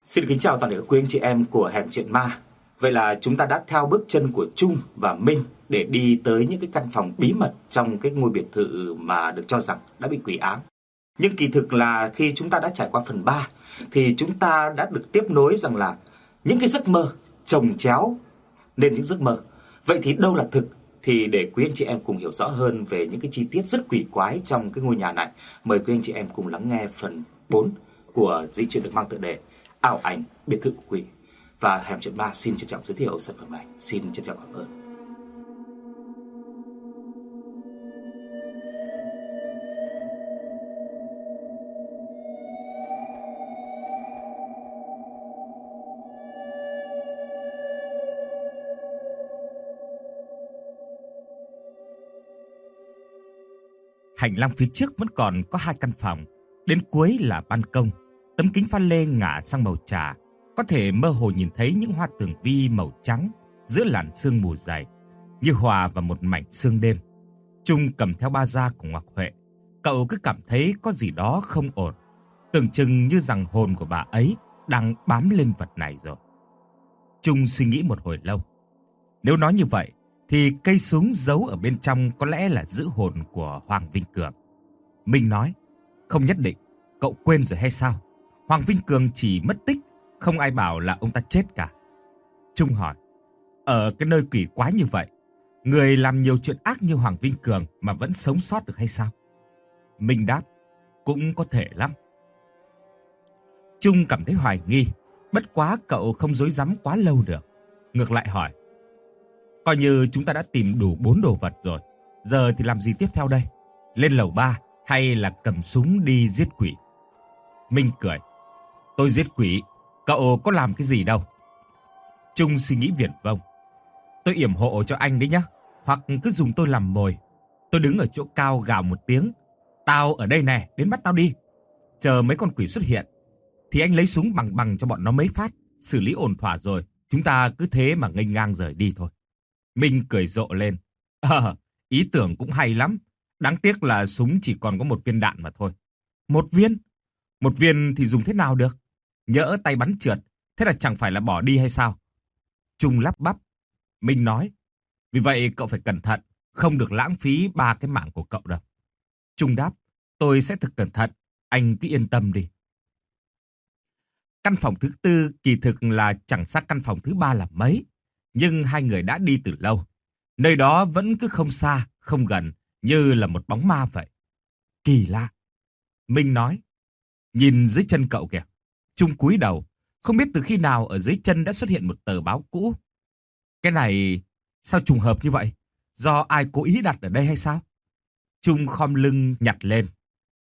Xin kính chào toàn thể các quý anh chị em của Hẻm Chuyện Ma. Vậy là chúng ta đã theo bước chân của Trung và Minh để đi tới những cái căn phòng bí mật trong cái ngôi biệt thự mà được cho rằng đã bị quỷ ám. Nhưng kỳ thực là khi chúng ta đã trải qua phần 3 thì chúng ta đã được tiếp nối rằng là những cái giấc mơ chồng chéo nên những giấc mơ. Vậy thì đâu là thực? Thì để quý anh chị em cùng hiểu rõ hơn về những cái chi tiết rất quỷ quái trong cái ngôi nhà này, mời quý anh chị em cùng lắng nghe phần 4 của dị truyện được mang tựa đề Ảo ảnh biệt thự của quỷ. Và Hẻm Chuyện Ma xin trân trọng giới thiệu sản phẩm này. Xin trân trọng cảm ơn. Hành lang phía trước vẫn còn có 2 căn phòng, đến cuối là ban công. Tấm kính pha lê ngả sang màu trà, có thể mơ hồ nhìn thấy những hoa tường vi màu trắng giữa làn sương mù dày, như hòa vào một mảnh sương đêm. Trung cầm theo ba da của Ngọc Huệ, cậu cứ cảm thấy có gì đó không ổn, tưởng chừng như rằng hồn của bà ấy đang bám lên vật này rồi. Trung suy nghĩ một hồi lâu. Nếu nói như vậy, thì cây súng giấu ở bên trong có lẽ là giữ hồn của Hoàng Vinh Cường. Minh nói, không nhất định, cậu quên rồi hay sao? Hoàng Vinh Cường chỉ mất tích, không ai bảo là ông ta chết cả. Trung hỏi, ở cái nơi quỷ quái như vậy, người làm nhiều chuyện ác như Hoàng Vinh Cường mà vẫn sống sót được hay sao? Minh đáp, cũng có thể lắm. Trung cảm thấy hoài nghi, bất quá cậu không dối dám quá lâu được. Ngược lại hỏi, coi như chúng ta đã tìm đủ 4 đồ vật rồi, giờ thì làm gì tiếp theo đây? Lên lầu 3 hay là cầm súng đi giết quỷ? Minh cười, tôi giết quỷ, cậu có làm cái gì đâu. Trung suy nghĩ viển vông, tôi yểm hộ cho anh đấy nhá, hoặc cứ dùng tôi làm mồi. Tôi đứng ở chỗ cao gào một tiếng, tao ở đây nè, đến bắt tao đi. Chờ mấy con quỷ xuất hiện thì anh lấy súng bằng bằng cho bọn nó mấy phát, xử lý ổn thỏa rồi, chúng ta cứ thế mà nghênh ngang rời đi thôi. Minh cười rộ lên, ý tưởng cũng hay lắm, đáng tiếc là súng chỉ còn có 1 viên đạn mà thôi. 1 viên? 1 viên thì dùng thế nào được? Nhỡ tay bắn trượt, thế là chẳng phải là bỏ đi hay sao? Trung lắp bắp. Minh nói, vì vậy cậu phải cẩn thận, không được lãng phí 3 cái mạng của cậu đâu. Trung đáp, tôi sẽ thực cẩn thận, anh cứ yên tâm đi. Căn phòng thứ 4 kỳ thực là chẳng xa căn phòng thứ 3 là mấy, nhưng hai người đã đi từ lâu. Nơi đó vẫn cứ không xa, không gần, như là một bóng ma vậy. Kỳ lạ. Minh nói, nhìn dưới chân cậu kìa. Trung cúi đầu, không biết từ khi nào ở dưới chân đã xuất hiện một tờ báo cũ. Cái này sao trùng hợp như vậy? Do ai cố ý đặt ở đây hay sao? Trung khom lưng nhặt lên.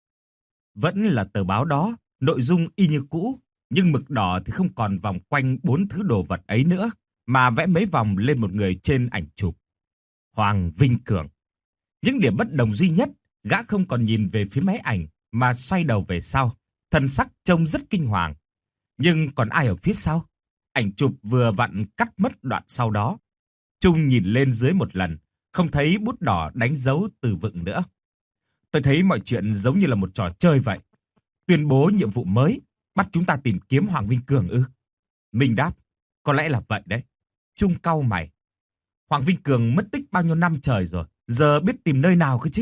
Vẫn là tờ báo đó, nội dung y như cũ, nhưng mực đỏ thì không còn vòng quanh 4 thứ đồ vật ấy nữa, mà vẽ mấy vòng lên một người trên ảnh chụp. Hoàng Vinh Cường. Những điểm bất đồng duy nhất, gã không còn nhìn về phía máy ảnh mà xoay đầu về sau, thần sắc trông rất kinh hoàng. Nhưng còn ai ở phía sau? Ảnh chụp vừa vặn cắt mất đoạn sau đó. Trung nhìn lên dưới một lần, không thấy bút đỏ đánh dấu từ vựng nữa. Tôi thấy mọi chuyện giống như là một trò chơi vậy. Tuyên bố nhiệm vụ mới, bắt chúng ta tìm kiếm Hoàng Vinh Cường ư? Minh đáp, có lẽ là vậy đấy. Trung cau mày. Hoàng Vinh Cường mất tích bao nhiêu năm trời rồi, giờ biết tìm nơi nào cơ chứ?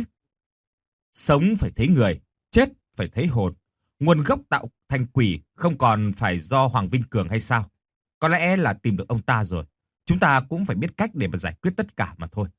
Sống phải thấy người, chết phải thấy hồn. Nguồn gốc tạo thành quỷ không còn phải do Hoàng Vinh Cường hay sao? Có lẽ là tìm được ông ta rồi. Chúng ta cũng phải biết cách để mà giải quyết tất cả mà thôi.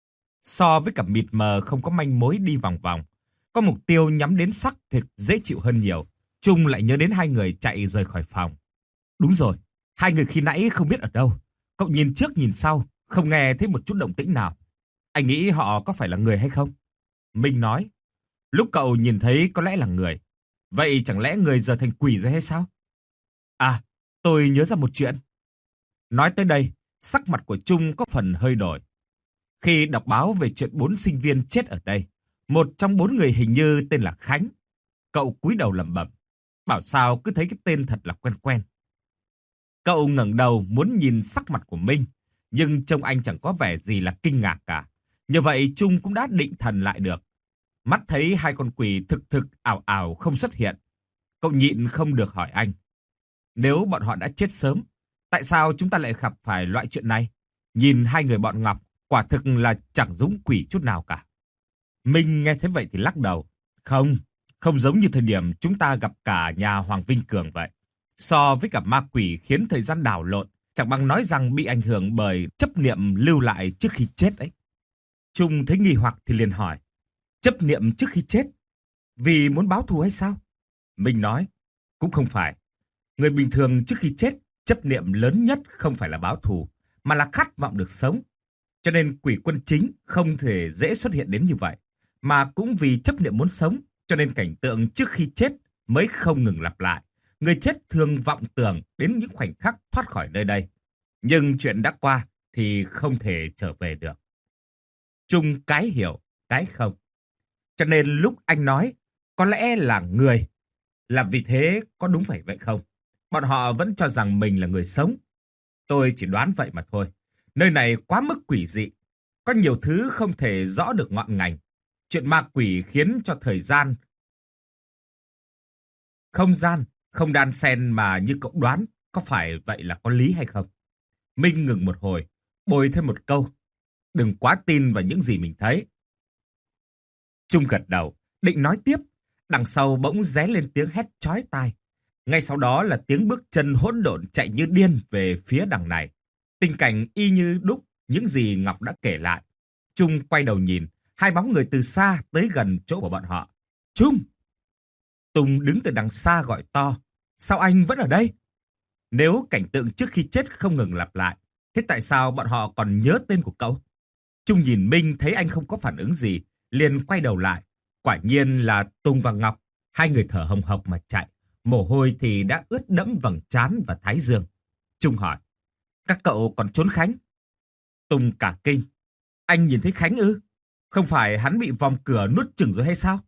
So với cả mịt mờ không có manh mối đi vòng vòng, có mục tiêu nhắm đến xác thực dễ chịu hơn nhiều. Trung lại nhớ đến 2 người chạy rời khỏi phòng. Đúng rồi, 2 người khi nãy không biết ở đâu. Cậu nhìn trước nhìn sau, không nghe thấy một chút động tĩnh nào. Anh nghĩ họ có phải là người hay không? Minh nói, lúc cậu nhìn thấy có lẽ là người. Vậy chẳng lẽ người giờ thành quỷ rồi hay sao? À, tôi nhớ ra một chuyện. Nói tới đây, sắc mặt của Trung có phần hơi đổi. Khi đọc báo về chuyện 4 sinh viên chết ở đây, một trong 4 người hình như tên là Khánh. Cậu cúi đầu lẩm bẩm, bảo sao cứ thấy cái tên thật là quen quen. Cậu ngẩng đầu muốn nhìn sắc mặt của Minh, nhưng trông anh chẳng có vẻ gì là kinh ngạc cả. Như vậy Trung cũng đã định thần lại được. Mắt thấy 2 con quỷ thực ảo ảo không xuất hiện. Cậu nhịn không được hỏi anh, Nếu bọn họ đã chết sớm, tại sao chúng ta lại gặp phải loại chuyện này? Nhìn hai người bọn Ngọc, quả thực là chẳng giống quỷ chút nào cả. Minh nghe thế vậy thì lắc đầu. Không, không giống như thời điểm chúng ta gặp cả nhà Hoàng Vinh Cường vậy. So với cả ma quỷ khiến thời gian đảo lộn, chẳng bằng nói rằng bị ảnh hưởng bởi chấp niệm lưu lại trước khi chết ấy. Trung thấy nghi hoặc thì liền hỏi. Chấp niệm trước khi chết? Vì muốn báo thù hay sao? Minh nói. Cũng không phải. Người bình thường trước khi chết, chấp niệm lớn nhất không phải là báo thù, mà là khát vọng được sống. Cho nên quỷ quân chính không thể dễ xuất hiện đến như vậy. Mà cũng vì chấp niệm muốn sống, cho nên cảnh tượng trước khi chết mới không ngừng lặp lại. Người chết thường vọng tưởng đến những khoảnh khắc thoát khỏi nơi đây. Nhưng chuyện đã qua thì không thể trở về được. Trung cái hiểu, cái không. Cho nên lúc anh nói, có lẽ là người. Là vì thế có đúng vậy không? Bọn họ vẫn cho rằng mình là người sống. Tôi chỉ đoán vậy mà thôi. Nơi này quá mức quỷ dị. Có nhiều thứ không thể rõ được ngọn ngành. Chuyện ma quỷ khiến cho thời gian, không gian, không đan xen mà như cậu đoán, có phải vậy là có lý hay không? Minh ngừng một hồi, bồi thêm một câu. Đừng quá tin vào những gì mình thấy. Trung gật đầu, định nói tiếp. Đằng sau bỗng ré lên tiếng hét chói tai. Ngay sau đó là tiếng bước chân hỗn độn chạy như điên về phía đằng này. Tình cảnh y như đúc những gì Ngọc đã kể lại. Trung quay đầu nhìn, hai bóng người từ xa tới gần chỗ của bọn họ. Trung! Tùng đứng từ đằng xa gọi to. Sao anh vẫn ở đây? Nếu cảnh tượng trước khi chết không ngừng lặp lại, thế tại sao bọn họ còn nhớ tên của cậu? Trung nhìn Minh thấy anh không có phản ứng gì, liền quay đầu lại. Quả nhiên là Tùng và Ngọc, hai người thở hồng hộc mà chạy. Mồ hôi thì đã ướt đẫm vầng trán và thái dương. Trung hỏi, các cậu còn trốn Khánh? Tùng cả kinh. Anh nhìn thấy Khánh ư? Không phải hắn bị vòng cửa nuốt chửng rồi hay sao?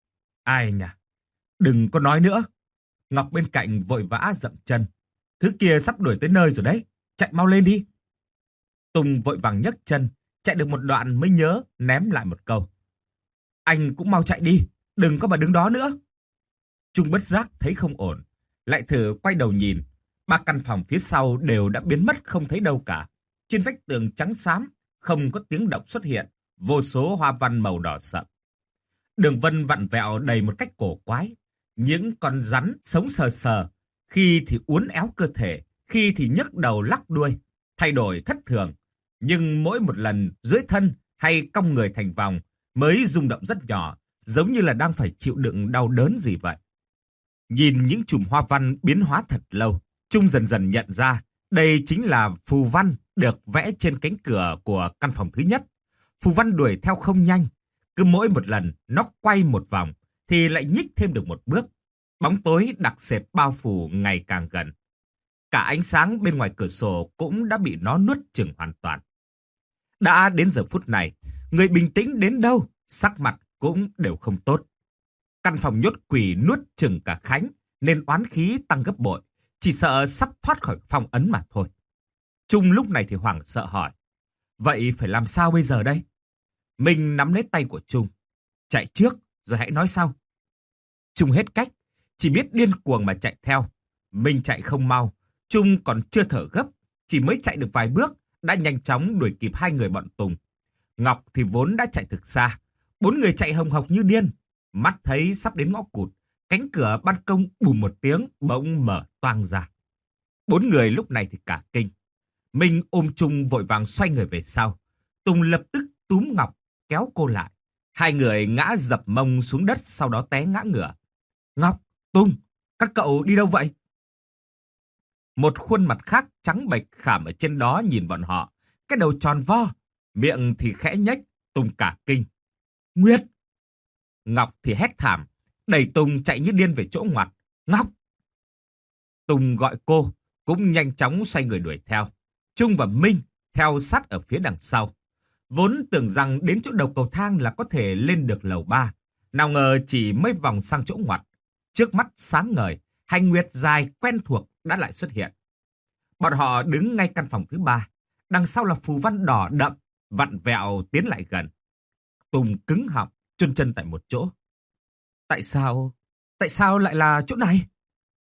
Ai nhỉ? Đừng có nói nữa. Ngọc bên cạnh vội vã dậm chân. Thứ kia sắp đuổi tới nơi rồi đấy. Chạy mau lên đi. Tùng vội vàng nhấc chân. Chạy được một đoạn mới nhớ ném lại một câu. Anh cũng mau chạy đi. Đừng có mà đứng đó nữa. Trung bất giác thấy không ổn. Lại thử quay đầu nhìn. Ba căn phòng phía sau đều đã biến mất không thấy đâu cả. Trên vách tường trắng xám không có tiếng động xuất hiện. Vô số hoa văn màu đỏ sậm. Đường vân vặn vẹo đầy một cách cổ quái. Những con rắn sống sờ sờ. Khi thì uốn éo cơ thể. Khi thì nhấc đầu lắc đuôi. Thay đổi thất thường. Nhưng mỗi một lần duỗi thân hay cong người thành vòng mới rung động rất nhỏ. Giống như là đang phải chịu đựng đau đớn gì vậy. Nhìn những chùm hoa văn biến hóa thật lâu. Trung dần dần nhận ra đây chính là phù văn được vẽ trên cánh cửa của căn phòng thứ nhất. Phù văn đuổi theo không nhanh. Cứ mỗi một lần nó quay một vòng thì lại nhích thêm được một bước. Bóng tối đặc sệt bao phủ ngày càng gần. Cả ánh sáng bên ngoài cửa sổ cũng đã bị nó nuốt chửng hoàn toàn. Đã đến giờ phút này, người bình tĩnh đến đâu, sắc mặt cũng đều không tốt. Căn phòng nhốt quỷ nuốt chửng cả Khánh nên oán khí tăng gấp bội. Chỉ sợ sắp thoát khỏi phong ấn mà thôi. Trung lúc này thì hoảng sợ hỏi. Vậy phải làm sao bây giờ đây? Mình nắm lấy tay của Trung. Chạy trước rồi hãy nói sau. Trung hết cách. Chỉ biết điên cuồng mà chạy theo. Mình chạy không mau. Trung còn chưa thở gấp. Chỉ mới chạy được vài bước. Đã nhanh chóng đuổi kịp hai người bọn Tùng. Ngọc thì vốn đã chạy thực xa. Bốn người chạy hồng hộc như điên. Mắt thấy sắp đến ngõ cụt. Cánh cửa ban công bùm một tiếng bỗng mở toang ra. Bốn người lúc này thì cả kinh. Minh ôm Trung vội vàng xoay người về sau. Tùng lập tức túm Ngọc kéo cô lại. Hai người ngã dập mông xuống đất sau đó té ngã ngửa. Ngọc, Tùng, các cậu đi đâu vậy? Một khuôn mặt khác trắng bệch khảm ở trên đó nhìn bọn họ. Cái đầu tròn vo, miệng thì khẽ nhếch. Tùng cả kinh. Nguyệt! Ngọc thì hét thảm. Đẩy Tùng chạy như điên về chỗ ngoặt. Ngọc! Tùng gọi cô, cũng nhanh chóng xoay người đuổi theo. Trung và Minh theo sát ở phía đằng sau. Vốn tưởng rằng đến chỗ đầu cầu thang là có thể lên được lầu 3. Nào ngờ chỉ mới vòng sang chỗ ngoặt. Trước mắt sáng ngời, hành nguyệt dài quen thuộc đã lại xuất hiện. Bọn họ đứng ngay căn phòng thứ 3. Đằng sau là phù văn đỏ đậm, vặn vẹo tiến lại gần. Tùng cứng họng, chôn chân tại một chỗ. Tại sao lại là chỗ này?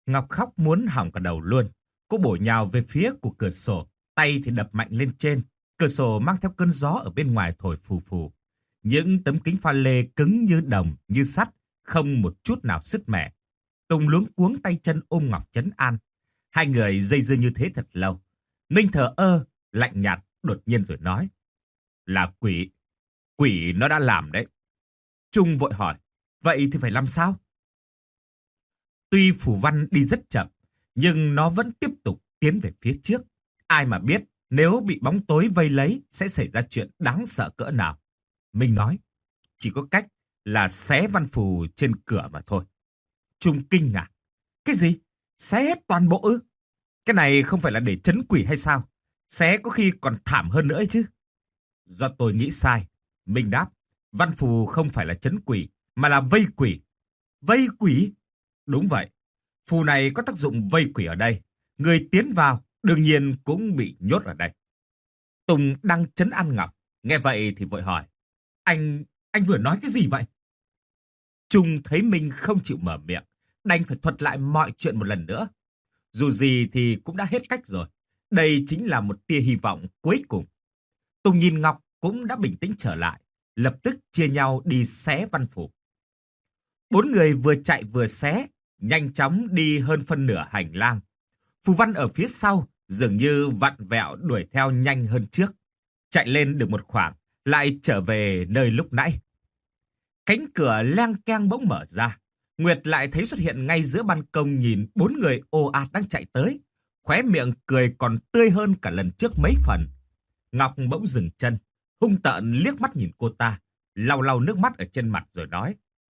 Ngọc khóc muốn hỏng cả đầu luôn. Cô bổ nhào về phía của cửa sổ, tay thì đập mạnh lên trên. Cửa sổ mang theo cơn gió ở bên ngoài thổi phù phù. Những tấm kính pha lê cứng như đồng, như sắt, không một chút nào sứt mẻ. Tùng luống cuống tay chân ôm Ngọc trấn an. Hai người dây dưa như thế thật lâu. Minh thờ ơ, lạnh nhạt, đột nhiên rồi nói. Là quỷ. Quỷ nó đã làm đấy. Trung vội hỏi. Vậy thì phải làm sao? Tuy phù văn đi rất chậm, nhưng nó vẫn tiếp tục tiến về phía trước. Ai mà biết nếu bị bóng tối vây lấy sẽ xảy ra chuyện đáng sợ cỡ nào. Minh nói. Chỉ có cách là xé văn phù trên cửa mà thôi. Trung kinh ngạc. Cái gì? Xé hết toàn bộ ư? Cái này không phải là để trấn quỷ hay sao? Xé có khi còn thảm hơn nữa ấy chứ. Do tôi nghĩ sai. Minh đáp. Văn phù không phải là trấn quỷ, mà là vây quỷ. Vây quỷ? Đúng vậy. Phù này có tác dụng vây quỷ ở đây. Người tiến vào đương nhiên cũng bị nhốt ở đây. Tùng đang trấn an Ngọc. Nghe vậy thì vội hỏi. Anh vừa nói cái gì vậy? Trung thấy Minh không chịu mở miệng, đành phải thuật lại mọi chuyện một lần nữa. Dù gì thì cũng đã hết cách rồi. Đây chính là một tia hy vọng cuối cùng. Tùng nhìn Ngọc cũng đã bình tĩnh trở lại, lập tức chia nhau đi xé văn phù. Bốn người vừa chạy vừa xé, nhanh chóng đi hơn phân nửa hành lang. Phù văn ở phía sau dường như vặn vẹo đuổi theo nhanh hơn trước. Chạy lên được một khoảng, lại trở về nơi lúc nãy. Cánh cửa leng keng bỗng mở ra. Nguyệt lại thấy xuất hiện ngay giữa ban công, nhìn bốn người ồ ạt đang chạy tới. Khóe miệng cười còn tươi hơn cả lần trước mấy phần. Ngọc bỗng dừng chân, hung tợn liếc mắt nhìn cô ta, lau lau nước mắt ở trên mặt rồi nói.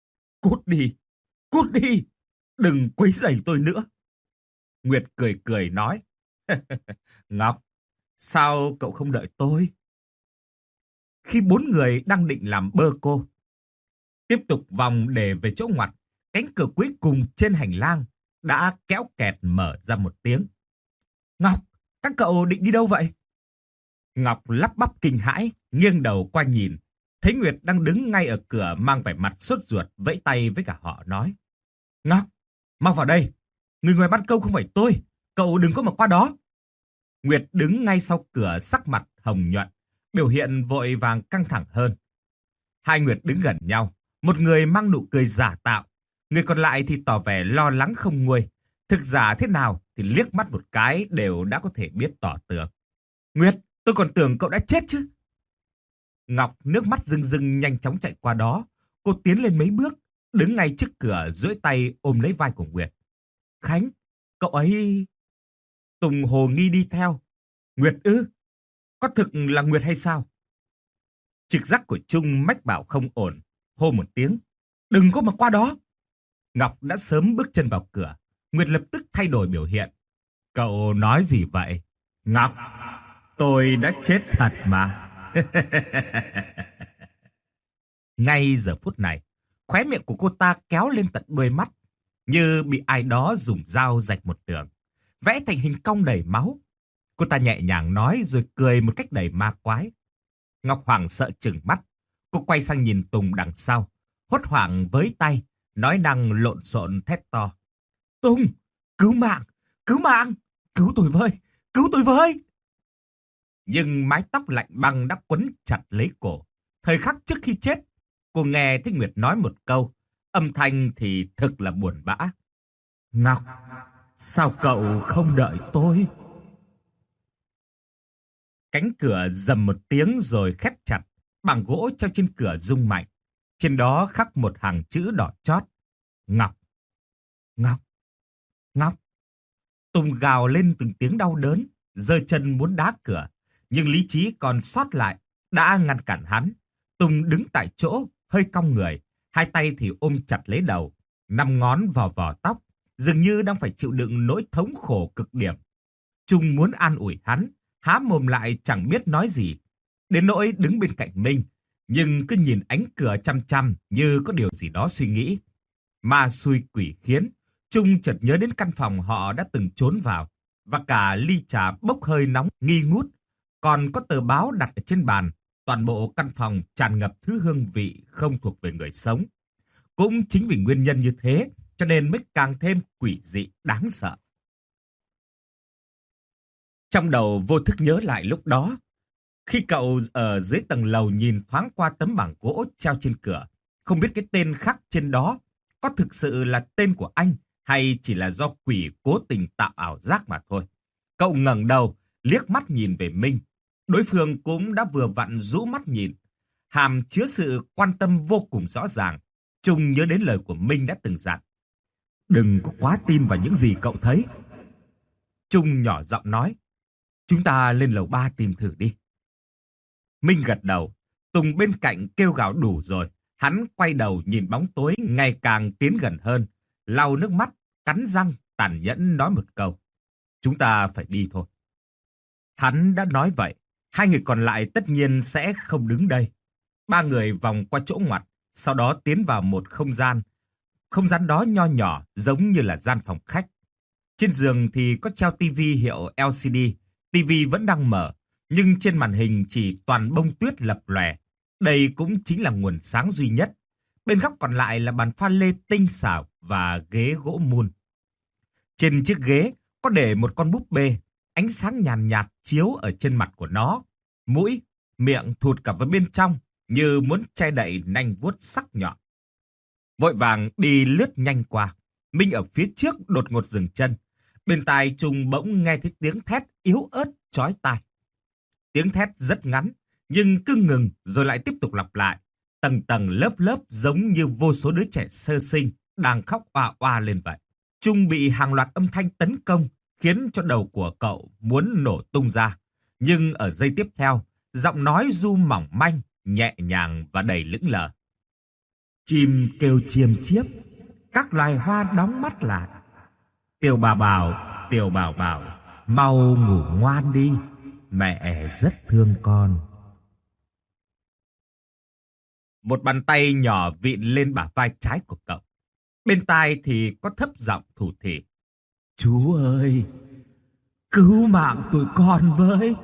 Cút đi, đừng quấy rầy tôi nữa. Nguyệt cười cười nói. Ngọc, sao cậu không đợi tôi? Khi bốn người đang định làm bơ cô, tiếp tục vòng để về chỗ ngoặt, cánh cửa cuối cùng trên hành lang đã kéo kẹt mở ra một tiếng. Ngọc, các cậu định đi đâu vậy? Ngọc lắp bắp kinh hãi, nghiêng đầu qua nhìn, thấy Nguyệt đang đứng ngay ở cửa mang vẻ mặt sốt ruột, vẫy tay với cả họ nói. Ngọc, mau vào đây, người ngoài ban công không phải tôi, cậu đừng có mà qua đó. Nguyệt đứng ngay sau cửa, sắc mặt hồng nhuận, biểu hiện vội vàng căng thẳng hơn. Hai Nguyệt đứng gần nhau, một người mang nụ cười giả tạo, người còn lại thì tỏ vẻ lo lắng không nguôi. Thực giả thế nào thì liếc mắt một cái đều đã có thể biết tỏ tường. Nguyệt, tôi còn tưởng cậu đã chết chứ. Ngọc nước mắt rưng rưng nhanh chóng chạy qua đó. Cô tiến lên mấy bước, đứng ngay trước cửa, duỗi tay ôm lấy vai của Nguyệt. Khánh, cậu ấy... Tùng hồ nghi đi theo. Nguyệt ư? Có thực là Nguyệt hay sao? Trực giác của Trung mách bảo không ổn, hô một tiếng. Đừng có mà qua đó. Ngọc đã sớm bước chân vào cửa. Nguyệt lập tức thay đổi biểu hiện. Cậu nói gì vậy? Ngọc, tôi đã chết thật mà. Ngay giờ phút này, khóe miệng của cô ta kéo lên tận đuôi mắt, như bị ai đó dùng dao rạch một đường, vẽ thành hình cong đầy máu. Cô ta nhẹ nhàng nói rồi cười một cách đầy ma quái. Ngọc hoảng sợ trừng mắt. Cô quay sang nhìn Tùng đằng sau, hốt hoảng với tay, nói năng lộn xộn thét to. Tùng, cứu mạng, cứu tôi với. Nhưng mái tóc lạnh băng đã quấn chặt lấy cổ. Thời khắc trước khi chết, cô nghe thấy Nguyệt nói một câu, âm thanh thì thực là buồn bã. Ngọc, sao cậu không đợi tôi? Cánh cửa rầm một tiếng rồi khép chặt, bảng gỗ treo trên cửa rung mạnh. Trên đó khắc một hàng chữ đỏ chót. Ngọc, Ngọc, Ngọc. Tùng gào lên từng tiếng đau đớn, giơ chân muốn đá cửa, nhưng lý trí còn sót lại đã ngăn cản hắn. Tùng đứng tại chỗ, hơi cong người, hai tay thì ôm chặt lấy đầu, năm ngón vào vò tóc, dường như đang phải chịu đựng nỗi thống khổ cực điểm. Trung muốn an ủi hắn, há mồm lại chẳng biết nói gì, đến nỗi đứng bên cạnh Minh, nhưng cứ nhìn ánh cửa chăm chăm như có điều gì đó suy nghĩ. Ma xui quỷ khiến, Trung chợt nhớ đến căn phòng họ đã từng trốn vào, và cả ly trà bốc hơi nóng nghi ngút, còn có tờ báo đặt ở trên bàn. Toàn bộ căn phòng tràn ngập thứ hương vị không thuộc về người sống. Cũng chính vì nguyên nhân như thế cho nên mới càng thêm quỷ dị đáng sợ. Trong đầu vô thức nhớ lại lúc đó, khi cậu ở dưới tầng lầu nhìn thoáng qua tấm bảng gỗ treo trên cửa, không biết cái tên khắc trên đó có thực sự là tên của anh hay chỉ là do quỷ cố tình tạo ảo giác mà thôi. Cậu ngẩng đầu, liếc mắt nhìn về Minh. Đối phương cũng đã vừa vặn rũ mắt nhìn. Hàm chứa sự quan tâm vô cùng rõ ràng. Trung nhớ đến lời của Minh đã từng dặn. Đừng có quá tin vào những gì cậu thấy. Trung nhỏ giọng nói. Chúng ta lên lầu 3 tìm thử đi. Minh gật đầu. Tùng bên cạnh kêu gào đủ rồi. Hắn quay đầu nhìn bóng tối ngày càng tiến gần hơn. Lau nước mắt, cắn răng, tàn nhẫn nói một câu. Chúng ta phải đi thôi. Hắn đã nói vậy. Hai người còn lại tất nhiên sẽ không đứng đây. Ba người vòng qua chỗ ngoặt, sau đó tiến vào một không gian. Không gian đó nho nhỏ, giống như là gian phòng khách. Trên giường thì có treo tivi hiệu LCD. Tivi vẫn đang mở, nhưng trên màn hình chỉ toàn bông tuyết lập lòe. Đây cũng chính là nguồn sáng duy nhất. Bên góc còn lại là bàn pha lê tinh xảo và ghế gỗ mun. Trên chiếc ghế có để một con búp bê, ánh sáng nhàn nhạt chiếu ở trên mặt của nó. Mũi, miệng thụt cả vào bên trong, như muốn che đậy nanh vuốt sắc nhọn. Vội vàng đi lướt nhanh qua. Minh ở phía trước đột ngột dừng chân. Bên tai Trung bỗng nghe thấy tiếng thét yếu ớt chói tai. Tiếng thét rất ngắn, nhưng cứ ngừng rồi lại tiếp tục lặp lại. Tầng tầng lớp lớp giống như vô số đứa trẻ sơ sinh đang khóc oa oa lên vậy. Trung bị hàng loạt âm thanh tấn công, khiến cho đầu của cậu muốn nổ tung ra. Nhưng ở giây tiếp theo, giọng nói ru mỏng manh, nhẹ nhàng và đầy lững lờ. Chim kêu chiêm chiếp, các loài hoa đóng mắt lại. Tiểu bảo bảo, mau ngủ ngoan đi, mẹ rất thương con. Một bàn tay nhỏ vịn lên bả vai trái của cậu. Bên tai thì có thấp giọng thủ thỉ. Chú ơi, cứu mạng tụi con với.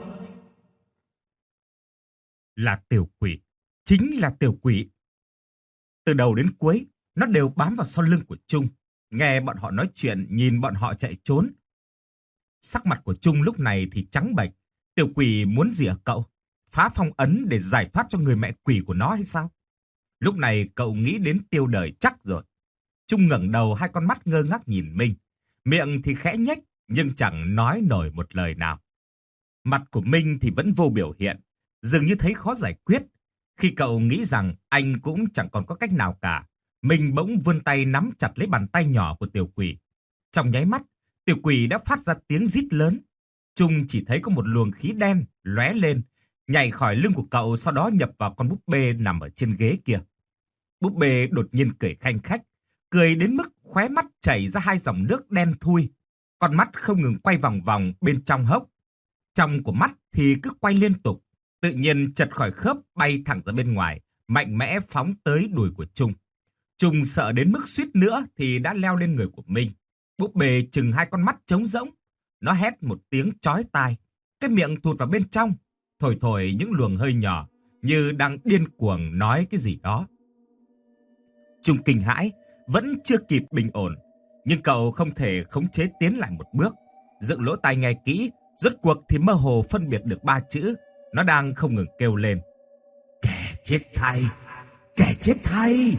Là tiểu quỷ, chính là tiểu quỷ. Từ đầu đến cuối, nó đều bám vào sau lưng của Trung. Nghe bọn họ nói chuyện, nhìn bọn họ chạy trốn. Sắc mặt của Trung lúc này thì trắng bệch. Tiểu quỷ muốn gì ở cậu? Phá phong ấn để giải thoát cho người mẹ quỷ của nó hay sao? Lúc này cậu nghĩ đến tiêu đời chắc rồi. Trung ngẩng đầu, hai con mắt ngơ ngác nhìn Minh. Miệng thì khẽ nhếch nhưng chẳng nói nổi một lời nào. Mặt của Minh thì vẫn vô biểu hiện, dường như thấy khó giải quyết. Khi cậu nghĩ rằng anh cũng chẳng còn có cách nào cả, Minh bỗng vươn tay nắm chặt lấy bàn tay nhỏ của tiểu quỷ. Trong nháy mắt, tiểu quỷ đã phát ra tiếng rít lớn. Trung chỉ thấy có một luồng khí đen lóe lên, nhảy khỏi lưng của cậu, sau đó nhập vào con búp bê nằm ở trên ghế kia. Búp bê đột nhiên cười khanh khách, cười đến mức khóe mắt chảy ra hai dòng nước đen thui. Con mắt không ngừng quay vòng vòng bên trong hốc. Trong của mắt thì cứ quay liên tục, tự nhiên chật khỏi khớp bay thẳng ra bên ngoài, mạnh mẽ phóng tới đùi của Trung. Trung sợ đến mức suýt nữa thì đã leo lên người của Minh. Búp bê chừng hai con mắt trống rỗng. Nó hét một tiếng chói tai, cái miệng thụt vào bên trong, thổi thổi những luồng hơi nhỏ, như đang điên cuồng nói cái gì đó. Trung kinh hãi, vẫn chưa kịp bình ổn, nhưng cậu không thể khống chế tiến lại một bước. Dựng lỗ tai nghe kỹ, rốt cuộc thì mơ hồ phân biệt được ba chữ. Nó đang không ngừng kêu lên. Kẻ chết thay! Kẻ chết thay!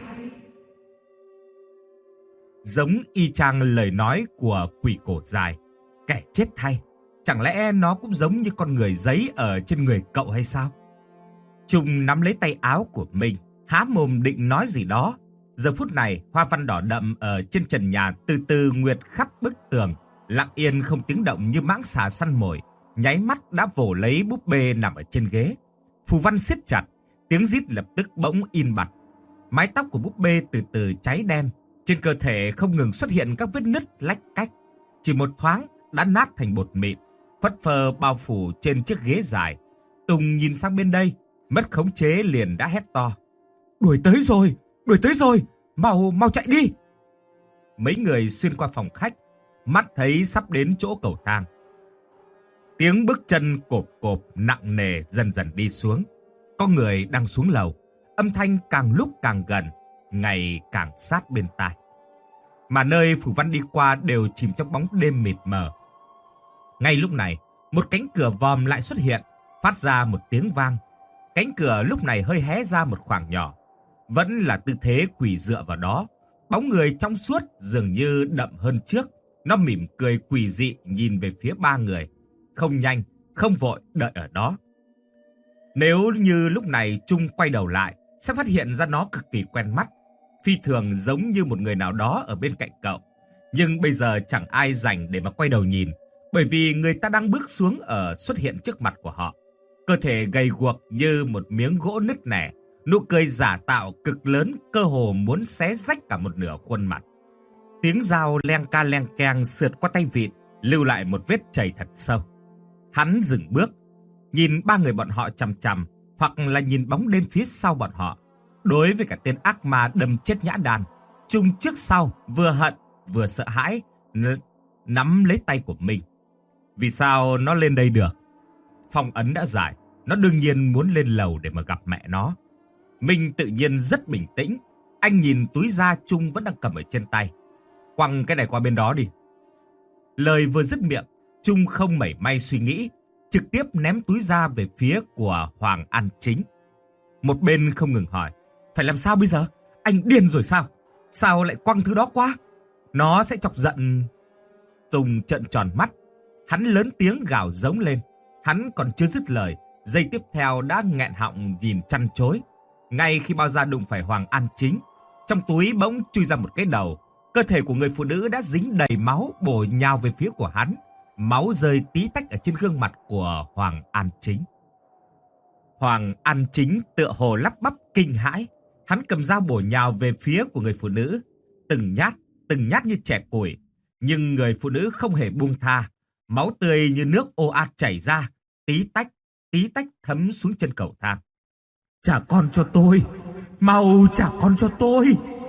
Giống y chang lời nói của quỷ cổ dài. Kẻ chết thay! Chẳng lẽ nó cũng giống như con người giấy ở trên người cậu hay sao? Trung nắm lấy tay áo của mình, há mồm định nói gì đó. Giờ phút này, hoa văn đỏ đậm ở trên trần nhà từ từ nguyệt khắp bức tường, lặng yên không tiếng động như mãng xà săn mồi, nháy mắt đã vồ lấy búp bê nằm ở trên ghế. Phù văn siết chặt, tiếng rít lập tức bỗng im bặt. Mái tóc của búp bê từ từ cháy đen, trên cơ thể không ngừng xuất hiện các vết nứt lách cách. Chỉ một thoáng đã nát thành bột mịn, phất phơ bao phủ trên chiếc ghế dài. Tùng nhìn sang bên đây, mất khống chế liền đã hét to. Đuổi tới rồi, mau chạy đi. Mấy người xuyên qua phòng khách, mắt thấy sắp đến chỗ cầu thang. Tiếng bước chân cộp cộp nặng nề dần dần đi xuống. Có người đang xuống lầu, âm thanh càng lúc càng gần, ngày càng sát bên tai. mà nơi Phủ Văn đi qua đều chìm trong bóng đêm mịt mờ. Ngay lúc này, một cánh cửa vòm lại xuất hiện, phát ra một tiếng vang. Cánh cửa lúc này hơi hé ra một khoảng nhỏ. Vẫn là tư thế quỳ dựa vào đó. Bóng người trong suốt dường như đậm hơn trước. Nó mỉm cười quỷ dị nhìn về phía ba người. Không nhanh, không vội đợi ở đó. Nếu như lúc này Trung quay đầu lại, sẽ phát hiện ra nó cực kỳ quen mắt. Phi thường giống như một người nào đó ở bên cạnh cậu. Nhưng bây giờ chẳng ai rảnh để mà quay đầu nhìn. Bởi vì người ta đang bước xuống ở xuất hiện trước mặt của họ. Cơ thể gầy guộc như một miếng gỗ nứt nẻ. Nụ cười giả tạo cực lớn cơ hồ muốn xé rách cả một nửa khuôn mặt. Tiếng dao leng ca leng keng sượt qua tay vịn, lưu lại một vết chảy thật sâu. Hắn dừng bước, nhìn ba người bọn họ chằm chằm, hoặc là nhìn bóng đêm phía sau bọn họ. Đối với cả tên ác ma đâm chết Nhã Đàn, Trung trước sau vừa hận vừa sợ hãi nắm lấy tay của mình. Vì sao nó lên đây được? Phong ấn đã giải, nó đương nhiên muốn lên lầu để mà gặp mẹ nó. Minh tự nhiên rất bình tĩnh. Anh nhìn túi da Trung vẫn đang cầm ở trên tay. Quăng cái này qua bên đó đi. Lời vừa dứt miệng, Trung không mảy may suy nghĩ, trực tiếp ném túi da về phía của Hoàng An Chính. Một bên không ngừng hỏi, phải làm sao bây giờ? Anh điên rồi sao? Sao lại quăng thứ đó qua? Nó sẽ chọc giận. Tùng trợn tròn mắt. Hắn lớn tiếng gào giống lên. Hắn còn chưa dứt lời, giây tiếp theo đã nghẹn họng nhìn chăn chối. Ngay khi bao da đụng phải Hoàng An Chính, trong túi bỗng chui ra một cái đầu. Cơ thể của người phụ nữ đã dính đầy máu bổ nhào về phía của hắn. Máu rơi tí tách ở trên gương mặt của Hoàng An Chính. Hoàng An Chính tựa hồ lắp bắp kinh hãi. Hắn cầm dao bổ nhào về phía của người phụ nữ. Từng nhát như chẻ củi. Nhưng người phụ nữ không hề buông tha. Máu tươi như nước ồ ạt chảy ra. Tí tách thấm xuống chân cầu thang. Trả con cho tôi. Mau trả con cho tôi.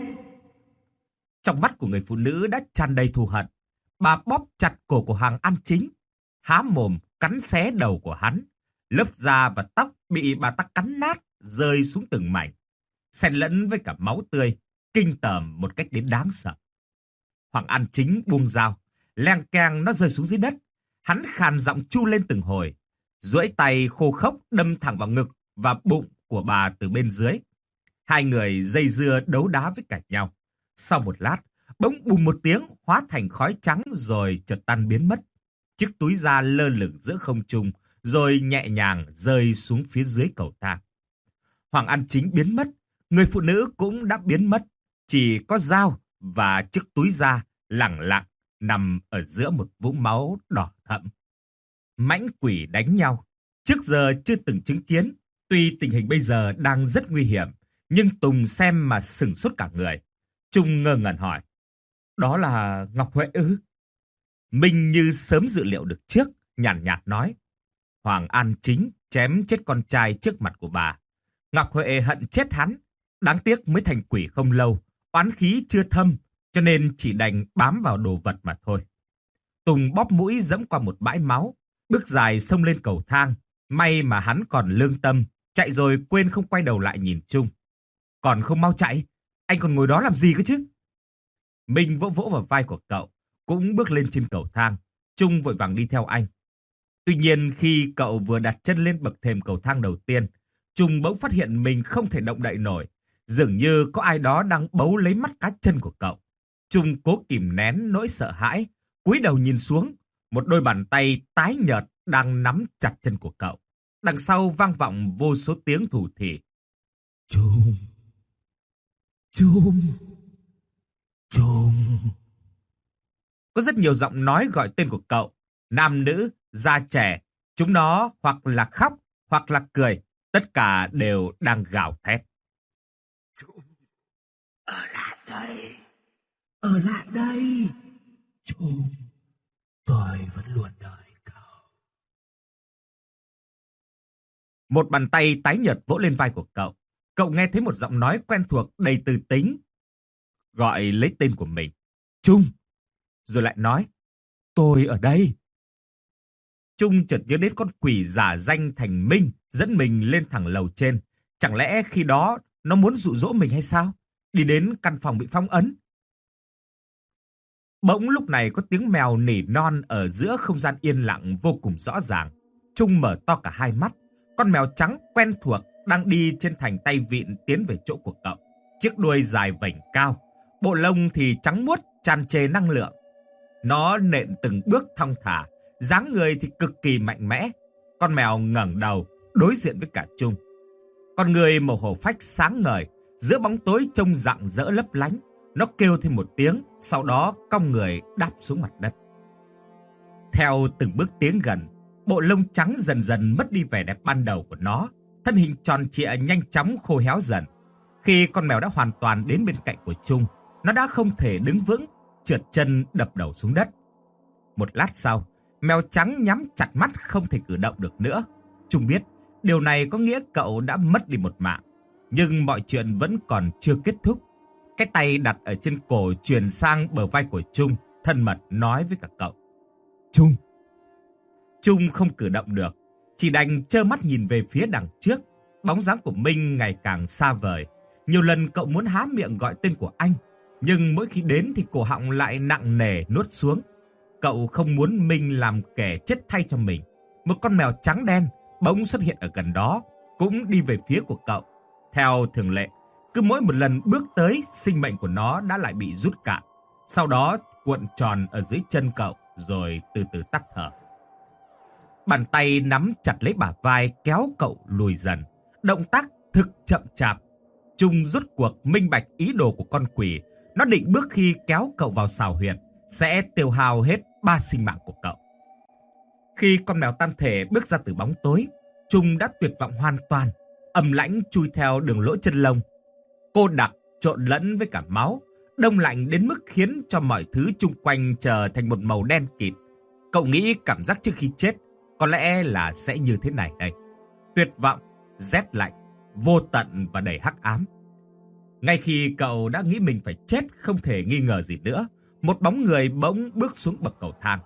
Trong mắt của người phụ nữ đã tràn đầy thù hận. Bà bóp chặt cổ của Hoàng An Chính, há mồm cắn xé đầu của hắn. Lớp da và tóc bị bà ta cắn nát, rơi xuống từng mảnh, xen lẫn với cả máu tươi, kinh tởm một cách đến đáng sợ. Hoàng An Chính buông dao, leng keng nó rơi xuống dưới đất. Hắn khàn giọng chu lên từng hồi, duỗi tay khô khốc đâm thẳng vào ngực và bụng của bà từ bên dưới. Hai người dây dưa đấu đá với cả nhau. Sau một lát, bỗng bùm một tiếng hóa thành khói trắng rồi chợt tan biến mất. Chiếc túi da lơ lửng giữa không trung rồi nhẹ nhàng rơi xuống phía dưới cầu thang. Hoàng An Chính biến mất, người phụ nữ cũng đã biến mất. Chỉ có dao và chiếc túi da lẳng lặng nằm ở giữa một vũng máu đỏ thẫm. Mãnh quỷ đánh nhau, trước giờ chưa từng chứng kiến. Tuy tình hình bây giờ đang rất nguy hiểm, nhưng Tùng xem mà sửng sốt cả người. Trung ngơ ngẩn hỏi, đó là Ngọc Huệ ư? Minh như sớm dự liệu được trước, nhàn nhạt nói, Hoàng An Chính chém chết con trai trước mặt của bà. Ngọc Huệ hận chết hắn, đáng tiếc mới thành quỷ không lâu, oán khí chưa thâm, cho nên chỉ đành bám vào đồ vật mà thôi. Tùng bóp mũi dẫm qua một bãi máu, bước dài xông lên cầu thang. May mà hắn còn lương tâm, chạy rồi quên không quay đầu lại nhìn Trung. Còn không mau chạy, anh còn ngồi đó làm gì cơ chứ? Minh vỗ vỗ vào vai của cậu, cũng bước lên trên cầu thang. Trung vội vàng đi theo anh. Tuy nhiên khi cậu vừa đặt chân lên bậc thềm cầu thang đầu tiên, Trung bỗng phát hiện mình không thể động đậy nổi. Dường như có ai đó đang bấu lấy mắt cá chân của cậu. Trung cố kìm nén nỗi sợ hãi, cúi đầu nhìn xuống. Một đôi bàn tay tái nhợt đang nắm chặt chân của cậu. Đằng sau vang vọng vô số tiếng thủ thỉ. Trung, Trung, Trung. Có rất nhiều giọng nói gọi tên của cậu. Nam nữ, già trẻ. Chúng nó hoặc là khóc, hoặc là cười. Tất cả đều đang gào thét. Trung, ở lại đây. Ở lại đây. Trung, tôi vẫn luôn đợi cậu. Một bàn tay tái nhợt vỗ lên vai của cậu. Cậu nghe thấy một giọng nói quen thuộc đầy từ tính. Gọi lấy tên của mình. Trung. Rồi lại nói. Tôi ở đây. Trung chợt nhớ đến con quỷ giả danh thành Minh dẫn mình lên thẳng lầu trên. Chẳng lẽ khi đó nó muốn dụ dỗ mình hay sao? Đi đến căn phòng bị phong ấn. Bỗng lúc này có tiếng mèo nỉ non ở giữa không gian yên lặng vô cùng rõ ràng. Trung mở to cả hai mắt. Con mèo trắng quen thuộc đang đi trên thành tay vịn tiến về chỗ của cậu. Chiếc đuôi dài vểnh cao, bộ lông thì trắng muốt tràn trề năng lượng. Nó nện từng bước thong thả, dáng người thì cực kỳ mạnh mẽ. Con mèo ngẩng đầu đối diện với cả Trung. Con người màu hổ phách sáng ngời, giữa bóng tối trông rạng rỡ lấp lánh. Nó kêu thêm một tiếng, sau đó cong người đáp xuống mặt đất. Theo từng bước tiến gần, bộ lông trắng dần dần mất đi vẻ đẹp ban đầu của nó. Thân hình tròn trịa nhanh chóng khô héo dần. Khi con mèo đã hoàn toàn đến bên cạnh của Trung, nó đã không thể đứng vững, trượt chân đập đầu xuống đất. Một lát sau, mèo trắng nhắm chặt mắt không thể cử động được nữa. Trung biết điều này có nghĩa cậu đã mất đi một mạng. Nhưng mọi chuyện vẫn còn chưa kết thúc. Cái tay đặt ở trên cổ truyền sang bờ vai của Trung, thân mật nói với cả cậu. Trung. Trung không cử động được, chỉ đành trơ mắt nhìn về phía đằng trước. Bóng dáng của Minh ngày càng xa vời. Nhiều lần cậu muốn há miệng gọi tên của anh, nhưng mỗi khi đến thì cổ họng lại nặng nề nuốt xuống. Cậu không muốn Minh làm kẻ chết thay cho mình. Một con mèo trắng đen bỗng xuất hiện ở gần đó, cũng đi về phía của cậu. Theo thường lệ, cứ mỗi một lần bước tới, sinh mệnh của nó đã lại bị rút cạn. Sau đó cuộn tròn ở dưới chân cậu, rồi từ từ tắt thở. Bàn tay nắm chặt lấy bả vai kéo cậu lùi dần. Động tác thực chậm chạp. Trung rút cuộc minh bạch ý đồ của con quỷ. Nó định bước khi kéo cậu vào xào huyệt sẽ tiêu hao hết 3 sinh mạng của cậu. Khi con mèo tam thể bước ra từ bóng tối, Trung đã tuyệt vọng hoàn toàn. Âm lãnh chui theo đường lỗ chân lông. Cô đặc trộn lẫn với cả máu, đông lạnh đến mức khiến cho mọi thứ chung quanh trở thành một màu đen kịt. Cậu nghĩ cảm giác trước khi chết có lẽ là sẽ như thế này đây. Tuyệt vọng, rét lạnh, vô tận và đầy hắc ám. Ngay khi cậu đã nghĩ mình phải chết không thể nghi ngờ gì nữa, một bóng người bỗng bước xuống bậc cầu thang.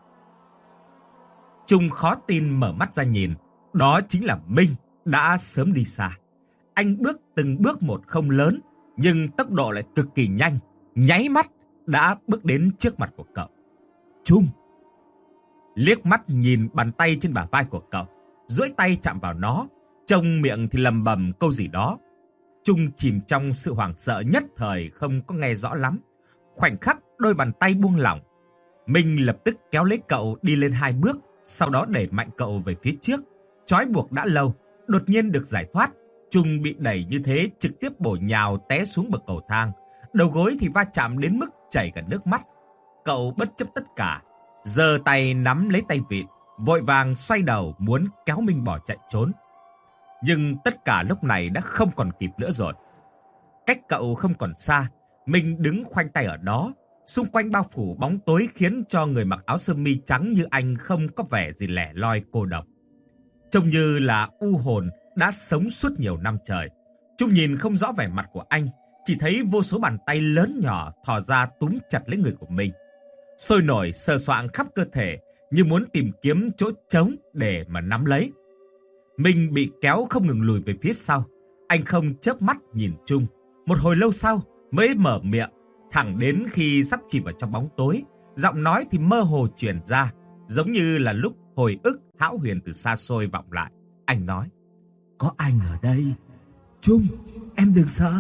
Trung khó tin mở mắt ra nhìn, đó chính là Minh đã sớm đi xa. Anh bước từng bước một không lớn, nhưng tốc độ lại cực kỳ nhanh, nháy mắt đã bước đến trước mặt của cậu. Trung liếc mắt nhìn bàn tay trên bả vai của cậu, duỗi tay chạm vào nó, trong miệng thì lầm bầm câu gì đó. Trung chìm trong sự hoảng sợ nhất thời không có nghe rõ lắm. Khoảnh khắc đôi bàn tay buông lỏng, Minh lập tức kéo lấy cậu đi lên 2 bước, sau đó đẩy mạnh cậu về phía trước. Trói buộc đã lâu, đột nhiên được giải thoát. Trung bị đẩy như thế trực tiếp bổ nhào té xuống bậc cầu thang. Đầu gối thì va chạm đến mức chảy cả nước mắt. Cậu bất chấp tất cả, giơ tay nắm lấy tay vịn, vội vàng xoay đầu muốn kéo Minh bỏ chạy trốn. Nhưng tất cả lúc này đã không còn kịp nữa rồi. Cách cậu không còn xa, Minh đứng khoanh tay ở đó. Xung quanh bao phủ bóng tối khiến cho người mặc áo sơ mi trắng như anh không có vẻ gì lẻ loi cô độc. Trông như là u hồn đã sống suốt nhiều năm trời. Trung nhìn không rõ vẻ mặt của anh, chỉ thấy vô số bàn tay lớn nhỏ thò ra túm chặt lấy người của mình. Sôi nổi sờ soạng khắp cơ thể như muốn tìm kiếm chỗ trống để mà nắm lấy. Minh bị kéo không ngừng lùi về phía sau. Anh không chớp mắt nhìn Trung. Một hồi lâu sau mới mở miệng, thẳng đến khi sắp chìm vào trong bóng tối. Giọng nói thì mơ hồ truyền ra, giống như là lúc hồi ức hão huyền từ xa xôi vọng lại. Anh nói: có anh ở đây. Trung, em đừng sợ.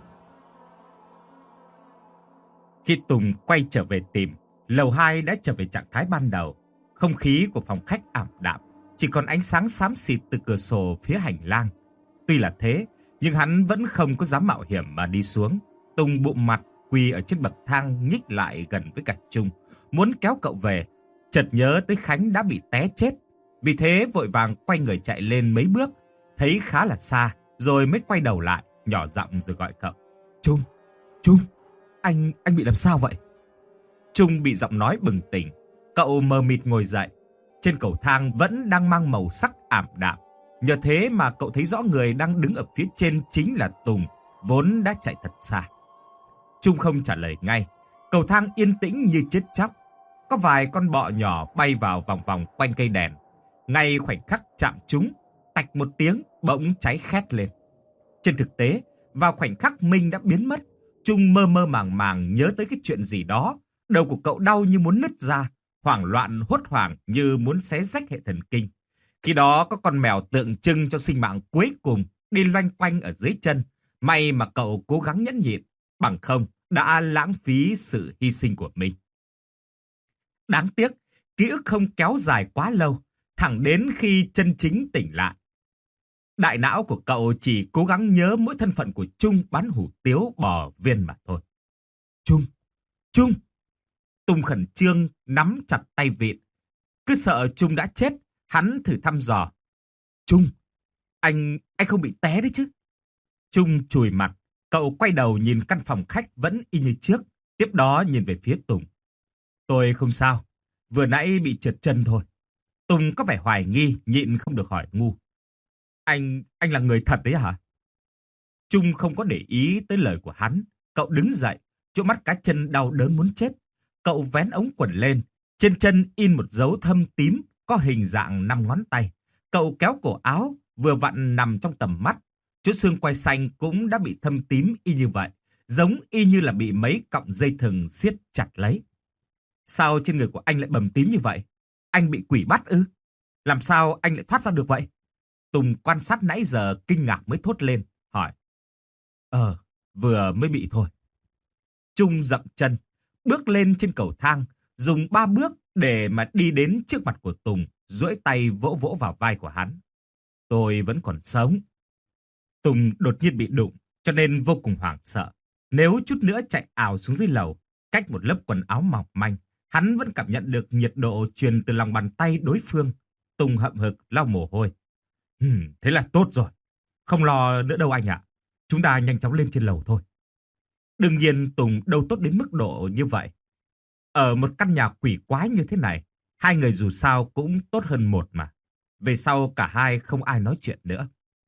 Khi Tùng quay trở về tìm, lầu 2 đã trở về trạng thái ban đầu. Không khí của phòng khách ảm đạm, chỉ còn ánh sáng xám xịt từ cửa sổ phía hành lang. Tuy là thế, nhưng hắn vẫn không có dám mạo hiểm mà đi xuống. Tùng bụm mặt quỳ ở trên bậc thang nhích lại gần với cả Trung, muốn kéo cậu về. Chợt nhớ tới Khánh đã bị té chết, vì thế vội vàng quay người chạy lên mấy bước, thấy khá là xa, rồi mới quay đầu lại, nhỏ giọng rồi gọi cậu. Trung, Trung, anh bị làm sao vậy? Trung bị giọng nói bừng tỉnh, cậu mờ mịt ngồi dậy. Trên cầu thang vẫn đang mang màu sắc ảm đạm, nhờ thế mà cậu thấy rõ người đang đứng ở phía trên chính là Tùng, vốn đã chạy thật xa. Trung không trả lời ngay, cầu thang yên tĩnh như chết chóc. Có vài con bọ nhỏ bay vào vòng vòng quanh cây đèn. Ngay khoảnh khắc chạm chúng, tạch một tiếng bỗng cháy khét lên. Trên thực tế, vào khoảnh khắc Minh đã biến mất, Trung mơ mơ màng màng nhớ tới cái chuyện gì đó. Đầu của cậu đau như muốn nứt ra, hoảng loạn hốt hoảng như muốn xé rách hệ thần kinh. Khi đó có con mèo tượng trưng cho sinh mạng cuối cùng đi loanh quanh ở dưới chân. May mà cậu cố gắng nhẫn nhịn, bằng không đã lãng phí sự hy sinh của mình. Đáng tiếc, ký ức không kéo dài quá lâu, thẳng đến khi chân chính tỉnh lại. Đại não của cậu chỉ cố gắng nhớ mỗi thân phận của Trung bán hủ tiếu bò viên mà thôi. Trung! Trung! Tùng khẩn trương nắm chặt tay vịn. Cứ sợ Trung đã chết, hắn thử thăm dò. Trung! Anh không bị té đấy chứ? Trung chùi mặt, cậu quay đầu nhìn căn phòng khách vẫn y như trước, tiếp đó nhìn về phía Tùng. Tôi không sao, vừa nãy bị trượt chân thôi. Tùng có vẻ hoài nghi, nhịn không được hỏi ngu. Anh là người thật đấy hả? Trung không có để ý tới lời của hắn. Cậu đứng dậy, chỗ mắt cá chân đau đớn muốn chết. Cậu vén ống quần lên, trên chân in một dấu thâm tím có hình dạng 5 ngón tay. Cậu kéo cổ áo, vừa vặn nằm trong tầm mắt. Chỗ xương quai xanh cũng đã bị thâm tím y như vậy, giống y như là bị mấy cọng dây thừng siết chặt lấy. Sao trên người của anh lại bầm tím như vậy? Anh bị quỷ bắt ư? Làm sao anh lại thoát ra được vậy? Tùng quan sát nãy giờ kinh ngạc mới thốt lên, hỏi. Vừa mới bị thôi. Trung dậm chân, bước lên trên cầu thang, dùng 3 bước để mà đi đến trước mặt của Tùng, duỗi tay vỗ vỗ vào vai của hắn. Tôi vẫn còn sống. Tùng đột nhiên bị đụng, cho nên vô cùng hoảng sợ. Nếu chút nữa chạy ào xuống dưới lầu, cách một lớp quần áo mỏng manh, hắn vẫn cảm nhận được nhiệt độ truyền từ lòng bàn tay đối phương. Tùng hậm hực lau mồ hôi. Thế là tốt rồi. Không lo nữa đâu anh ạ. Chúng ta nhanh chóng lên trên lầu thôi. Đương nhiên Tùng đâu tốt đến mức độ như vậy. Ở một căn nhà quỷ quái như thế này, hai người dù sao cũng tốt hơn một mà. Về sau cả hai không ai nói chuyện nữa.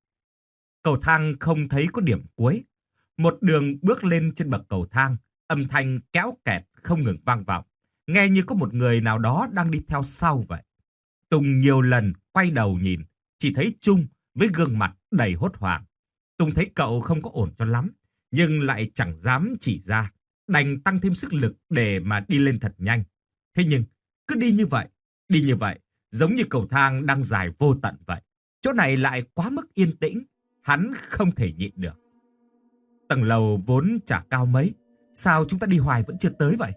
Cầu thang không thấy có điểm cuối. Một đường bước lên trên bậc cầu thang, âm thanh kéo kẹt không ngừng vang vọng. Nghe như có một người nào đó đang đi theo sau vậy. Tùng nhiều lần quay đầu nhìn, chỉ thấy Trung với gương mặt đầy hốt hoảng. Tùng thấy cậu không có ổn cho lắm, nhưng lại chẳng dám chỉ ra, đành tăng thêm sức lực để mà đi lên thật nhanh. Thế nhưng, cứ đi như vậy, giống như cầu thang đang dài vô tận vậy. Chỗ này lại quá mức yên tĩnh, hắn không thể nhịn được. Tầng lầu vốn chả cao mấy, sao chúng ta đi hoài vẫn chưa tới vậy?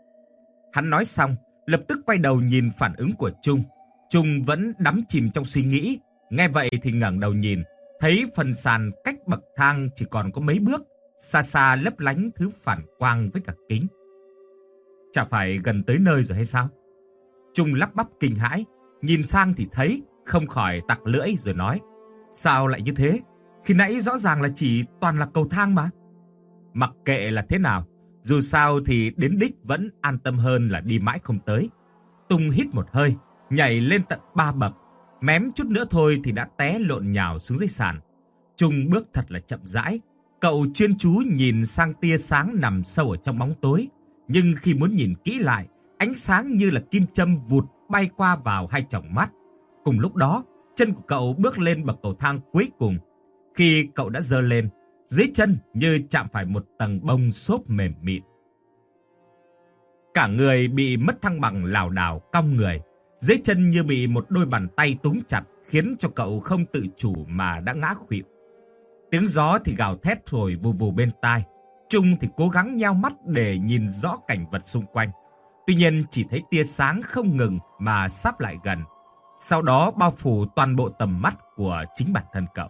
Hắn nói xong, lập tức quay đầu nhìn phản ứng của Trung. Trung vẫn đắm chìm trong suy nghĩ, nghe vậy thì ngẩng đầu nhìn, thấy phần sàn cách bậc thang chỉ còn có mấy bước, xa xa lấp lánh thứ phản quang với cả kính. Chả phải gần tới nơi rồi hay sao? Trung lắp bắp kinh hãi, nhìn sang thì thấy, không khỏi tặc lưỡi rồi nói. Sao lại như thế? Khi nãy rõ ràng là chỉ toàn là cầu thang mà. Mặc kệ là thế nào, dù sao thì đến đích vẫn an tâm hơn là đi mãi không tới. Tùng hít một hơi, nhảy lên tận 3 bậc, mém chút nữa thôi thì đã té lộn nhào xuống dưới sàn. Trung bước thật là chậm rãi, cậu chuyên chú nhìn sang tia sáng nằm sâu ở trong bóng tối. Nhưng khi muốn nhìn kỹ lại, ánh sáng như là kim châm vụt bay qua vào hai tròng mắt. Cùng lúc đó, chân của cậu bước lên bậc cầu thang cuối cùng. Khi cậu đã giơ lên, dưới chân như chạm phải một tầng bông xốp mềm mịn. Cả người bị mất thăng bằng lảo đảo cong người. Dưới chân như bị một đôi bàn tay túm chặt, khiến cho cậu không tự chủ mà đã ngã khuỵu. Tiếng gió thì gào thét thổi vù vù bên tai. Trung thì cố gắng nheo mắt để nhìn rõ cảnh vật xung quanh. Tuy nhiên chỉ thấy tia sáng không ngừng mà sắp lại gần. Sau đó bao phủ toàn bộ tầm mắt của chính bản thân cậu.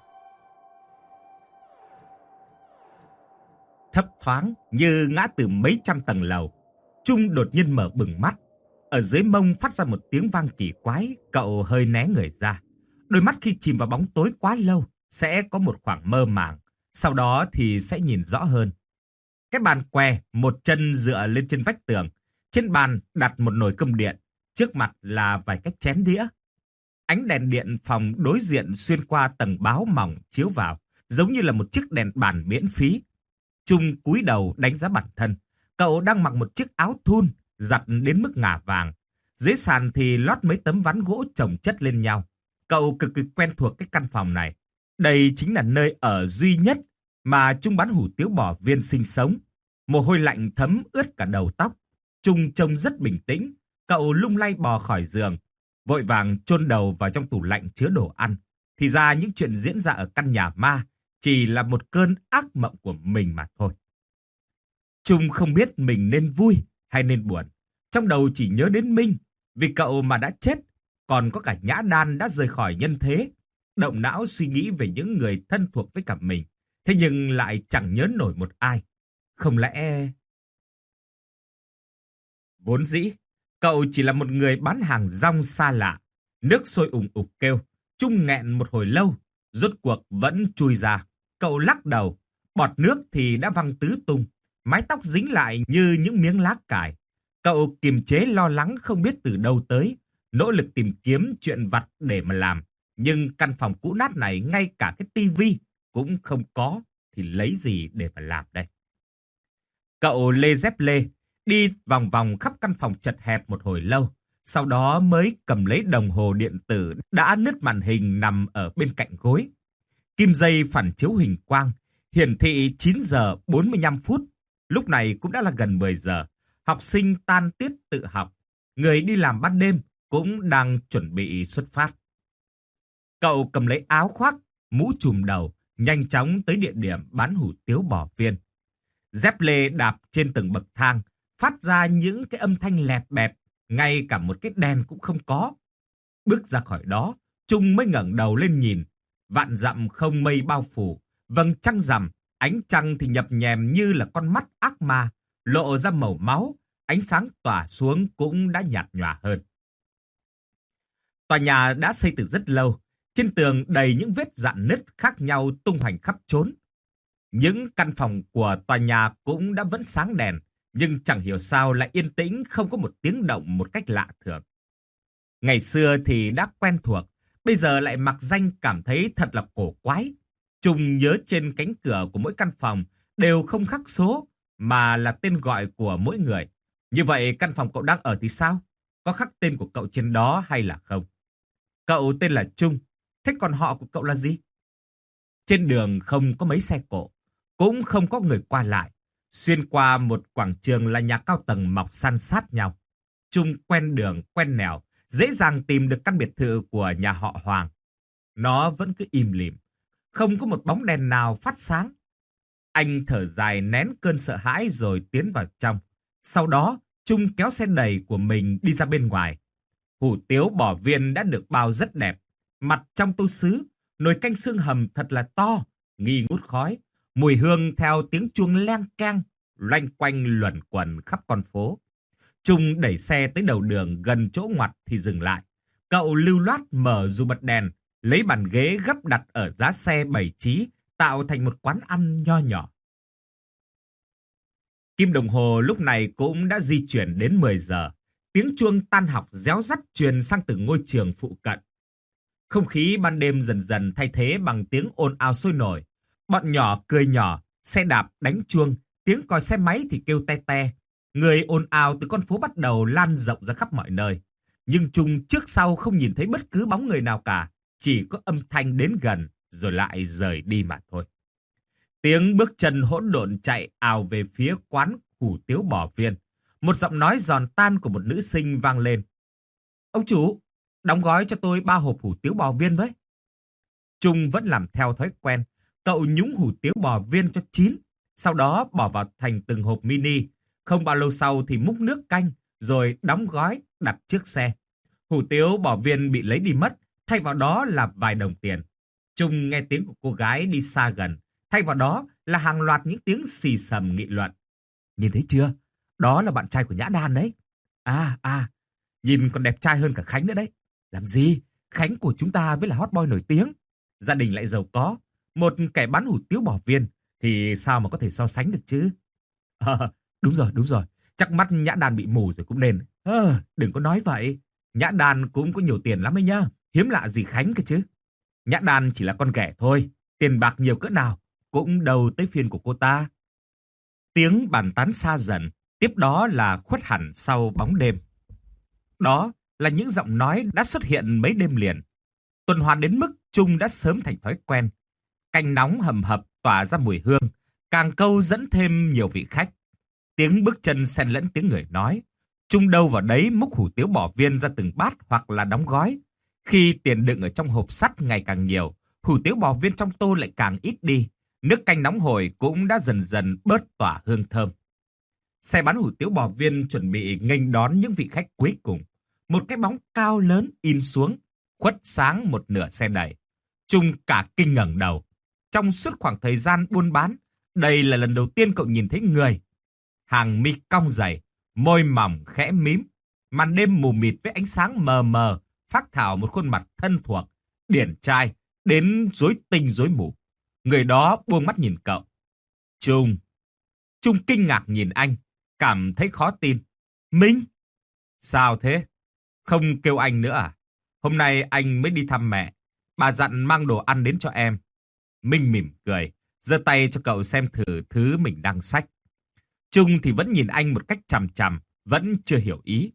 Thấp thoáng như ngã từ mấy trăm tầng lầu, Trung đột nhiên mở bừng mắt. Ở dưới mông phát ra một tiếng vang kỳ quái, cậu hơi né người ra. Đôi mắt khi chìm vào bóng tối quá lâu sẽ có một khoảng mơ màng, sau đó thì sẽ nhìn rõ hơn. Cái bàn què, một chân dựa lên trên vách tường. Trên bàn đặt một nồi cơm điện, trước mặt là vài cái chén đĩa. Ánh đèn điện phòng đối diện xuyên qua tầng báo mỏng chiếu vào, giống như là một chiếc đèn bàn miễn phí. Trung cúi đầu đánh giá bản thân. Cậu đang mặc một chiếc áo thun giặt đến mức ngả vàng. Dưới sàn thì lót mấy tấm ván gỗ chồng chất lên nhau. Cậu cực kỳ quen thuộc cái căn phòng này. Đây chính là nơi ở duy nhất mà Trung bán hủ tiếu bò viên sinh sống. Mồ hôi lạnh thấm ướt cả đầu tóc. Trung trông rất bình tĩnh, cậu lung lay bò khỏi giường, vội vàng chôn đầu vào trong tủ lạnh chứa đồ ăn. Thì ra những chuyện diễn ra ở căn nhà ma chỉ là một cơn ác mộng của mình mà thôi. Trung không biết mình nên vui hay nên buồn. Trong đầu chỉ nhớ đến Minh, vì cậu mà đã chết, còn có cả Nhã Đan đã rời khỏi nhân thế. Động não suy nghĩ về những người thân thuộc với cả mình, thế nhưng lại chẳng nhớ nổi một ai. Không lẽ... Vốn dĩ, cậu chỉ là một người bán hàng rong xa lạ. Nước sôi ủng ục kêu, Trung nghẹn một hồi lâu, rốt cuộc vẫn chui ra. Cậu lắc đầu, bọt nước thì đã văng tứ tung, mái tóc dính lại như những miếng lá cải. Cậu kiềm chế lo lắng không biết từ đâu tới, nỗ lực tìm kiếm chuyện vặt để mà làm. Nhưng căn phòng cũ nát này ngay cả cái tivi cũng không có, thì lấy gì để mà làm đây? Cậu lê dép lê, đi vòng vòng khắp căn phòng chật hẹp một hồi lâu, sau đó mới cầm lấy đồng hồ điện tử đã nứt màn hình nằm ở bên cạnh gối. Kim dây phản chiếu huỳnh quang, hiển thị 9 giờ 45 phút. Lúc này cũng đã là gần 10 giờ. Học sinh tan tiết tự học, người đi làm ban đêm cũng đang chuẩn bị xuất phát. Cậu cầm lấy áo khoác, mũ trùm đầu, nhanh chóng tới địa điểm bán hủ tiếu bò viên. Dép lê đạp trên từng bậc thang, phát ra những cái âm thanh lẹp bẹp, ngay cả một cái đèn cũng không có. Bước ra khỏi đó, Trung mới ngẩng đầu lên nhìn. Vạn dặm không mây bao phủ, vầng trăng rằm, ánh trăng thì nhập nhèm như là con mắt ác ma, lộ ra màu máu, ánh sáng tỏa xuống cũng đã nhạt nhòa hơn. Tòa nhà đã xây từ rất lâu, trên tường đầy những vết rạn nứt khác nhau tung hoành khắp trốn. Những căn phòng của tòa nhà cũng đã vẫn sáng đèn, nhưng chẳng hiểu sao lại yên tĩnh, không có một tiếng động một cách lạ thường. Ngày xưa thì đã quen thuộc, bây giờ lại mặc danh cảm thấy thật là cổ quái. Trung nhớ trên cánh cửa của mỗi căn phòng đều không khắc số, mà là tên gọi của mỗi người. Như vậy căn phòng cậu đang ở thì sao? Có khắc tên của cậu trên đó hay là không? Cậu tên là Trung, thế còn họ của cậu là gì? Trên đường không có mấy xe cộ, cũng không có người qua lại. Xuyên qua một quảng trường là nhà cao tầng mọc san sát nhau. Trung quen đường, quen nẻo, dễ dàng tìm được căn biệt thự của nhà họ Hoàng. Nó vẫn cứ im lìm, không có một bóng đèn nào phát sáng. Anh thở dài nén cơn sợ hãi rồi tiến vào trong. Sau đó, Trung kéo xe đẩy của mình đi ra bên ngoài. Hủ tiếu bò viên đã được bao rất đẹp. Mặt trong tô sứ, nồi canh xương hầm thật là to, nghi ngút khói. Mùi hương theo tiếng chuông leng keng, loanh quanh luẩn quẩn khắp con phố. Trung đẩy xe tới đầu đường gần chỗ ngoặt thì dừng lại. Cậu lưu loát mở dù bật đèn, lấy bàn ghế gấp đặt ở giá xe bày trí, tạo thành một quán ăn nho nhỏ. Kim đồng hồ lúc này cũng đã di chuyển đến 10 giờ. Tiếng chuông tan học réo rắt truyền sang từng ngôi trường phụ cận. Không khí ban đêm dần dần thay thế bằng tiếng ồn ào sôi nổi. Bọn nhỏ cười nhỏ, xe đạp đánh chuông, tiếng còi xe máy thì kêu te te. Người ồn ào từ con phố bắt đầu lan rộng ra khắp mọi nơi. Nhưng Trung trước sau không nhìn thấy bất cứ bóng người nào cả, chỉ có âm thanh đến gần rồi lại rời đi mà thôi. Tiếng bước chân hỗn độn chạy ào về phía quán hủ tiếu bò viên. Một giọng nói giòn tan của một nữ sinh vang lên. Ông chủ, đóng gói cho tôi 3 hộp hủ tiếu bò viên với. Trung vẫn làm theo thói quen. Cậu nhúng hủ tiếu bò viên cho chín, sau đó bỏ vào thành từng hộp mini. Không bao lâu sau thì múc nước canh, rồi đóng gói đặt trước xe. Hủ tiếu bò viên bị lấy đi mất, thay vào đó là vài đồng tiền. Trung nghe tiếng của cô gái đi xa gần, thay vào đó là hàng loạt những tiếng xì xầm nghị luận. Nhìn thấy chưa? Đó là bạn trai của Nhã Đan đấy. Nhìn còn đẹp trai hơn cả Khánh nữa đấy. Làm gì? Khánh của chúng ta với là hot boy nổi tiếng. Gia đình lại giàu có. Một kẻ bán hủ tiếu bò viên thì sao mà có thể so sánh được chứ? Đúng rồi. Chắc mắt Nhã Đan bị mù rồi cũng nên. Đừng có nói vậy. Nhã Đan cũng có nhiều tiền lắm ấy nhá. Hiếm lạ gì Khánh cơ chứ. Nhã Đan chỉ là con ghẻ thôi. Tiền bạc nhiều cỡ nào cũng đâu tới phiên của cô ta. Tiếng bàn tán xa dần. Tiếp đó là khuất hẳn sau bóng đêm. Đó là những giọng nói đã xuất hiện mấy đêm liền. Tuần hoàn đến mức Trung đã sớm thành thói quen. Canh nóng hầm hập tỏa ra mùi hương, càng câu dẫn thêm nhiều vị khách. Tiếng bước chân xen lẫn tiếng người nói, Trung đâu vào đấy múc hủ tiếu bò viên ra từng bát hoặc là đóng gói. Khi tiền đựng ở trong hộp sắt ngày càng nhiều, hủ tiếu bò viên trong tô lại càng ít đi. Nước canh nóng hổi cũng đã dần dần bớt tỏa hương thơm. Xe bán hủ tiếu bò viên chuẩn bị nghênh đón những vị khách cuối cùng. Một cái bóng cao lớn in xuống, khuất sáng một nửa xe đẩy. Trung cả kinh ngẩng đầu. Trong suốt khoảng thời gian buôn bán, đây là lần đầu tiên cậu nhìn thấy người. Hàng mi cong dày, môi mỏng khẽ mím. Màn đêm mù mịt với ánh sáng mờ mờ, phác thảo một khuôn mặt thân thuộc, điển trai, đến rối tinh rối mù. Người đó buông mắt nhìn cậu. Trung. Trung kinh ngạc nhìn anh, cảm thấy khó tin. Minh? Sao thế? Không kêu anh nữa à? Hôm nay anh mới đi thăm mẹ. Bà dặn mang đồ ăn đến cho em. Minh mỉm cười, giơ tay cho cậu xem thử thứ mình đang xách. Trung thì vẫn nhìn anh một cách chằm chằm, vẫn chưa hiểu ý.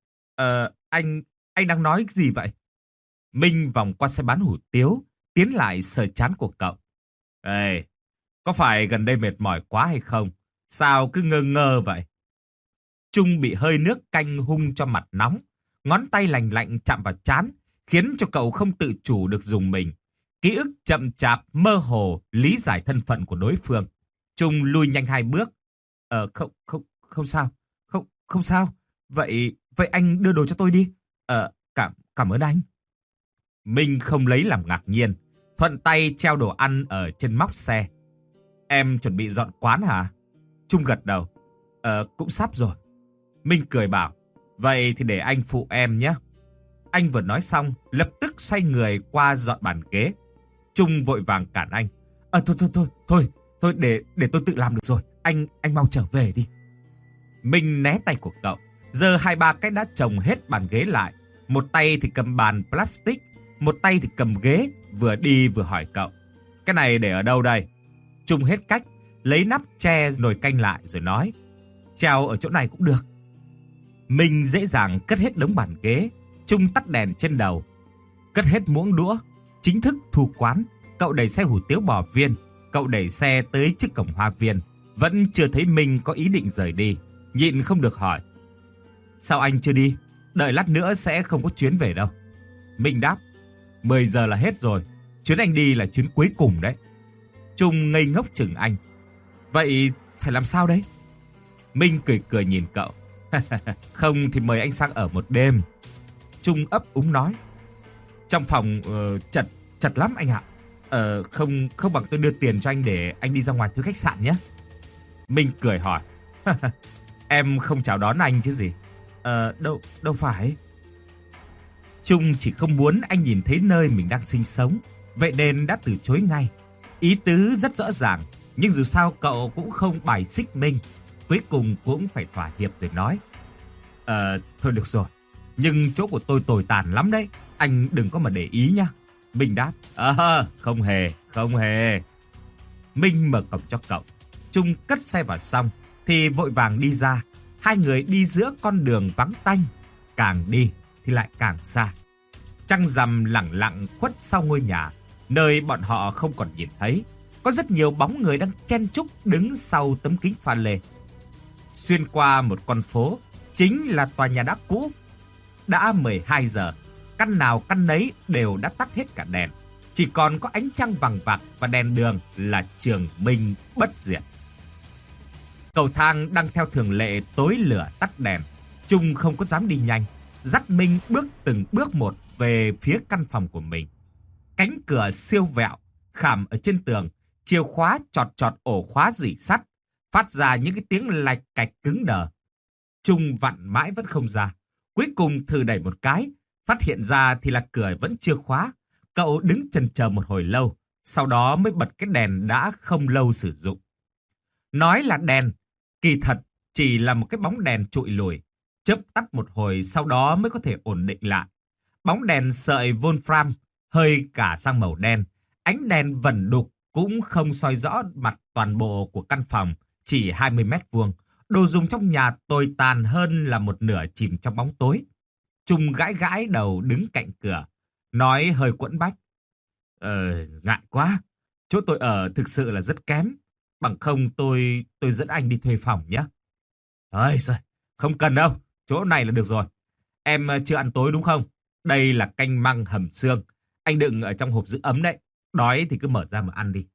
Anh đang nói gì vậy? Minh vòng qua xe bán hủ tiếu, tiến lại sờ trán của cậu. Ê, có phải gần đây mệt mỏi quá hay không? Sao cứ ngơ ngơ vậy? Trung bị hơi nước canh hung cho mặt nóng, ngón tay lành lạnh chạm vào trán, khiến cho cậu không tự chủ được dùng mình. Ký ức chậm chạp, mơ hồ, lý giải thân phận của đối phương. Trung lui nhanh 2 bước. Không sao. Không sao. Vậy anh đưa đồ cho tôi đi. Cảm ơn anh. Minh không lấy làm ngạc nhiên, thuận tay treo đồ ăn ở trên móc xe. Em chuẩn bị dọn quán hả? Trung gật đầu. Cũng sắp rồi. Minh cười bảo, vậy thì để anh phụ em nhé. Anh vừa nói xong, lập tức xoay người qua dọn bàn ghế. Trung vội vàng cản anh. Thôi, để tôi tự làm được rồi. Anh mau trở về đi. Minh né tay của cậu, giơ 2-3 cái đã chồng hết bàn ghế lại. Một tay thì cầm bàn plastic, một tay thì cầm ghế, vừa đi vừa hỏi cậu. Cái này để ở đâu đây? Trung hết cách, lấy nắp che nồi canh lại rồi nói. Treo ở chỗ này cũng được. Minh dễ dàng cất hết đống bàn ghế. Trung tắt đèn trên đầu, cất hết muỗng đũa, chính thức thu quán. Cậu đẩy xe hủ tiếu bò viên, cậu đẩy xe tới trước cổng hoa viên. Vẫn chưa thấy Minh có ý định rời đi, nhịn không được hỏi. Sao anh chưa đi? Đợi lát nữa sẽ không có chuyến về đâu. Minh đáp. 10 giờ là hết rồi. Chuyến anh đi là chuyến cuối cùng đấy. Trung ngây ngốc chừng anh. Vậy phải làm sao đấy? Minh cười cười nhìn cậu. Không thì mời anh sang ở một đêm. Trung ấp úng nói. Trong phòng chật lắm anh ạ. Không bằng tôi đưa tiền cho anh để anh đi ra ngoài thuê khách sạn nhé. Minh cười hỏi. Em không chào đón anh chứ gì? Đâu phải. Trung chỉ không muốn anh nhìn thấy nơi mình đang sinh sống, vậy nên đã từ chối ngay. Ý tứ rất rõ ràng, nhưng dù sao cậu cũng không bài xích Minh. Cuối cùng cũng phải thỏa hiệp rồi nói. Thôi được rồi, nhưng chỗ của tôi tồi tàn lắm đấy. Anh đừng có mà để ý nhá. Minh đáp. Không hề. Minh mở cổng cho cậu. Trung cất xe vào xong thì vội vàng đi ra. Hai người đi giữa con đường vắng tanh, càng đi thì lại càng xa. Trăng rằm lẳng lặng khuất sau ngôi nhà, nơi bọn họ không còn nhìn thấy. Có rất nhiều bóng người đang chen chúc đứng sau tấm kính pha lê. Xuyên qua một con phố, chính là tòa nhà đã cũ. Đã 12 giờ, căn nào căn nấy đều đã tắt hết cả đèn. Chỉ còn có ánh trăng vằng vặc và đèn đường là Trường Minh bất diệt. Cầu thang đang theo thường lệ tối lửa tắt đèn. Trung không có dám đi nhanh, dắt Minh bước từng bước một về phía căn phòng của mình. Cánh cửa siêu vẹo, khảm ở trên tường, chìa khóa chọt chọt ổ khóa rỉ sắt, phát ra những cái tiếng lạch cạch cứng đờ. Trung vặn mãi vẫn không ra. Cuối cùng thử đẩy một cái, phát hiện ra thì là cửa vẫn chưa khóa. Cậu đứng chần chờ một hồi lâu, sau đó mới bật cái đèn đã không lâu sử dụng. Nói là đèn, kỳ thật chỉ là một cái bóng đèn trụi lùi, chớp tắt một hồi sau đó mới có thể ổn định lại. Bóng đèn sợi Wolfram hơi cả sang màu đen, ánh đèn vẩn đục cũng không soi rõ mặt toàn bộ của căn phòng, chỉ 20 mét vuông. Đồ dùng trong nhà tồi tàn hơn là một nửa chìm trong bóng tối. Trung gãi gãi đầu đứng cạnh cửa, nói hơi quẫn bách. Ngại quá, chỗ tôi ở thực sự là rất kém. Bằng không tôi dẫn anh đi thuê phòng nhé. Ơi giời, không cần đâu, chỗ này là được rồi. Em chưa ăn tối đúng không? Đây là canh măng hầm xương. Anh đựng ở trong hộp giữ ấm đấy. Đói thì cứ mở ra mà ăn đi.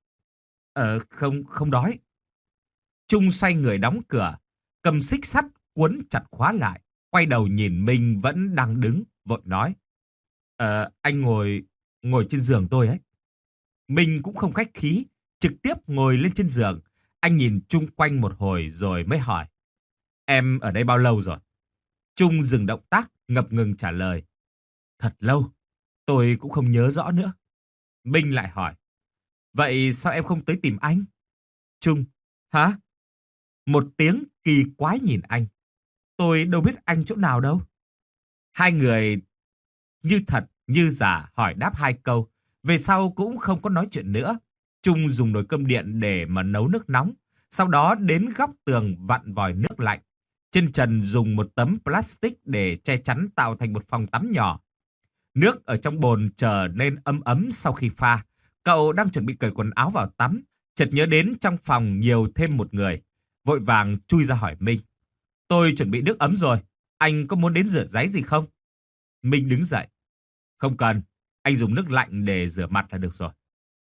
Không đói. Trung xoay người đóng cửa, cầm xích sắt cuốn chặt khóa lại, quay đầu nhìn Minh vẫn đang đứng, vội nói. Anh ngồi trên giường tôi ấy. Minh cũng không khách khí, trực tiếp ngồi lên trên giường. Anh nhìn Trung quanh một hồi rồi mới hỏi. Em ở đây bao lâu rồi? Trung dừng động tác, ngập ngừng trả lời. Thật lâu, tôi cũng không nhớ rõ nữa. Minh lại hỏi. Vậy sao em không tới tìm anh? Trung. Hả? Một tiếng kỳ quái nhìn anh. Tôi đâu biết anh chỗ nào đâu. Hai người như thật như giả hỏi đáp hai câu. Về sau cũng không có nói chuyện nữa. Trung dùng nồi cơm điện để mà nấu nước nóng. Sau đó đến góc tường vặn vòi nước lạnh. Trên trần dùng một tấm plastic để che chắn tạo thành một phòng tắm nhỏ. Nước ở trong bồn trở nên ấm ấm sau khi pha. Cậu đang chuẩn bị cởi quần áo vào tắm. Chợt nhớ đến trong phòng nhiều thêm một người. Vội vàng chui ra hỏi Minh. Tôi chuẩn bị nước ấm rồi. Anh có muốn đến rửa ráy gì không? Minh đứng dậy. Không cần. Anh dùng nước lạnh để rửa mặt là được rồi.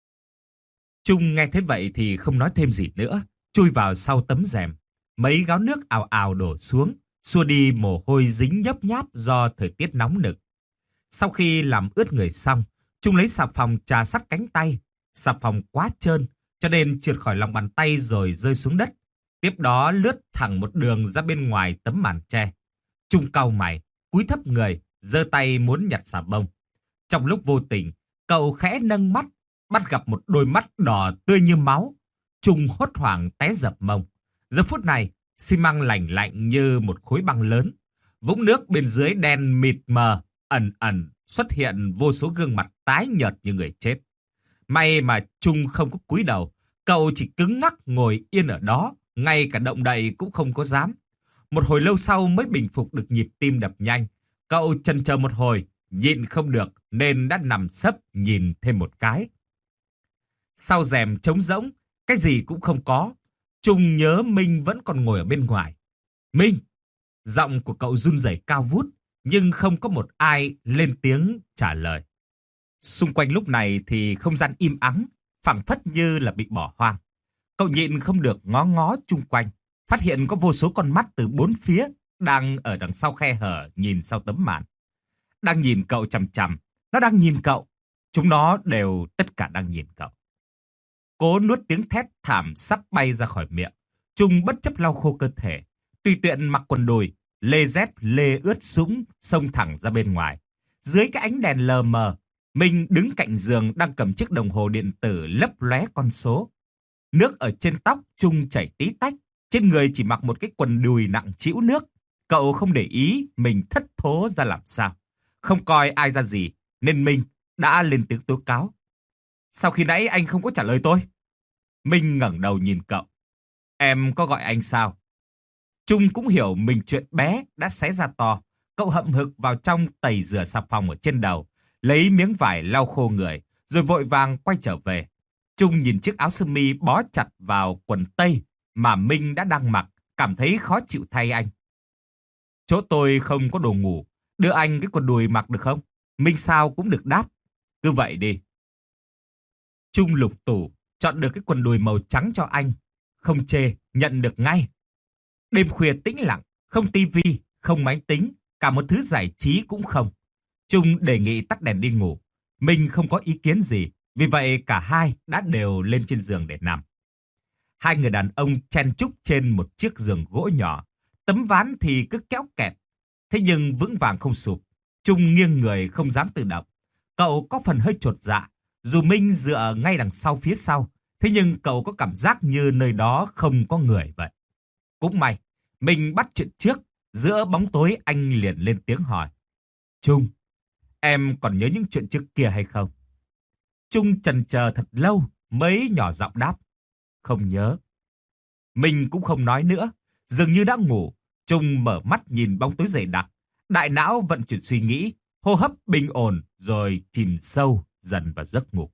Trung nghe thế vậy thì không nói thêm gì nữa. Chui vào sau tấm rèm. Mấy gáo nước ào ào đổ xuống. Xua đi mồ hôi dính nhấp nháp do thời tiết nóng nực. Sau khi làm ướt người xong, Trung lấy xà phòng chà sát cánh tay. Xà phòng quá trơn, cho nên trượt khỏi lòng bàn tay rồi rơi xuống đất. Tiếp đó lướt thẳng một đường ra bên ngoài tấm màn tre. Trung cau mày, cúi thấp người, giơ tay muốn nhặt xà bông. Trong lúc vô tình, cậu khẽ nâng mắt, bắt gặp một đôi mắt đỏ tươi như máu. Trung hốt hoảng té dập mông. Giờ phút này, xi măng lạnh lạnh như một khối băng lớn. Vũng nước bên dưới đen mịt mờ, ẩn ẩn xuất hiện vô số gương mặt tái nhợt như người chết. May mà Trung không có cúi đầu, cậu chỉ cứng ngắc ngồi yên ở đó, ngay cả động đậy cũng không có dám. Một hồi lâu sau mới bình phục được nhịp tim đập nhanh. Cậu chần chờ một hồi, nhịn không được nên đã nằm sấp nhìn thêm một cái. Sau rèm trống rỗng, cái gì cũng không có. Trung nhớ Minh vẫn còn ngồi ở bên ngoài. Minh! Giọng của cậu run rẩy cao vút, nhưng không có một ai lên tiếng trả lời. Xung quanh lúc này thì không gian im ắng, phảng phất như là bị bỏ hoang. Cậu nhịn không được ngó ngó chung quanh, phát hiện có vô số con mắt từ bốn phía đang ở đằng sau khe hở nhìn sau tấm màn. Đang nhìn cậu chằm chằm, nó đang nhìn cậu. Chúng nó đều tất cả đang nhìn cậu. Cố nuốt tiếng thét thảm sắp bay ra khỏi miệng. Trung bất chấp lau khô cơ thể, tùy tiện mặc quần đùi, lê dép lê ướt sũng xông thẳng ra bên ngoài. Dưới cái ánh đèn lờ mờ, Minh đứng cạnh giường đang cầm chiếc đồng hồ điện tử lấp lóe con số. Nước ở trên tóc Trung chảy tí tách, trên người chỉ mặc một cái quần đùi nặng trĩu nước. Cậu không để ý mình thất thố ra làm sao. Không coi ai ra gì, nên Minh đã lên tiếng tố cáo. Sao khi nãy anh không có trả lời tôi? Minh ngẩng đầu nhìn cậu. Em có gọi anh sao? Trung cũng hiểu mình chuyện bé đã xé ra to. Cậu hậm hực vào trong tẩy rửa xà phòng ở trên đầu, lấy miếng vải lau khô người, rồi vội vàng quay trở về. Trung nhìn chiếc áo sơ mi bó chặt vào quần tây mà Minh đã đang mặc, cảm thấy khó chịu thay anh. Chỗ tôi không có đồ ngủ, đưa anh cái quần đùi mặc được không? Minh sao cũng được đáp. Cứ vậy đi. Trung lục tủ, chọn được cái quần đùi màu trắng cho anh. Không chê, nhận được ngay. Đêm khuya tĩnh lặng, không tivi, không máy tính, cả một thứ giải trí cũng không. Trung đề nghị tắt đèn đi ngủ. Minh không có ý kiến gì, vì vậy cả hai đã đều lên trên giường để nằm. Hai người đàn ông chen chúc trên một chiếc giường gỗ nhỏ. Tấm ván thì cứ kéo kẹt, thế nhưng vững vàng không sụp. Trung nghiêng người không dám tự động. Cậu có phần hơi chột dạ, dù Minh dựa ngay đằng sau phía sau, thế nhưng cậu có cảm giác như nơi đó không có người vậy. Cũng may, Minh bắt chuyện trước, giữa bóng tối anh liền lên tiếng hỏi. Trung, em còn nhớ những chuyện trước kia hay không? Trung chần chờ thật lâu mới nhỏ giọng đáp. Không nhớ. Minh cũng không nói nữa, dường như đã ngủ. Trung mở mắt nhìn bóng tối dày đặc, đại não vận chuyển suy nghĩ, hô hấp bình ổn rồi chìm sâu dần vào giấc ngủ.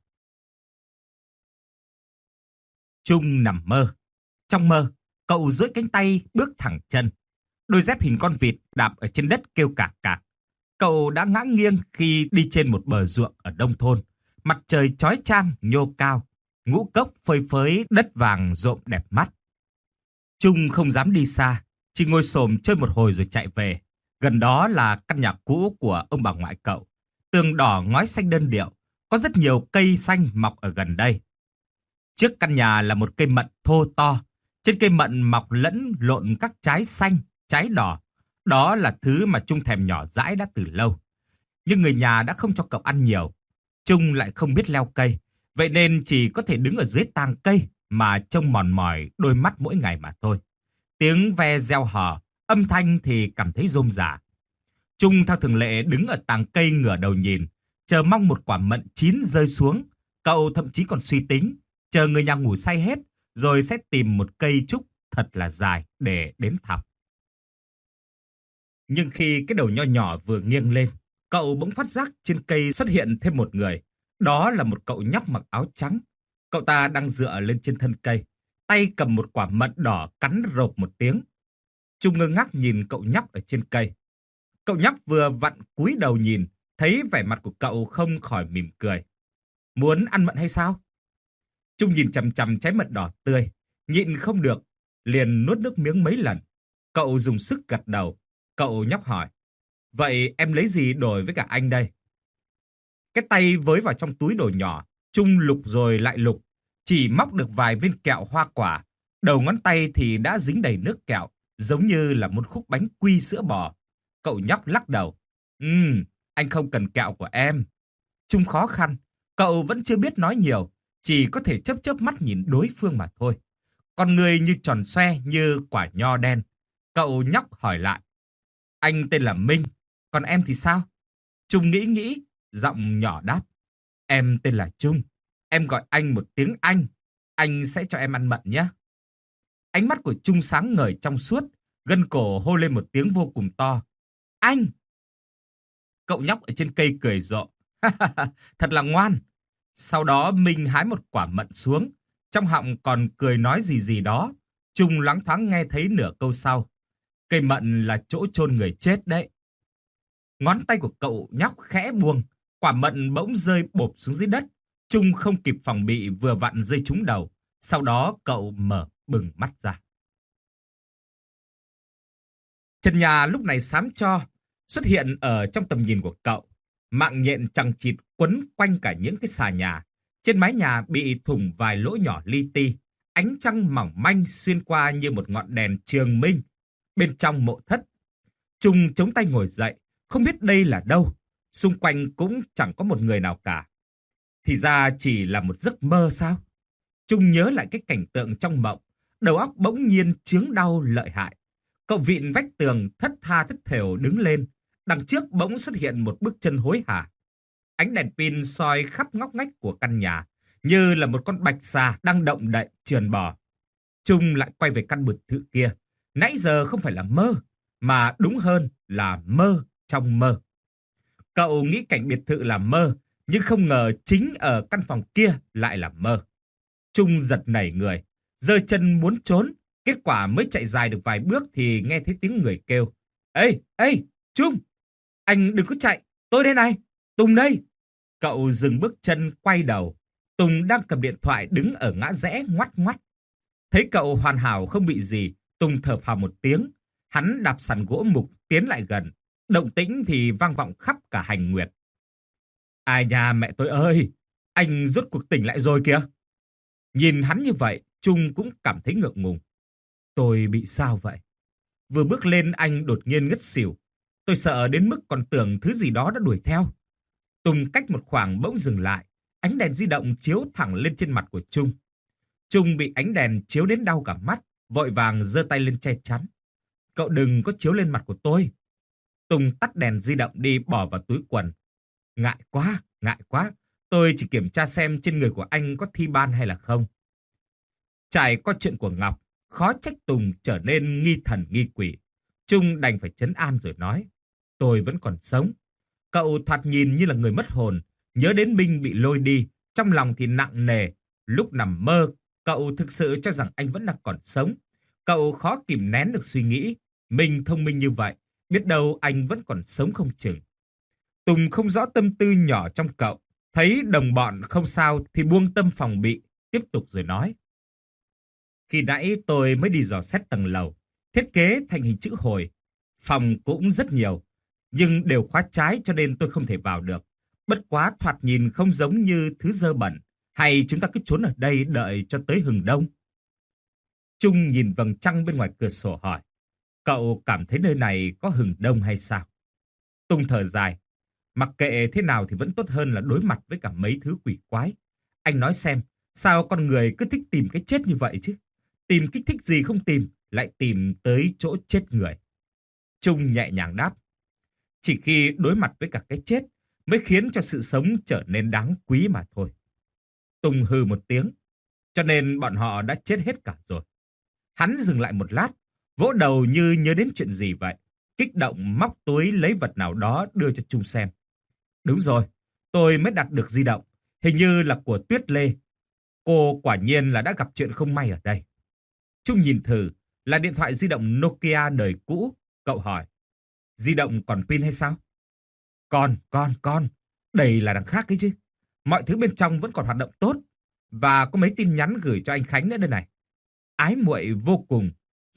Trung nằm mơ. Trong mơ, cậu duỗi cánh tay bước thẳng chân. Đôi dép hình con vịt đạp ở trên đất kêu cạc cạc. Cậu đã ngã nghiêng khi đi trên một bờ ruộng ở nông thôn. Mặt trời chói chang nhô cao, ngũ cốc phơi phới đất vàng rộm đẹp mắt. Trung không dám đi xa, chỉ ngồi xổm chơi một hồi rồi chạy về. Gần đó là căn nhà cũ của ông bà ngoại cậu. Tường đỏ ngói xanh đơn điệu, có rất nhiều cây xanh mọc ở gần đây. Trước căn nhà là một cây mận thô to. Trên cây mận mọc lẫn lộn các trái xanh, trái đỏ. Đó là thứ mà Trung thèm nhỏ dãi đã từ lâu. Nhưng người nhà đã không cho cậu ăn nhiều. Trung lại không biết leo cây, vậy nên chỉ có thể đứng ở dưới tàng cây mà trông mòn mỏi đôi mắt mỗi ngày mà thôi. Tiếng ve reo hò, âm thanh thì cảm thấy rôm rả. Trung theo thường lệ đứng ở tàng cây ngửa đầu nhìn, chờ mong một quả mận chín rơi xuống. Cậu thậm chí còn suy tính, chờ người nhà ngủ say hết, rồi sẽ tìm một cây trúc thật là dài để đến thăm. Nhưng khi cái đầu nho nhỏ vừa nghiêng lên, cậu bỗng phát giác trên cây xuất hiện thêm một người. Đó là một cậu nhóc mặc áo trắng. Cậu ta đang dựa lên trên thân cây, tay cầm một quả mận đỏ cắn rộp một tiếng. Trung ngơ ngác nhìn cậu nhóc ở trên cây. Cậu nhóc vừa vặn cúi đầu nhìn, thấy vẻ mặt của cậu không khỏi mỉm cười. Muốn ăn mận hay sao? Trung nhìn chằm chằm trái mận đỏ tươi, nhịn không được, liền nuốt nước miếng mấy lần. Cậu dùng sức gật đầu. Cậu nhóc hỏi, vậy em lấy gì đổi với cả anh đây? Cái tay với vào trong túi đồ nhỏ, Trung lục rồi lại lục, chỉ móc được vài viên kẹo hoa quả. Đầu ngón tay thì đã dính đầy nước kẹo, giống như là một khúc bánh quy sữa bò. Cậu nhóc lắc đầu, anh không cần kẹo của em. Trung khó khăn, cậu vẫn chưa biết nói nhiều, chỉ có thể chớp chớp mắt nhìn đối phương mà thôi. Con người như tròn xoe như quả nho đen. Cậu nhóc hỏi lại, anh tên là Minh, còn em thì sao? Trung nghĩ, giọng nhỏ đáp, em tên là Trung, em gọi anh một tiếng anh sẽ cho em ăn mận nhé. Ánh mắt của Trung sáng ngời trong suốt, gân cổ hô lên một tiếng vô cùng to, anh! Cậu nhóc ở trên cây cười rộ, thật là ngoan. Sau đó Minh hái một quả mận xuống, trong họng còn cười nói gì đó. Trung loáng thoáng nghe thấy nửa câu sau, cây mận là chỗ chôn người chết đấy. Ngón tay của cậu nhóc khẽ buông, quả mận bỗng rơi bộp xuống dưới đất. Trung không kịp phòng bị vừa vặn rơi trúng đầu. Sau đó cậu mở bừng mắt ra. Trần nhà lúc này xám cho, xuất hiện ở trong tầm nhìn của cậu. Mạng nhện chằng chịt quấn quanh cả những cái xà nhà. Trên mái nhà bị thủng vài lỗ nhỏ li ti. Ánh trăng mỏng manh xuyên qua như một ngọn đèn trường minh. Bên trong mộ thất, Trung chống tay ngồi dậy, không biết đây là đâu. Xung quanh cũng chẳng có một người nào cả. Thì ra chỉ là một giấc mơ sao? Trung nhớ lại cái cảnh tượng trong mộng, đầu óc bỗng nhiên chướng đau lợi hại. Cậu vịn vách tường thất tha thất thểu đứng lên, đằng trước bỗng xuất hiện một bước chân hối hả. Ánh đèn pin soi khắp ngóc ngách của căn nhà, như là một con bạch xà đang động đậy trườn bò. Trung lại quay về căn biệt thự kia. Nãy giờ không phải là mơ, mà đúng hơn là mơ trong mơ. Cậu nghĩ cảnh biệt thự là mơ, nhưng không ngờ chính ở căn phòng kia lại là mơ. Trung giật nảy người, giơ chân muốn trốn. Kết quả mới chạy dài được vài bước thì nghe thấy tiếng người kêu. Ê, Trung! Anh đừng có chạy, tôi đây này, Tùng đây! Cậu dừng bước chân quay đầu. Tùng đang cầm điện thoại đứng ở ngã rẽ ngoắt ngoắt. Thấy cậu hoàn hảo không bị gì, Tùng thở phào một tiếng. Hắn đạp sàn gỗ mục tiến lại gần. Động tĩnh thì vang vọng khắp cả hành nguyệt. Ai nhà mẹ tôi ơi! Anh rốt cuộc tỉnh lại rồi kìa! Nhìn hắn như vậy, Trung cũng cảm thấy ngượng ngùng. Tôi bị sao vậy? Vừa bước lên anh đột nhiên ngất xỉu. Tôi sợ đến mức còn tưởng thứ gì đó đã đuổi theo. Tùng cách một khoảng bỗng dừng lại. Ánh đèn di động chiếu thẳng lên trên mặt của Trung. Trung bị ánh đèn chiếu đến đau cả mắt, vội vàng giơ tay lên che chắn. Cậu đừng có chiếu lên mặt của tôi. Tùng tắt đèn di động đi bỏ vào túi quần. Ngại quá. Tôi chỉ kiểm tra xem trên người của anh có thi ban hay là không. Trải qua chuyện của Ngọc, khó trách Tùng trở nên nghi thần nghi quỷ. Trung đành phải trấn an rồi nói. Tôi vẫn còn sống. Cậu thoạt nhìn như là người mất hồn. Nhớ đến Minh bị lôi đi, trong lòng thì nặng nề. Lúc nằm mơ, cậu thực sự cho rằng anh vẫn đang còn sống. Cậu khó kìm nén được suy nghĩ. Minh thông minh như vậy, biết đâu anh vẫn còn sống không chừng. Tùng không rõ tâm tư nhỏ trong cậu, thấy đồng bọn không sao thì buông tâm phòng bị, tiếp tục rồi nói. Khi nãy tôi mới đi dò xét tầng lầu, thiết kế thành hình chữ hồi. Phòng cũng rất nhiều, nhưng đều khóa trái cho nên tôi không thể vào được. Bất quá thoạt nhìn không giống như thứ dơ bẩn, hay chúng ta cứ trốn ở đây đợi cho tới hừng đông. Trung nhìn vầng trăng bên ngoài cửa sổ hỏi, cậu cảm thấy nơi này có hừng đông hay sao? Tùng thở dài, mặc kệ thế nào thì vẫn tốt hơn là đối mặt với cả mấy thứ quỷ quái. Anh nói xem, sao con người cứ thích tìm cái chết như vậy chứ? Tìm kích thích gì không tìm, lại tìm tới chỗ chết người. Trung nhẹ nhàng đáp, chỉ khi đối mặt với cả cái chết mới khiến cho sự sống trở nên đáng quý mà thôi. Tùng hừ một tiếng, cho nên bọn họ đã chết hết cả rồi. Hắn dừng lại một lát, vỗ đầu như nhớ đến chuyện gì vậy. Kích động móc túi lấy vật nào đó đưa cho Trung xem. Đúng rồi, tôi mới đặt được di động, hình như là của Tuyết Lê. Cô quả nhiên là đã gặp chuyện không may ở đây. Trung nhìn thử, là điện thoại di động Nokia đời cũ. Cậu hỏi, di động còn pin hay sao? Còn, đây là đằng khác ấy chứ. Mọi thứ bên trong vẫn còn hoạt động tốt. Và có mấy tin nhắn gửi cho anh Khánh nữa đây này. Ái muội vô cùng.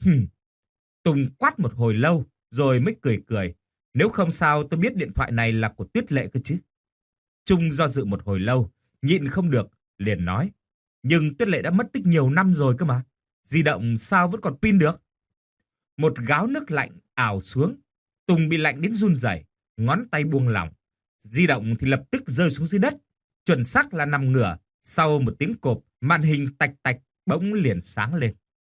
Tùng quát một hồi lâu, rồi mới cười. Nếu không sao tôi biết điện thoại này là của Tuyết Lệ cơ chứ. Trung do dự một hồi lâu, nhịn không được, liền nói. Nhưng Tuyết Lệ đã mất tích nhiều năm rồi cơ mà. Di động sao vẫn còn pin được? Một gáo nước lạnh ào xuống. Tùng bị lạnh đến run rẩy, ngón tay buông lỏng. Di động thì lập tức rơi xuống dưới đất. Chuẩn xác là nằm ngửa. Sau một tiếng cộp, màn hình tạch tạch bỗng liền sáng lên.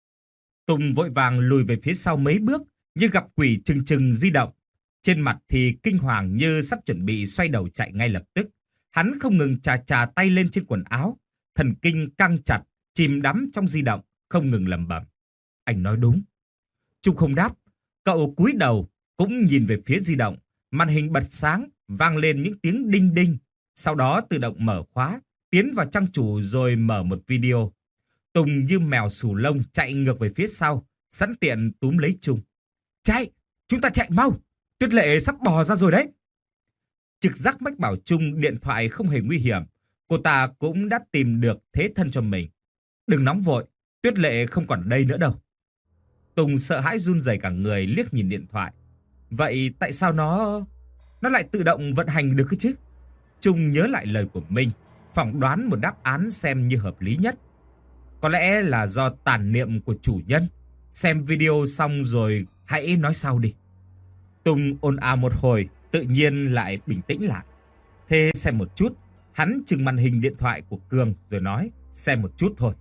Tùng vội vàng lùi về phía sau mấy bước, như gặp quỷ chừng di động. Trên mặt thì kinh hoàng như sắp chuẩn bị xoay đầu chạy ngay lập tức. Hắn không ngừng chà tay lên trên quần áo. Thần kinh căng chặt, chìm đắm trong di động, không ngừng lẩm bẩm. Anh nói đúng. Trung không đáp. Cậu cúi đầu, cũng nhìn về phía di động. Màn hình bật sáng, vang lên những tiếng đinh đinh. Sau đó tự động mở khóa, tiến vào trang chủ rồi mở một video. Tùng như mèo xù lông chạy ngược về phía sau, sẵn tiện túm lấy Trung. Chạy, chúng ta chạy mau, Tuyết Lệ sắp bò ra rồi đấy. Trực giác mách bảo Trung điện thoại không hề nguy hiểm, cô ta cũng đã tìm được thế thân cho mình. Đừng nóng vội, Tuyết Lệ không còn ở đây nữa đâu. Tùng sợ hãi run rẩy cả người liếc nhìn điện thoại. Vậy tại sao nó lại tự động vận hành được chứ? Trung nhớ lại lời của Minh, phỏng đoán một đáp án xem như hợp lý nhất. Có lẽ là do tàn niệm của chủ nhân. Xem video xong rồi hãy nói sau đi. Tùng ồn ào một hồi, tự nhiên lại bình tĩnh lại. Thế xem một chút, hắn chừng màn hình điện thoại của Cường rồi nói, xem một chút thôi.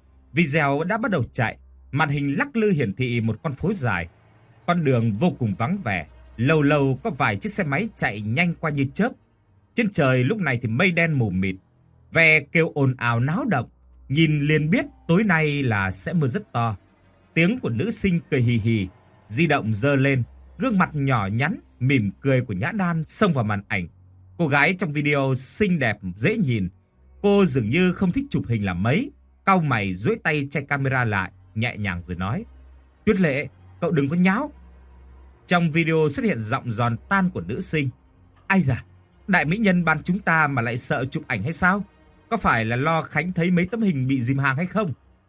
Video đã bắt đầu chạy, màn hình lắc lư hiển thị một con phố dài. Con đường vô cùng vắng vẻ, lâu lâu có vài chiếc xe máy chạy nhanh qua như chớp. Trên trời lúc này thì mây đen mù mịt, ve kêu ồn ào náo động, nhìn liền biết tối nay là sẽ mưa rất to. Tiếng của nữ sinh cười hì hì, di động giơ lên, gương mặt nhỏ nhắn, mỉm cười của Nhã Đan xông vào màn ảnh. Cô gái trong video xinh đẹp, dễ nhìn. Cô dường như không thích chụp hình là mấy, cau mày duỗi tay che camera lại, nhẹ nhàng rồi nói. Tuyết Lệ, cậu đừng có nháo. Trong video xuất hiện giọng giòn tan của nữ sinh. Ai da, đại mỹ nhân ban chúng ta mà lại sợ chụp ảnh hay sao? Có phải là lo Khánh thấy mấy tấm hình bị dìm hàng hay không?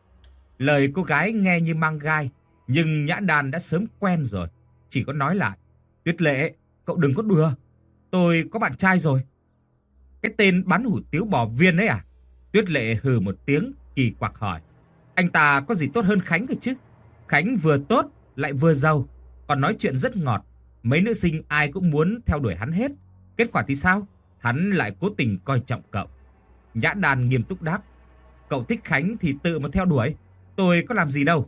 Lời cô gái nghe như mang gai, nhưng Nhã Đan đã sớm quen rồi. Chỉ có nói lại. Tuyết Lệ, cậu đừng có đùa. Tôi có bạn trai rồi. Cái tên bán hủ tiếu bò viên ấy à? Tuyết Lệ hừ một tiếng, kỳ quặc hỏi. Anh ta có gì tốt hơn Khánh cơ chứ? Khánh vừa tốt, lại vừa giàu, còn nói chuyện rất ngọt. Mấy nữ sinh ai cũng muốn theo đuổi hắn hết. Kết quả thì sao? Hắn lại cố tình coi trọng cậu. Nhã Đan nghiêm túc đáp. Cậu thích Khánh thì tự mà theo đuổi. Tôi có làm gì đâu.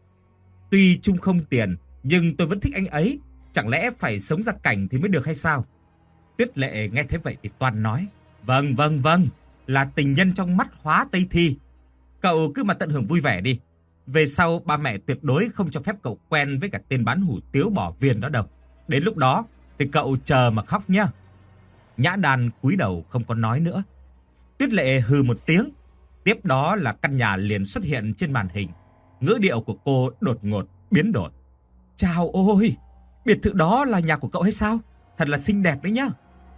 Tuy Trung không tiền, nhưng tôi vẫn thích anh ấy. Chẳng lẽ phải sống ra cảnh thì mới được hay sao? Tuyết Lệ nghe thế vậy thì toan nói. Vâng, là tình nhân trong mắt Hóa Tây Thi. Cậu cứ mà tận hưởng vui vẻ đi. Về sau ba mẹ tuyệt đối không cho phép cậu quen với cả tên bán hủ tiếu bò viên đó đâu. Đến lúc đó thì cậu chờ mà khóc nhá. Nhã Đan cúi đầu không có nói nữa. Tuyết Lệ hừ một tiếng. Tiếp đó là căn nhà liền xuất hiện trên màn hình. Ngữ điệu của cô đột ngột biến đổi. Chào ôi, biệt thự đó là nhà của cậu hay sao? Thật là xinh đẹp đấy nhá.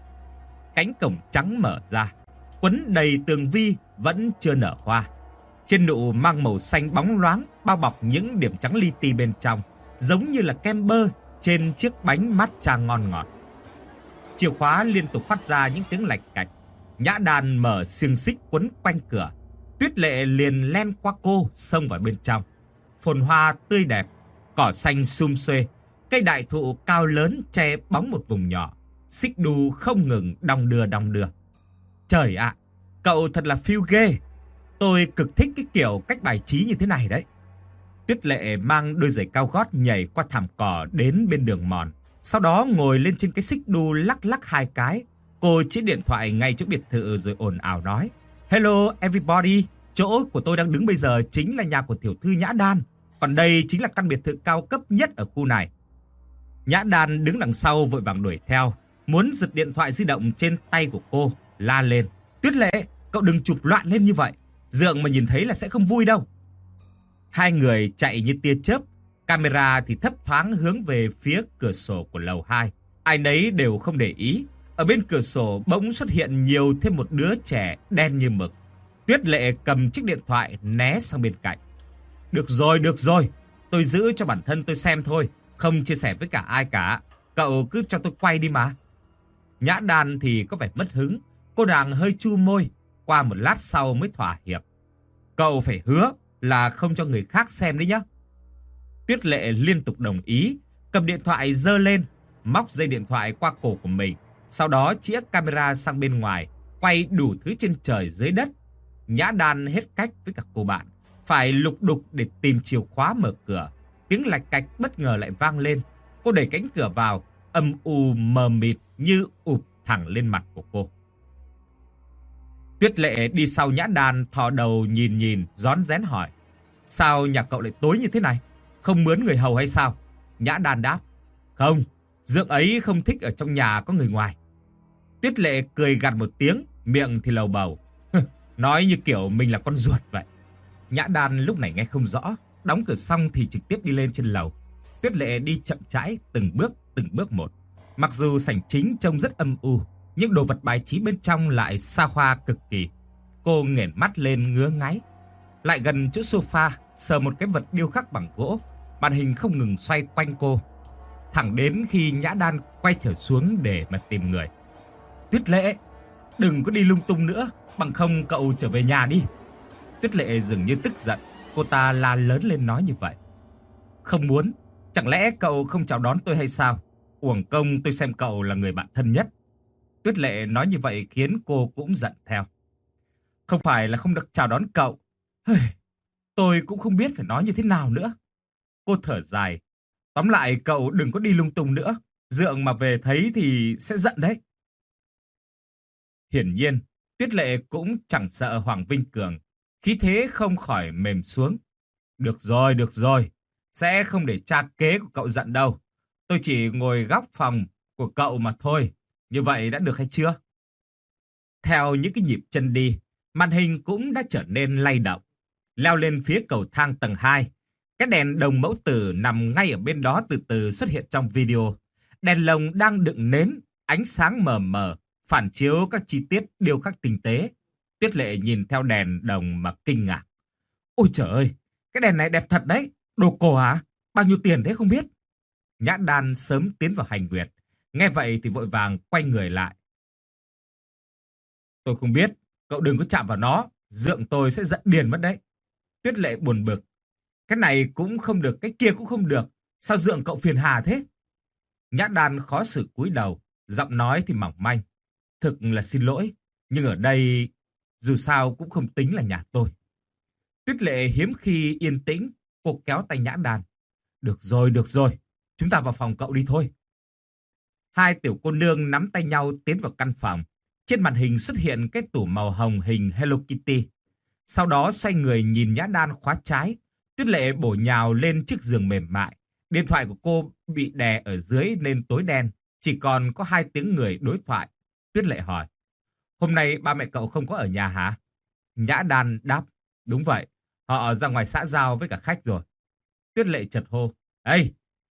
Cánh cổng trắng mở ra, quấn đầy tường vi vẫn chưa nở hoa. Trên nụ mang màu xanh bóng loáng bao bọc những điểm trắng li ti bên trong, giống như là kem bơ trên chiếc bánh matcha ngon ngọt. Chìa khóa liên tục phát ra những tiếng lạch cạch. Nhã Đan mở xiềng xích quấn quanh cửa. Tuyết Lệ liền len qua cô xông vào bên trong. Phồn hoa tươi đẹp, cỏ xanh sum xuê, cây đại thụ cao lớn che bóng một vùng nhỏ. Xích đu không ngừng đong đưa. Trời ạ, cậu thật là phiêu ghê. Tôi cực thích cái kiểu cách bài trí như thế này đấy. Tuyết Lệ mang đôi giày cao gót nhảy qua thảm cỏ đến bên đường mòn. Sau đó ngồi lên trên cái xích đu lắc lắc hai cái. Cô chỉ điện thoại ngay chỗ biệt thự rồi ồn ào nói: Hello everybody, chỗ của tôi đang đứng bây giờ chính là nhà của tiểu thư Nhã Đan. Còn đây chính là căn biệt thự cao cấp nhất ở khu này. Nhã Đan đứng đằng sau vội vàng đuổi theo, muốn giật điện thoại di động trên tay của cô, la lên: Tuyết Lệ, cậu đừng chụp loạn lên như vậy. Dượng mà nhìn thấy là sẽ không vui đâu. Hai người chạy như tia chớp, camera thì thấp thoáng hướng về phía cửa sổ của lầu 2. Ai nấy đều không để ý. Ở bên cửa sổ bỗng xuất hiện nhiều thêm một đứa trẻ đen như mực. Tuyết Lệ cầm chiếc điện thoại né sang bên cạnh. Được rồi, tôi giữ cho bản thân tôi xem thôi, không chia sẻ với cả ai cả. Cậu cứ cho tôi quay đi mà. Nhã Đan thì có vẻ mất hứng. Cô nàng hơi chu môi, qua một lát sau mới thỏa hiệp. Cậu phải hứa là không cho người khác xem đấy nhá. Tuyết Lệ liên tục đồng ý, cầm điện thoại giơ lên, móc dây điện thoại qua cổ của mình, sau đó chĩa camera sang bên ngoài, quay đủ thứ trên trời dưới đất. Nhã Đan hết cách với cả cô bạn, phải lục đục để tìm chìa khóa mở cửa. Tiếng lạch cạch bất ngờ lại vang lên. Cô đẩy cánh cửa vào, âm u mờ mịt như ụp thẳng lên mặt của cô. Tuyết Lệ đi sau Nhã Đan, thò đầu nhìn, rón rén hỏi: Sao nhà cậu lại tối như thế này? Không mướn người hầu hay sao? Nhã Đan đáp: Không, Dượng ấy không thích ở trong nhà có người ngoài. Tuyết Lệ cười gằn một tiếng, miệng thì lầu bầu: Nói như kiểu mình là con ruột vậy. Nhã Đan lúc này nghe không rõ, đóng cửa xong thì trực tiếp đi lên trên lầu. Tuyết Lệ đi chậm rãi từng bước một. Mặc dù sảnh chính trông rất âm u, nhưng đồ vật bài trí bên trong lại xa hoa cực kỳ. Cô nghển mắt lên ngứa ngáy, lại gần chỗ sofa, sờ một cái vật điêu khắc bằng gỗ. Màn hình không ngừng xoay quanh cô, thẳng đến khi Nhã Đan quay trở xuống để mà tìm người. Tuyết Lệ, đừng có đi lung tung nữa, bằng không cậu trở về nhà đi. Tuyết Lệ dường như tức giận, cô ta la lớn lên nói như vậy. Không muốn, chẳng lẽ cậu không chào đón tôi hay sao? Uổng công tôi xem cậu là người bạn thân nhất. Tuyết Lệ nói như vậy khiến cô cũng giận theo. Không phải là không được chào đón cậu. Tôi cũng không biết phải nói như thế nào nữa. Cô thở dài. Tóm lại cậu đừng có đi lung tung nữa. Dượng mà về thấy thì sẽ giận đấy. Hiển nhiên, Tuyết Lệ cũng chẳng sợ Hoàng Vinh Cường. Khí thế không khỏi mềm xuống. Được rồi. Sẽ không để cha kế của cậu giận đâu. Tôi chỉ ngồi góc phòng của cậu mà thôi. Như vậy đã được hay chưa? Theo những cái nhịp chân đi, màn hình cũng đã trở nên lay động. Leo lên phía cầu thang tầng 2. Cái đèn đồng mẫu tử nằm ngay ở bên đó từ từ xuất hiện trong video. Đèn lồng đang đựng nến, ánh sáng mờ mờ, phản chiếu các chi tiết điêu khắc tinh tế. Tuyết Lệ nhìn theo đèn đồng mà kinh ngạc. Ôi trời ơi, cái đèn này đẹp thật đấy. Đồ cổ hả? Bao nhiêu tiền thế không biết? Nhã Đan sớm tiến vào hành nguyệt. Nghe vậy thì vội vàng quay người lại. Tôi không biết, cậu đừng có chạm vào nó. Dượng tôi sẽ giận điên mất đấy. Tuyết Lệ buồn bực. Cái này cũng không được, cái kia cũng không được. Sao dượng cậu phiền hà thế? Nhã Đan khó xử cúi đầu, giọng nói thì mỏng manh. Thực là xin lỗi, nhưng ở đây dù sao cũng không tính là nhà tôi. Tuyết Lệ hiếm khi yên tĩnh, cô kéo tay Nhã Đan. Được rồi, chúng ta vào phòng cậu đi thôi. Hai tiểu cô nương nắm tay nhau tiến vào căn phòng. Trên màn hình xuất hiện cái tủ màu hồng hình Hello Kitty. Sau đó xoay người nhìn Nhã Đan khóa trái. Tuyết Lệ bổ nhào lên chiếc giường mềm mại. Điện thoại của cô bị đè ở dưới nên tối đen, chỉ còn có 2 tiếng người đối thoại. Tuyết Lệ hỏi: Hôm nay ba mẹ cậu không có ở nhà hả? Nhã Đan đáp: Đúng vậy, họ ra ngoài xã giao với cả khách rồi. Tuyết Lệ chợt hô: Ê,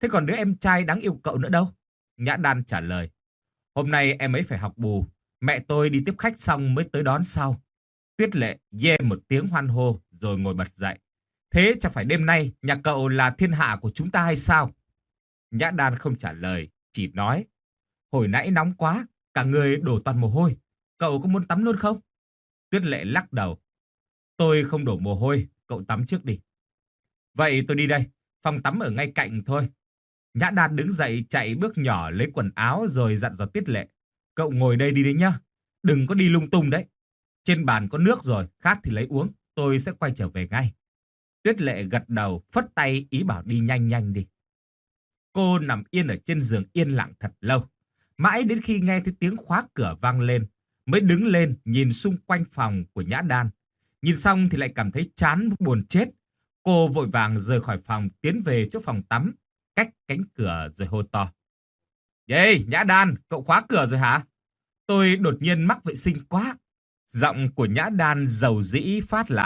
Thế còn đứa em trai đáng yêu cậu nữa đâu? Nhã Đan trả lời. Hôm nay em ấy phải học bù. Mẹ tôi đi tiếp khách xong mới tới đón sau. Tuyết Lệ yeah một tiếng hoan hô rồi ngồi bật dậy. Thế chẳng phải đêm nay nhà cậu là thiên hạ của chúng ta hay sao? Nhã Đan không trả lời, chỉ nói. Hồi nãy nóng quá, cả người đổ toàn mồ hôi. Cậu có muốn tắm luôn không? Tuyết Lệ lắc đầu. Tôi không đổ mồ hôi, cậu tắm trước đi. Vậy tôi đi đây, phòng tắm ở ngay cạnh thôi. Nhã Đan đứng dậy chạy bước nhỏ lấy quần áo rồi dặn dò Tuyết Lệ. Cậu ngồi đây đi đấy nhá, đừng có đi lung tung đấy. Trên bàn có nước rồi, khát thì lấy uống, tôi sẽ quay trở về ngay. Tuyết Lệ gật đầu, phất tay ý bảo đi nhanh nhanh đi. Cô nằm yên ở trên giường yên lặng thật lâu. Mãi đến khi nghe thấy tiếng khóa cửa vang lên, mới đứng lên nhìn xung quanh phòng của Nhã Đan. Nhìn xong thì lại cảm thấy chán buồn chết. Cô vội vàng rời khỏi phòng tiến về chỗ phòng tắm, cách cánh cửa rồi hô to. Ê, Nhã Đan, cậu khóa cửa rồi hả? Tôi đột nhiên mắc vệ sinh quá. Giọng của Nhã Đan dầu dĩ phát lại.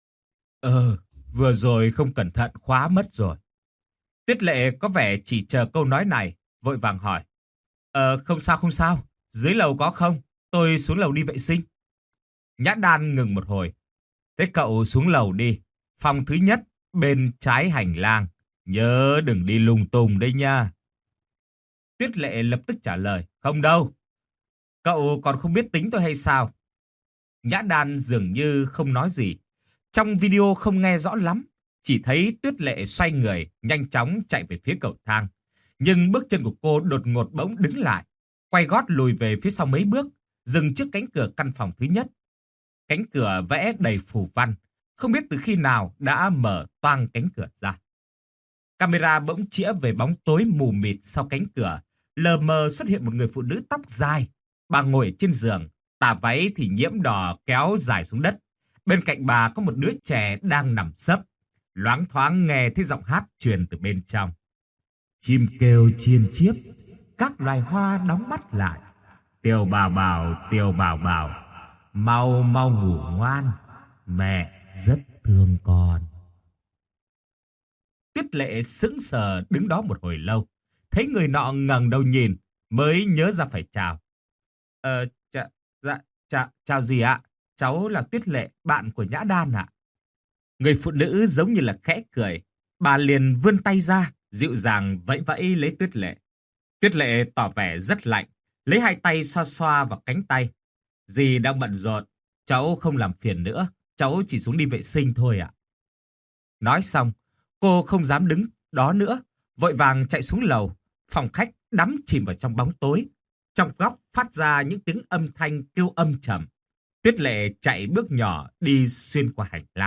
Vừa rồi không cẩn thận khóa mất rồi. Tuyết Lệ có vẻ chỉ chờ câu nói này, vội vàng hỏi. Không sao, dưới lầu có không? Tôi xuống lầu đi vệ sinh. Nhã Đan ngừng một hồi. Thế cậu xuống lầu đi, phòng thứ nhất, bên trái hành lang. Nhớ đừng đi lung tung đấy nha. Tuyết Lệ lập tức trả lời. Không đâu. Cậu còn không biết tính tôi hay sao? Nhã Đan dường như không nói gì. Trong video không nghe rõ lắm. Chỉ thấy Tuyết Lệ xoay người, nhanh chóng chạy về phía cầu thang. Nhưng bước chân của cô đột ngột bỗng đứng lại. Quay gót lùi về phía sau mấy bước, dừng trước cánh cửa căn phòng thứ nhất. Cánh cửa vẽ đầy phù văn. Không biết từ khi nào đã mở toang cánh cửa ra. Camera bỗng chĩa về bóng tối mù mịt sau cánh cửa. Lờ mờ xuất hiện một người phụ nữ tóc dài. Bà ngồi trên giường, tà váy thì nhiễm đỏ kéo dài xuống đất. Bên cạnh bà có một đứa trẻ đang nằm sấp. Loáng thoáng nghe thấy giọng hát truyền từ bên trong. Chim kêu chiên chiếp, các loài hoa đóng mắt lại. Tiểu bảo bảo, mau mau ngủ ngoan, mẹ rất thương con. Tuyết Lệ sững sờ đứng đó một hồi lâu. Thấy người nọ ngẩng đầu nhìn, mới nhớ ra phải chào. Chào gì ạ? Cháu là Tuyết Lệ, bạn của Nhã Đan ạ. Người phụ nữ giống như là khẽ cười. Bà liền vươn tay ra, dịu dàng vẫy vẫy lấy Tuyết Lệ. Tuyết Lệ tỏ vẻ rất lạnh, lấy hai tay xoa xoa vào cánh tay. Dì đang bận rộn, cháu không làm phiền nữa, cháu chỉ xuống đi vệ sinh thôi ạ. Nói xong, cô không dám đứng đó nữa, vội vàng chạy xuống lầu. Phòng khách đắm chìm vào trong bóng tối. Trong góc phát ra những tiếng âm thanh kêu âm trầm. Tuyết Lệ chạy bước nhỏ đi xuyên qua hành lang.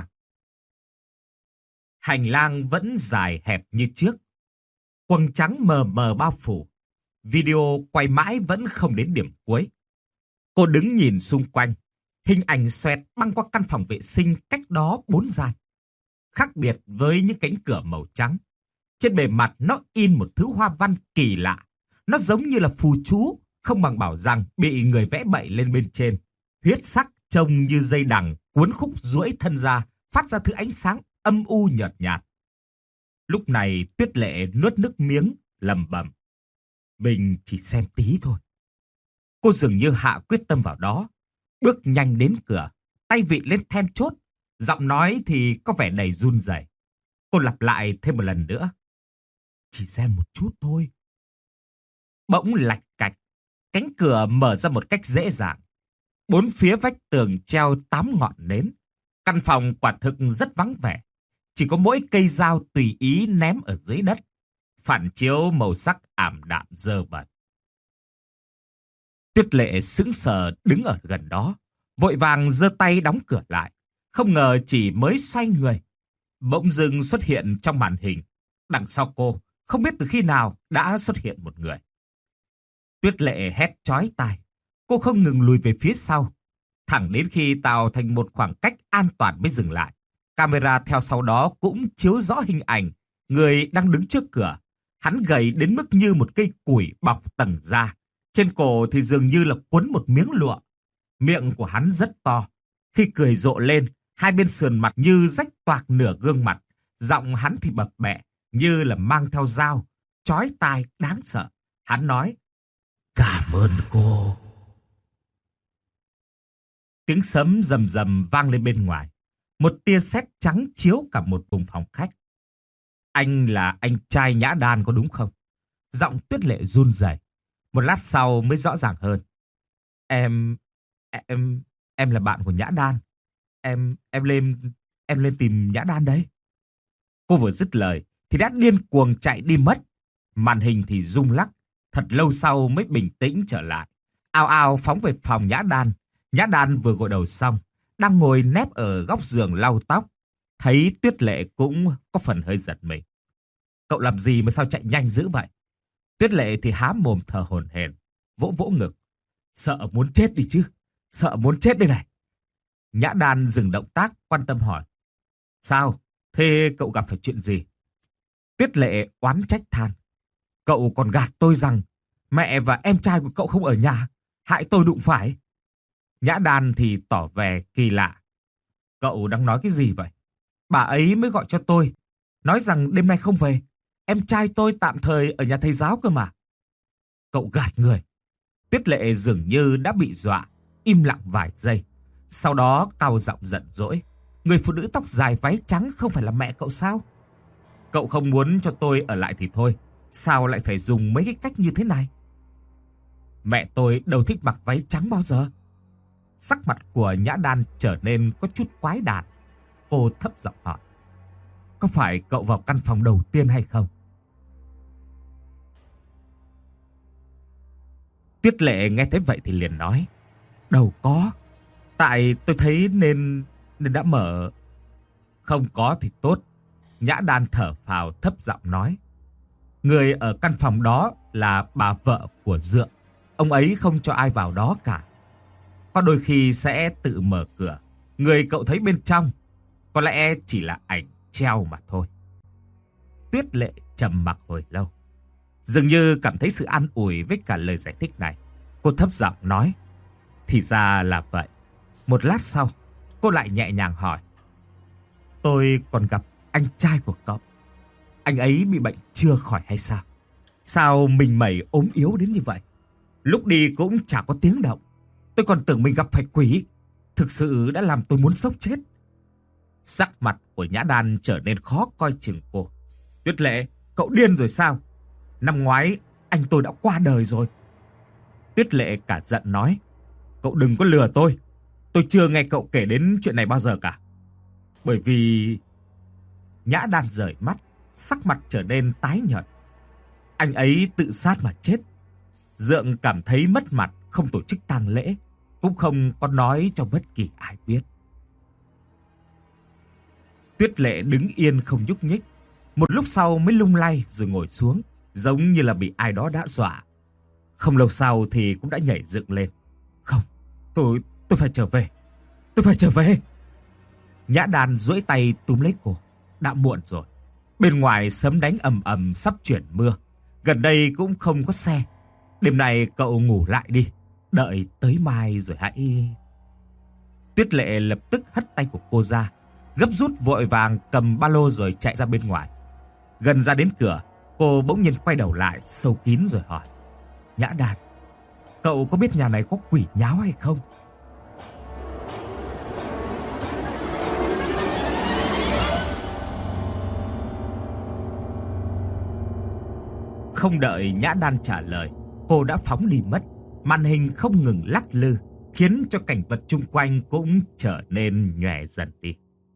Hành lang vẫn dài hẹp như trước. Quầng trắng mờ mờ bao phủ. Video quay mãi vẫn không đến điểm cuối. Cô đứng nhìn xung quanh. Hình ảnh xoẹt băng qua căn phòng vệ sinh cách đó 4 gian. Khác biệt với những cánh cửa màu trắng. Trên bề mặt nó in một thứ hoa văn kỳ lạ. Nó giống như là phù chú, không bằng bảo rằng bị người vẽ bậy lên bên trên. Huyết sắc trông như dây đằng cuốn khúc duỗi thân ra, phát ra thứ ánh sáng âm u nhợt nhạt. Lúc này Tuyết Lệ nuốt nước miếng, lẩm bẩm. Mình chỉ xem tí thôi. Cô dường như hạ quyết tâm vào đó. Bước nhanh đến cửa, tay vịn lên then chốt. Giọng nói thì có vẻ đầy run rẩy. Cô lặp lại thêm một lần nữa. Chỉ xem một chút thôi. Bỗng lạch cạch, cánh cửa mở ra một cách dễ dàng. 4 phía vách tường treo 8 ngọn nến. Căn phòng quả thực rất vắng vẻ. Chỉ có mỗi cây dao tùy ý ném ở dưới đất, phản chiếu màu sắc ảm đạm dơ bẩn. Tuyết Lệ sững sờ đứng ở gần đó, vội vàng giơ tay đóng cửa lại. Không ngờ chỉ mới xoay người, bỗng dưng xuất hiện trong màn hình. Đằng sau cô, không biết từ khi nào đã xuất hiện một người. Tuyết Lệ hét chói tai. Cô không ngừng lùi về phía sau, thẳng đến khi tạo thành một khoảng cách an toàn mới dừng lại. Camera theo sau đó cũng chiếu rõ hình ảnh người đang đứng trước cửa. Hắn gầy đến mức như một cây củi bọc tầng da. Trên cổ thì dường như là quấn một miếng lụa. Miệng của hắn rất to. Khi cười rộ lên, hai bên sườn mặt như rách toạc nửa gương mặt. Giọng hắn thì bập bẹ như là mang theo dao. chói tai đáng sợ. Hắn nói, cảm ơn cô. Tiếng sấm rầm rầm vang lên bên ngoài. Một tia sét trắng chiếu cả một vùng phòng khách. Anh là anh trai Nhã Đan có đúng không? Giọng Tuyết Lệ run rẩy. Một lát sau mới rõ ràng hơn. Em là bạn của Nhã Đan. Em lên tìm Nhã Đan đấy. Cô vừa dứt lời thì đã điên cuồng chạy đi mất. Màn hình thì rung lắc. Thật lâu sau mới bình tĩnh trở lại. Ào ào phóng về phòng Nhã Đan. Nhã Đan vừa gội đầu xong, đang ngồi nép ở góc giường lau tóc. Thấy Tuyết Lệ cũng có phần hơi giật mình. Cậu làm gì mà sao chạy nhanh dữ vậy? Tuyết Lệ thì há mồm thở hổn hển, vỗ vỗ ngực. Sợ muốn chết đi chứ. Sợ muốn chết đây này. Nhã Đan dừng động tác, quan tâm hỏi. Sao? Thế cậu gặp phải chuyện gì? Tuyết Lệ oán trách than. Cậu còn gạt tôi rằng mẹ và em trai của cậu không ở nhà, hại tôi đụng phải. Nhã Đan thì tỏ vẻ kỳ lạ. Cậu đang nói cái gì vậy? Bà ấy mới gọi cho tôi, nói rằng đêm nay không về. Em trai tôi tạm thời ở nhà thầy giáo cơ mà. Cậu gạt người. Tuyết Lệ dường như đã bị dọa, im lặng vài giây. Sau đó cao giọng giận dỗi. Người phụ nữ tóc dài váy trắng không phải là mẹ cậu sao? Cậu không muốn cho tôi ở lại thì thôi. Sao lại phải dùng mấy cái cách như thế này? Mẹ tôi đâu thích mặc váy trắng bao giờ. Sắc mặt của Nhã Đan trở nên có chút quái đản. Cô thấp giọng hỏi. Có phải cậu vào căn phòng đầu tiên hay không? Tuyết Lệ nghe thấy vậy thì liền nói. Đâu có. Tại tôi thấy nên đã mở. Không có thì tốt. Nhã Đan thở phào thấp giọng nói. Người ở căn phòng đó là bà vợ của Dượng. Ông ấy không cho ai vào đó cả. Có đôi khi sẽ tự mở cửa. Người cậu thấy bên trong có lẽ chỉ là ảnh treo mà thôi. Tuyết Lệ trầm mặc hồi lâu, dường như cảm thấy sự an ủi với cả lời giải thích này. Cô thấp giọng nói. Thì ra là vậy. Một lát sau, cô lại nhẹ nhàng hỏi. Tôi còn gặp anh trai của cậu. Anh ấy bị bệnh chưa khỏi hay sao? Sao mình mẩy ốm yếu đến như vậy? Lúc đi cũng chả có tiếng động. Tôi còn tưởng mình gặp phải quỷ. Thực sự đã làm tôi muốn sốc chết. Sắc mặt của Nhã Đan trở nên khó coi chừng cô. Tuyết Lệ, cậu điên rồi sao? Năm ngoái anh tôi đã qua đời rồi. Tuyết Lệ cả giận nói. Cậu đừng có lừa tôi. Tôi chưa nghe cậu kể đến chuyện này bao giờ cả. Bởi vì... Nhã Đan rời mắt, sắc mặt trở nên tái nhợt. Anh ấy tự sát mà chết. Dượng cảm thấy mất mặt, không tổ chức tang lễ, cũng không có nói cho bất kỳ ai biết. Tuyết Lệ đứng yên không nhúc nhích. Một lúc sau mới lung lay rồi ngồi xuống, giống như là bị ai đó đã dọa. Không lâu sau thì cũng đã nhảy dựng lên. Không, tôi phải trở về. Tôi phải trở về. Nhã Đan duỗi tay túm lấy cô. Đã muộn rồi. Bên ngoài sấm đánh ầm ầm sắp chuyển mưa. Gần đây cũng không có xe. Đêm nay cậu ngủ lại đi. Đợi tới mai rồi hãy... Tuyết Lệ lập tức hất tay của cô ra, gấp rút vội vàng cầm ba lô rồi chạy ra bên ngoài. Gần ra đến cửa, cô bỗng nhiên quay đầu lại sâu kín rồi hỏi. Nhã Đan, cậu có biết nhà này có quỷ nháo hay không? Không đợi Nhã Đan trả lời, cô đã phóng đi mất. Màn hình không ngừng lắc lư, khiến cho cảnh vật chung quanh cũng trở nên nhòe dần đi.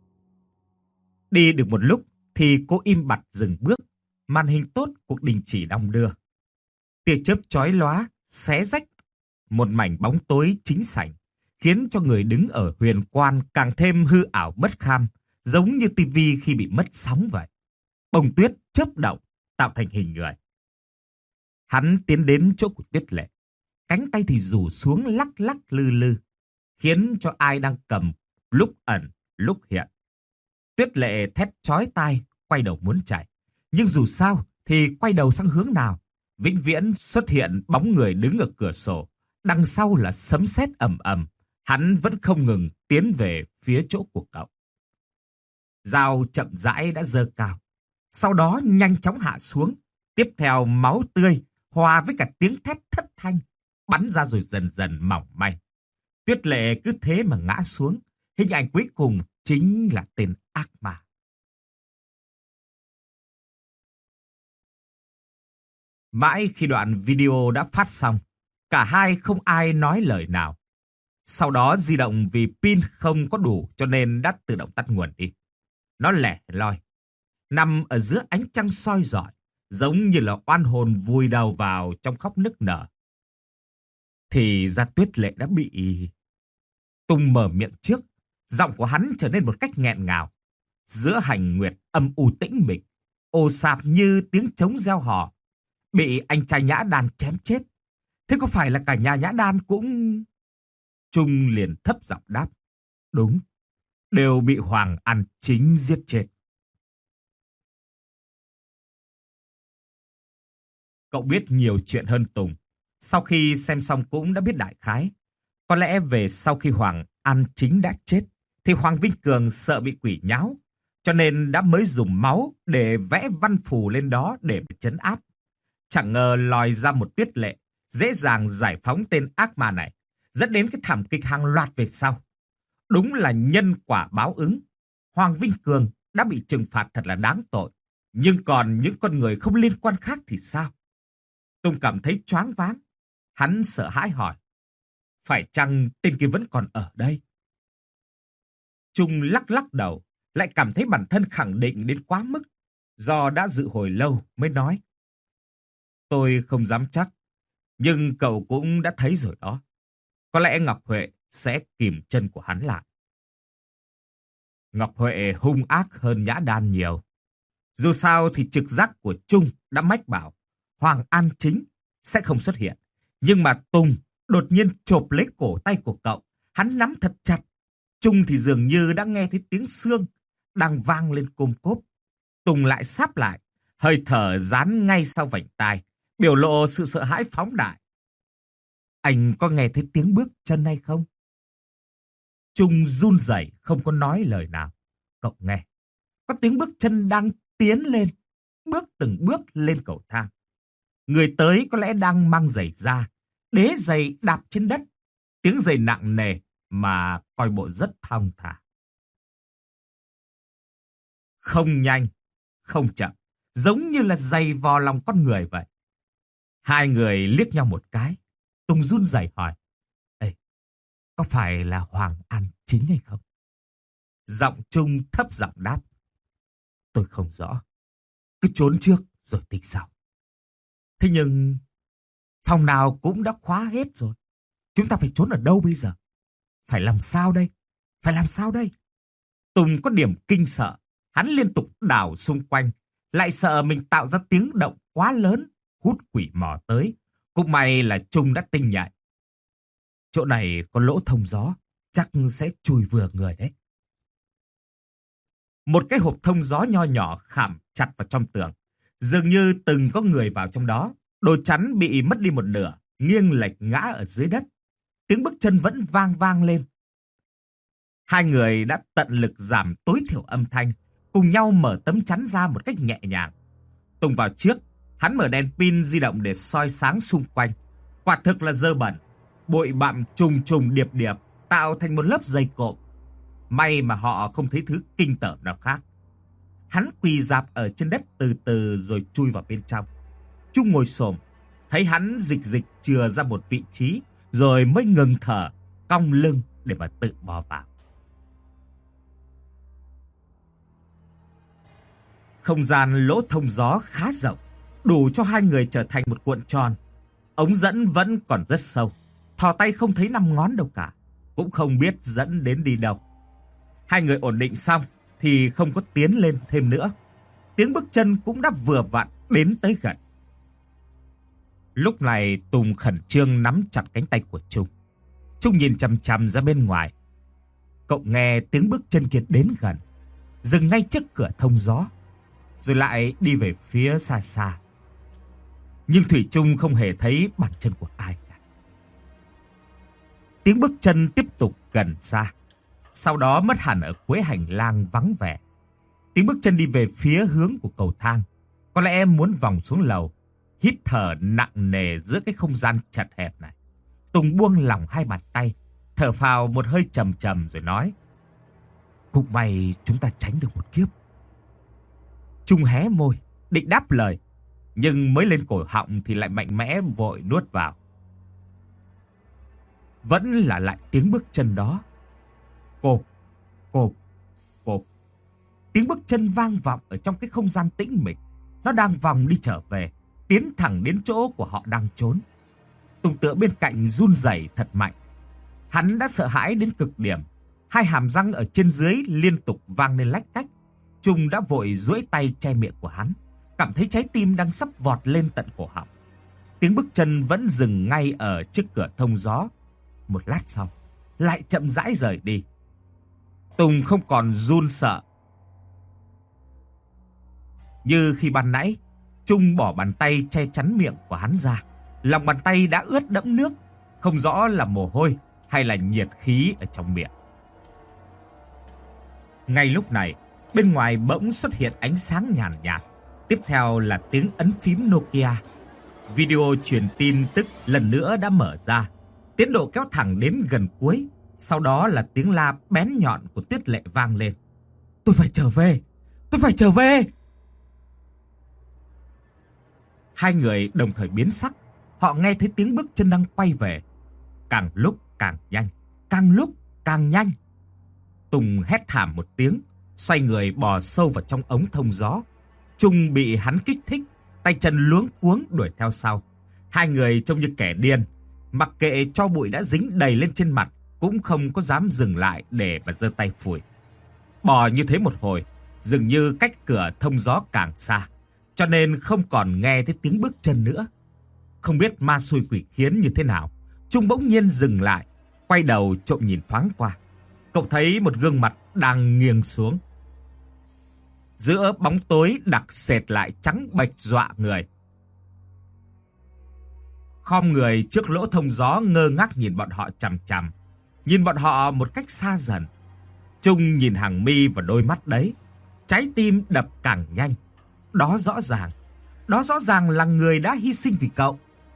Đi được một lúc thì cô im bặt dừng bước. Màn hình tốt cuộc đình chỉ đong đưa. Tia chớp chói lóa xé rách một mảnh bóng tối chính sảnh, khiến cho người đứng ở huyền quan càng thêm hư ảo bất kham, giống như tivi khi bị mất sóng vậy. Bông tuyết chớp động tạo thành hình người. Hắn tiến đến chỗ của Tuyết Lệ, cánh tay thì rủ xuống lắc lắc lư lư, khiến cho ai đang cầm lúc ẩn lúc hiện. Tuyết Lệ thét chói tai, quay đầu muốn chạy, nhưng dù sao thì quay đầu sang hướng nào, vĩnh viễn xuất hiện bóng người đứng ở cửa sổ, đằng sau là sấm sét ầm ầm. Hắn vẫn không ngừng tiến về phía chỗ của cậu. Dao chậm rãi đã giơ cao, sau đó nhanh chóng hạ xuống, Tiếp theo máu tươi hòa với cả tiếng thét thất thanh bắn ra rồi dần dần mỏng manh. Tuyết Lệ cứ thế mà ngã xuống. Hình ảnh cuối cùng chính là tên ác ma. Mãi khi đoạn video đã phát xong, cả hai không ai nói lời nào. Sau đó di động vì pin không có đủ cho nên đã tự động tắt nguồn đi. Nó lẻ loi, nằm ở giữa ánh trăng soi rọi, giống như là oan hồn vùi đầu vào trong khóc nức nở. Thì ra Tuyết Lệ đã bị... Tùng mở miệng trước, giọng của hắn trở nên một cách nghẹn ngào. Giữa hành nguyệt âm u tĩnh mịch, ồ sạp như tiếng trống reo hò. Bị anh trai Nhã Đan chém chết. Thế có phải là cả nhà Nhã Đan cũng... Trung liền thấp giọng đáp. Đúng, đều bị Hoàng An Chính giết chết. Cậu biết nhiều chuyện hơn Tùng. Sau khi xem xong cũng đã biết đại khái. Có lẽ về sau khi Hoàng An Chính đã chết, thì Hoàng Vinh Cường sợ bị quỷ nháo, cho nên đã mới dùng máu để vẽ văn phù lên đó để trấn áp. Chẳng ngờ lòi ra một Tuyết Lệ, dễ dàng giải phóng tên ác ma này, dẫn đến cái thảm kịch hàng loạt về sau. Đúng là nhân quả báo ứng. Hoàng Vinh Cường đã bị trừng phạt thật là đáng tội. Nhưng còn những con người không liên quan khác thì sao? Tùng cảm thấy choáng váng. Hắn sợ hãi hỏi. Phải chăng tên kia vẫn còn ở đây? Trung lắc lắc đầu, lại cảm thấy bản thân khẳng định đến quá mức. Do đã dự hồi lâu mới nói. Tôi không dám chắc, nhưng cậu cũng đã thấy rồi đó. Có lẽ Ngọc Huệ sẽ kìm chân của hắn lại. Ngọc Huệ hung ác hơn Nhã Đan nhiều. Dù sao thì trực giác của Trung đã mách bảo Hoàng An Chính sẽ không xuất hiện. Nhưng mà Tùng đột nhiên chộp lấy cổ tay của cậu. Hắn nắm thật chặt. Trung thì dường như đã nghe thấy tiếng xương đang vang lên côm cốp. Tùng lại sáp lại, hơi thở dán ngay sau vành tai, biểu lộ sự sợ hãi phóng đại. Anh có nghe thấy tiếng bước chân hay không? Trung run rẩy không có nói lời nào. Cậu nghe, có tiếng bước chân đang tiến lên, bước từng bước lên cầu thang. Người tới có lẽ đang mang giày da, đế giày đạp trên đất. Tiếng giày nặng nề mà coi bộ rất thong thả. Không nhanh, không chậm, giống như là giày vò lòng con người vậy. Hai người liếc nhau một cái. Tùng run rẩy hỏi. Ê, có phải là Hoàng An Chính hay không? Giọng Trung thấp giọng đáp. Tôi không rõ. Cứ trốn trước rồi tính sau. Thế nhưng phòng nào cũng đã khóa hết rồi. Chúng ta phải trốn ở đâu bây giờ? Phải làm sao đây? Phải làm sao đây? Tùng có điểm kinh sợ. Hắn liên tục đảo xung quanh. Lại sợ mình tạo ra tiếng động quá lớn, hút quỷ mò tới. Cũng may là Trung đã tinh nhạy. Chỗ này có lỗ thông gió, chắc sẽ chui vừa người đấy. Một cái hộp thông gió nho nhỏ khảm chặt vào trong tường. Dường như từng có người vào trong đó. Đồ chắn bị mất đi một nửa, nghiêng lệch ngã ở dưới đất. Tiếng bước chân vẫn vang vang lên. Hai người đã tận lực giảm tối thiểu âm thanh, cùng nhau mở tấm chắn ra một cách nhẹ nhàng. Tùng vào trước, hắn mở đèn pin di động để soi sáng xung quanh. Quả thực là dơ bẩn, bụi bặm trùng trùng điệp điệp, tạo thành một lớp dày cộm. May mà họ không thấy thứ kinh tởm nào khác. Hắn quỳ rạp ở trên đất từ từ rồi chui vào bên trong. Trung ngồi xổm, thấy hắn dịch dịch chừa ra một vị trí, rồi mới ngừng thở, cong lưng để mà tự bò vào. Không gian lỗ thông gió khá rộng, đủ cho hai người trở thành một cuộn tròn. Ống dẫn vẫn còn rất sâu, thò tay không thấy 5 ngón đâu cả, cũng không biết dẫn đến đi đâu. Hai người ổn định xong thì không có tiến lên thêm nữa. Tiếng bước chân cũng đã vừa vặn đến tới gần. Lúc này Tùng khẩn trương nắm chặt cánh tay của Trung. Trung nhìn chằm chằm ra bên ngoài. Cậu nghe tiếng bước chân kia đến gần, dừng ngay trước cửa thông gió, rồi lại đi về phía xa xa. Nhưng thủy chung không hề thấy bàn chân của ai cả. Tiếng bước chân tiếp tục gần xa, sau đó mất hẳn ở cuối hành lang vắng vẻ. Tiếng bước chân đi về phía hướng của cầu thang. Có lẽ muốn vòng xuống lầu, hít thở nặng nề giữa cái không gian chật hẹp này. Tùng buông lỏng hai bàn tay, thở phào một hơi trầm trầm rồi nói: cũng may chúng ta tránh được một kiếp. Trung hé môi, định đáp lời, nhưng mới lên cổ họng thì lại mạnh mẽ vội nuốt vào. Vẫn là lại tiếng bước chân đó. Cộp, cộp, cộp. Tiếng bước chân vang vọng ở trong cái không gian tĩnh mịch. Nó đang vòng đi trở về, tiến thẳng đến chỗ của họ đang trốn. Tùng tựa bên cạnh run rẩy thật mạnh. Hắn đã sợ hãi đến cực điểm. Hai hàm răng ở trên dưới liên tục vang lên lách cách. Trung đã vội duỗi tay che miệng của hắn, cảm thấy trái tim đang sắp vọt lên tận cổ họng. Tiếng bước chân vẫn dừng ngay ở trước cửa thông gió. Một lát sau, lại chậm rãi rời đi. Tùng không còn run sợ như khi ban nãy. Trung bỏ bàn tay che chắn miệng của hắn ra. Lòng bàn tay đã ướt đẫm nước, không rõ là mồ hôi hay là nhiệt khí ở trong miệng. Ngay lúc này, bên ngoài bỗng xuất hiện ánh sáng nhàn nhạt. Tiếp theo là tiếng ấn phím Nokia. Video truyền tin tức lần nữa đã mở ra. Tiến độ kéo thẳng đến gần cuối. Sau đó là tiếng la bén nhọn của Tuyết Lệ vang lên. Tôi phải trở về! Tôi phải trở về! Hai người đồng thời biến sắc. Họ nghe thấy tiếng bước chân đang quay về. Càng lúc càng nhanh, càng lúc càng nhanh. Tùng hét thảm một tiếng, xoay người bò sâu vào trong ống thông gió. Trung bị hắn kích thích, tay chân luống cuống đuổi theo sau. Hai người trông như kẻ điên, mặc kệ tro bụi đã dính đầy lên trên mặt, cũng không có dám dừng lại để mà giơ tay phủi. Bò như thế một hồi, dường như cách cửa thông gió càng xa, cho nên không còn nghe thấy tiếng bước chân nữa. Không biết ma xui quỷ khiến như thế nào, Trung bỗng nhiên dừng lại, quay đầu trộm nhìn thoáng qua. Cậu thấy một gương mặt đang nghiêng xuống. Giữa bóng tối đặc sệt lại trắng bệch dọa người. Khom người trước lỗ thông gió ngơ ngác nhìn bọn họ chằm chằm. Nhìn bọn họ một cách xa dần. Trung nhìn hàng mi và đôi mắt đấy. Trái tim đập càng nhanh. Đó rõ ràng là người đã hy sinh vì cậu.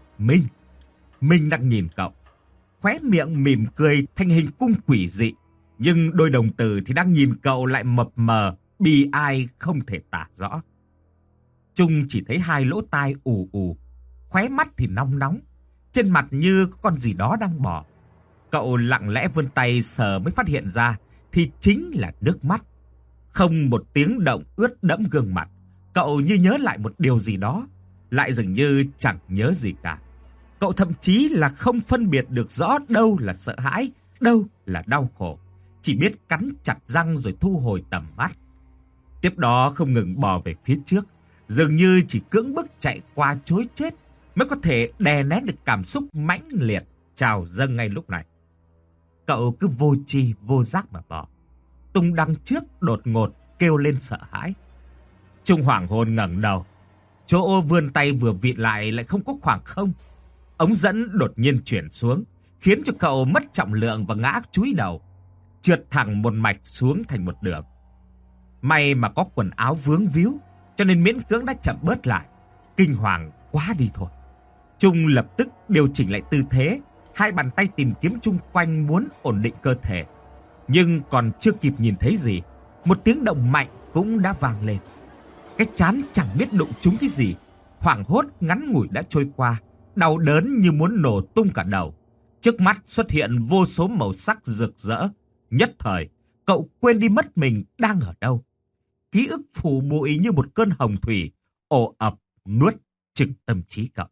Minh đang nhìn cậu. Khóe miệng mỉm cười thành hình cung quỷ dị. Nhưng đôi đồng tử thì đang nhìn cậu lại mập mờ, bi ai không thể tả rõ. Trung chỉ thấy hai lỗ tai ù ù, khóe mắt thì nóng nóng, trên mặt như có con gì đó đang bò. Cậu lặng lẽ vươn tay sờ mới phát hiện ra thì chính là nước mắt. Không một tiếng động ướt đẫm gương mặt. Cậu như nhớ lại một điều gì đó, lại dường như chẳng nhớ gì cả. Cậu thậm chí là không phân biệt được rõ đâu là sợ hãi, đâu là đau khổ. Chỉ biết cắn chặt răng rồi thu hồi tầm mắt. Tiếp đó không ngừng bò về phía trước, dường như chỉ cưỡng bức chạy qua trối chết mới có thể đè nén được cảm xúc mãnh liệt trào dâng ngay lúc này. Cậu cứ vô tri vô giác mà bò. Tùng đằng trước đột ngột kêu lên sợ hãi. Trung hoảng hồn ngẩng đầu. Chỗ vươn tay vừa vịn lại không có khoảng không. Ống dẫn đột nhiên chuyển xuống, khiến cho cậu mất trọng lượng và ngã chúi đầu, trượt thẳng một mạch xuống thành một đường. May mà có quần áo vướng víu, cho nên miễn cưỡng đã chậm bớt lại. Kinh hoàng quá đi thôi. Trung lập tức điều chỉnh lại tư thế, hai bàn tay tìm kiếm chung quanh muốn ổn định cơ thể. Nhưng còn chưa kịp nhìn thấy gì, một tiếng động mạnh cũng đã vang lên. Cái trán chẳng biết đụng trúng cái gì, hoảng hốt ngắn ngủi đã trôi qua, đau đớn như muốn nổ tung cả đầu. Trước mắt xuất hiện vô số màu sắc rực rỡ. Nhất thời, cậu quên đi mất mình đang ở đâu. Ký ức phủ bụi như một cơn hồng thủy, ồ ập nuốt chửng tâm trí cậu.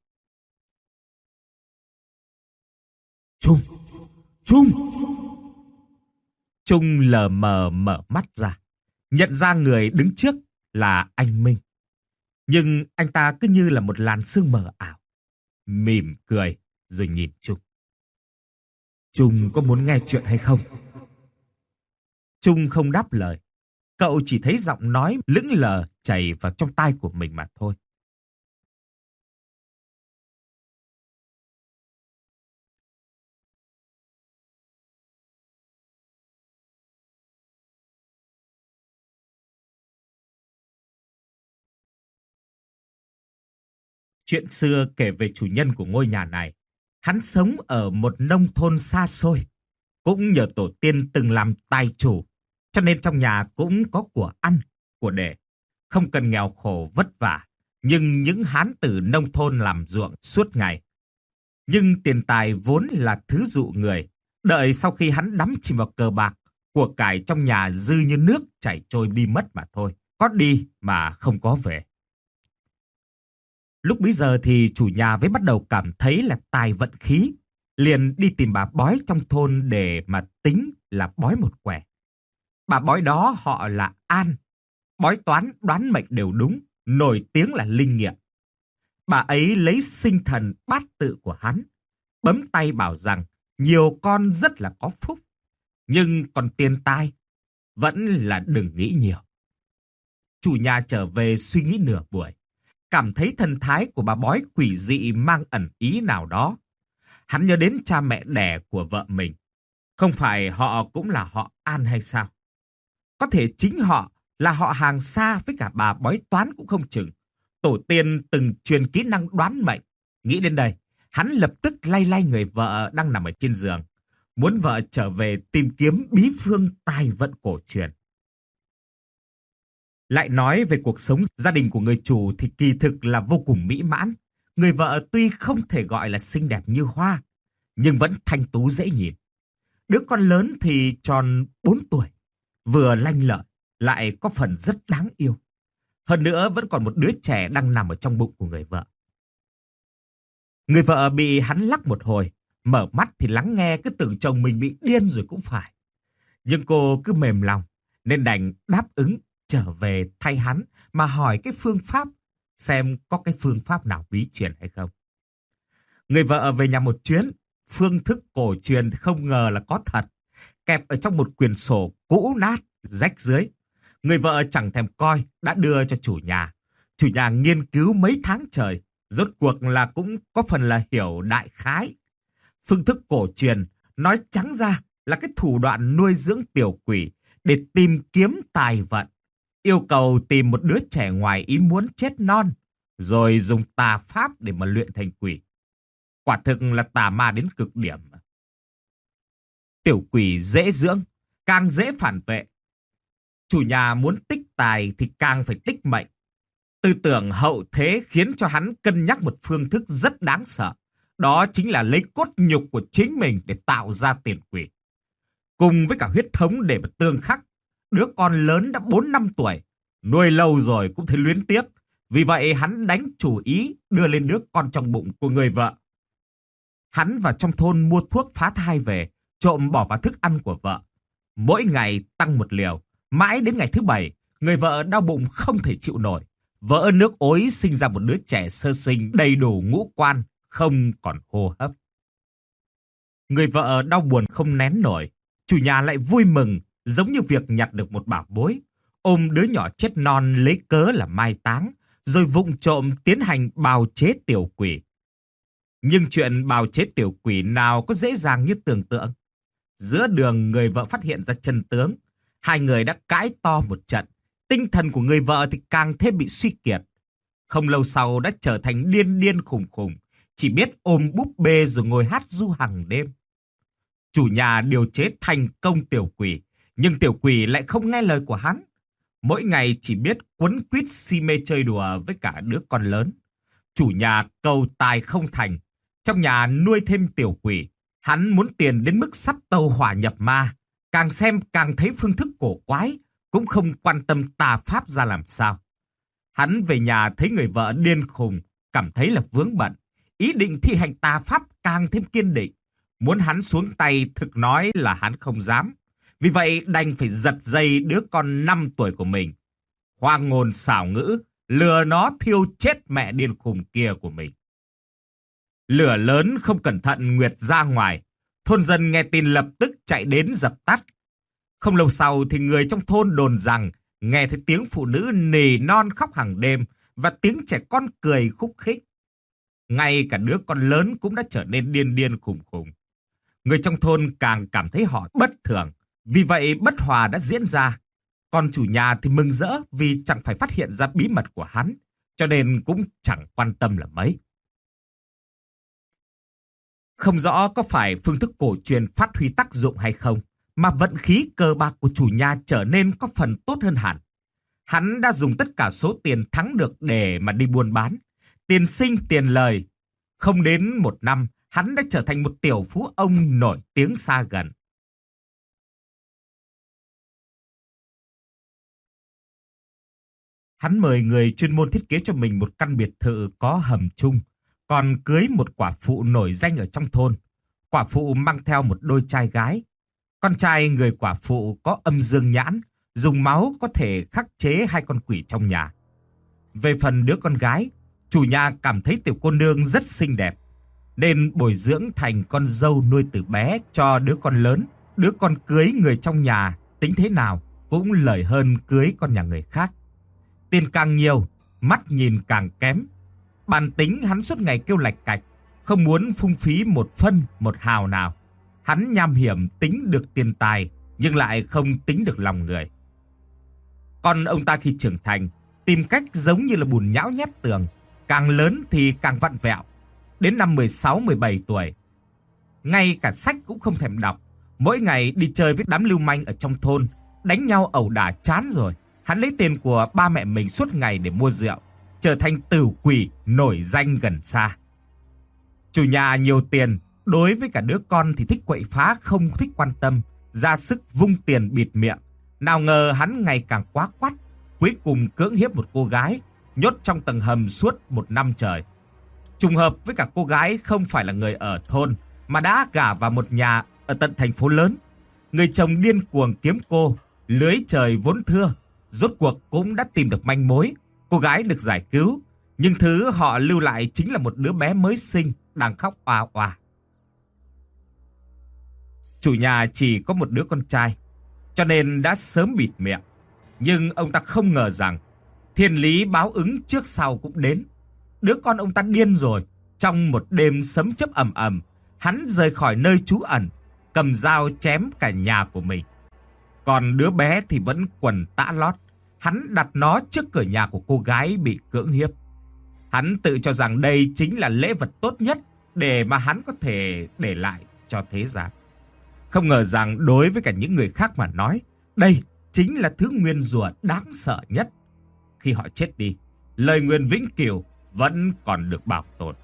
Trung! Trung! Trung lờ mờ mở mắt ra, nhận ra người đứng trước là anh Minh. Nhưng anh ta cứ như là một làn sương mờ ảo. Mỉm cười rồi nhìn Trung. Trung có muốn nghe chuyện hay không? Trung không đáp lời. Cậu chỉ thấy giọng nói lững lờ chảy vào trong tai của mình mà thôi. Chuyện xưa kể về chủ nhân của ngôi nhà này. Hắn sống ở một nông thôn xa xôi. Cũng nhờ tổ tiên từng làm tài chủ, cho nên trong nhà cũng có của ăn, của để. Không cần nghèo khổ vất vả, nhưng những hán tử nông thôn làm ruộng suốt ngày. Nhưng tiền tài vốn là thứ dụ người. Đợi sau khi hắn đắm chìm vào cờ bạc, của cải trong nhà dư như nước chảy trôi đi mất mà thôi. Có đi mà không có về. Lúc bấy giờ thì chủ nhà mới bắt đầu cảm thấy là tài vận khí. Liền đi tìm bà bói trong thôn để mà tính là bói một quẻ. Bà bói đó họ là An. Bói toán đoán mệnh đều đúng, nổi tiếng là linh nghiệm. Bà ấy lấy sinh thần bát tự của hắn, bấm tay bảo rằng nhiều con rất là có phúc. Nhưng còn tiền tài, vẫn là đừng nghĩ nhiều. Chủ nhà trở về suy nghĩ nửa buổi, cảm thấy thần thái của bà bói quỷ dị mang ẩn ý nào đó. Hắn nhớ đến cha mẹ đẻ của vợ mình. Không phải họ cũng là họ An hay sao? Có thể chính họ là họ hàng xa với cả bà bói toán cũng không chừng. Tổ tiên từng truyền kỹ năng đoán mệnh. Nghĩ đến đây, hắn lập tức lay lay người vợ đang nằm ở trên giường. Muốn vợ trở về tìm kiếm bí phương tài vận cổ truyền. Lại nói về cuộc sống gia đình của người chủ thì kỳ thực là vô cùng mỹ mãn. Người vợ tuy không thể gọi là xinh đẹp như hoa, nhưng vẫn thanh tú dễ nhìn. Đứa con lớn thì tròn 4 tuổi, vừa lanh lợi, lại có phần rất đáng yêu. Hơn nữa vẫn còn một đứa trẻ đang nằm ở trong bụng của người vợ. Người vợ bị hắn lắc một hồi, mở mắt thì lắng nghe cứ tưởng chồng mình bị điên rồi cũng phải. Nhưng cô cứ mềm lòng, nên đành đáp ứng trở về thay hắn mà hỏi cái phương pháp, xem có cái phương pháp nào bí truyền hay không. Người vợ về nhà một chuyến, phương thức cổ truyền không ngờ là có thật, kẹp ở trong một quyển sổ cũ nát, rách dưới. Người vợ chẳng thèm coi, đã đưa cho chủ nhà. Chủ nhà nghiên cứu mấy tháng trời, rốt cuộc là cũng có phần là hiểu đại khái. Phương thức cổ truyền nói trắng ra là cái thủ đoạn nuôi dưỡng tiểu quỷ để tìm kiếm tài vận. Yêu cầu tìm một đứa trẻ ngoài ý muốn chết non, rồi dùng tà pháp để mà luyện thành quỷ. Quả thực là tà ma đến cực điểm. Tiểu quỷ dễ dưỡng, càng dễ phản vệ. Chủ nhà muốn tích tài thì càng phải tích mệnh. Tư tưởng hậu thế khiến cho hắn cân nhắc một phương thức rất đáng sợ. Đó chính là lấy cốt nhục của chính mình để tạo ra tiền quỷ. Cùng với cả huyết thống để mà tương khắc. Đứa con lớn đã 4-5 tuổi, nuôi lâu rồi cũng thấy luyến tiếc. Vì vậy hắn đánh chủ ý đưa lên đứa con trong bụng của người vợ. Hắn vào trong thôn mua thuốc phá thai về, trộm bỏ vào thức ăn của vợ. Mỗi ngày tăng một liều, mãi đến ngày thứ 7, người vợ đau bụng không thể chịu nổi. Vỡ nước ối sinh ra một đứa trẻ sơ sinh đầy đủ ngũ quan, không còn hô hấp. Người vợ đau buồn không nén nổi, chủ nhà lại vui mừng, giống như việc nhặt được một bảo bối, ôm đứa nhỏ chết non lấy cớ là mai táng, rồi vụng trộm tiến hành bào chế tiểu quỷ. Nhưng chuyện bào chế tiểu quỷ nào có dễ dàng như tưởng tượng. Giữa đường người vợ phát hiện ra chân tướng, hai người đã cãi to một trận, tinh thần của người vợ thì càng thêm bị suy kiệt. Không lâu sau đã trở thành điên điên khùng khùng, chỉ biết ôm búp bê rồi ngồi hát ru hàng đêm. Chủ nhà điều chế thành công tiểu quỷ, nhưng tiểu quỷ lại không nghe lời của hắn. Mỗi ngày chỉ biết quấn quýt si mê chơi đùa với cả đứa con lớn. Chủ nhà cầu tài không thành, trong nhà nuôi thêm tiểu quỷ. Hắn muốn tiền đến mức sắp tàu hỏa nhập ma, càng xem càng thấy phương thức cổ quái, cũng không quan tâm tà pháp ra làm sao. Hắn về nhà thấy người vợ điên khùng, cảm thấy là vướng bận, ý định thi hành tà pháp càng thêm kiên định. Muốn hắn xuống tay thực nói là hắn không dám. Vì vậy đành phải giật dây đứa con 5 tuổi của mình. Hoang ngôn xảo ngữ, lừa nó thiêu chết mẹ điên khùng kia của mình. Lửa lớn không cẩn thận nguyệt ra ngoài. Thôn dân nghe tin lập tức chạy đến dập tắt. Không lâu sau thì người trong thôn đồn rằng nghe thấy tiếng phụ nữ nỉ non khóc hàng đêm và tiếng trẻ con cười khúc khích. Ngay cả đứa con lớn cũng đã trở nên điên điên khùng khùng. Người trong thôn càng cảm thấy họ bất thường. Vì vậy bất hòa đã diễn ra. Còn chủ nhà thì mừng rỡ vì chẳng phải phát hiện ra bí mật của hắn. cho nên cũng chẳng quan tâm là mấy. Không rõ có phải phương thức cổ truyền phát huy tác dụng hay không, mà vận khí cờ bạc của chủ nhà trở nên có phần tốt hơn hẳn. Hắn đã dùng tất cả số tiền thắng được để mà đi buôn bán, tiền sinh tiền lời. Không đến một năm, hắn đã trở thành một tiểu phú ông nổi tiếng xa gần. Hắn mời người chuyên môn thiết kế cho mình một căn biệt thự có hầm chung, còn cưới một quả phụ nổi danh ở trong thôn. Quả phụ mang theo một đôi trai gái. Con trai người quả phụ có âm dương nhãn, dùng máu có thể khắc chế 2 con quỷ trong nhà. Về phần đứa con gái, chủ nhà cảm thấy tiểu cô nương rất xinh đẹp, nên bồi dưỡng thành con dâu nuôi từ bé cho đứa con lớn. Đứa con cưới người trong nhà tính thế nào cũng lời hơn cưới con nhà người khác. Tiền càng nhiều, mắt nhìn càng kém. Bản tính hắn suốt ngày kêu lạch cạch, không muốn phung phí một phân một hào nào. Hắn nham hiểm tính được tiền tài, nhưng lại không tính được lòng người. Còn ông ta khi trưởng thành, tìm cách giống như là bùn nhão nhét tường, càng lớn thì càng vặn vẹo. Đến năm 16-17 tuổi, ngay cả sách cũng không thèm đọc, mỗi ngày đi chơi với đám lưu manh ở trong thôn, đánh nhau ẩu đả chán rồi. Hắn lấy tiền của ba mẹ mình suốt ngày để mua rượu, trở thành tử quỷ nổi danh gần xa. Chủ nhà nhiều tiền, đối với cả đứa con thì thích quậy phá, không thích quan tâm, ra sức vung tiền bịt miệng. Nào ngờ hắn ngày càng quá quắt, cuối cùng cưỡng hiếp một cô gái, nhốt trong tầng hầm suốt 1 năm trời. Trùng hợp với cả cô gái không phải là người ở thôn, mà đã gả vào một nhà ở tận thành phố lớn. Người chồng điên cuồng kiếm cô, lưới trời vốn thưa, rốt cuộc cũng đã tìm được manh mối. Cô gái được giải cứu, nhưng thứ họ lưu lại chính là một đứa bé mới sinh đang khóc oà oà. Chủ nhà chỉ có một đứa con trai, cho nên đã sớm bịt miệng. Nhưng ông ta không ngờ rằng thiên lý báo ứng trước sau cũng đến. Đứa con ông ta điên rồi. Trong một đêm sấm chớp ầm ầm, hắn rời khỏi nơi trú ẩn, cầm dao chém cả nhà của mình. Còn đứa bé thì vẫn quần tã lót. Hắn đặt nó trước cửa nhà của cô gái bị cưỡng hiếp. Hắn tự cho rằng đây chính là lễ vật tốt nhất để mà hắn có thể để lại cho thế gian. Không ngờ rằng đối với cả những người khác mà nói, đây chính là thứ nguyền rủa đáng sợ nhất. Khi họ chết đi, lời nguyền vĩnh cửu vẫn còn được bảo tồn.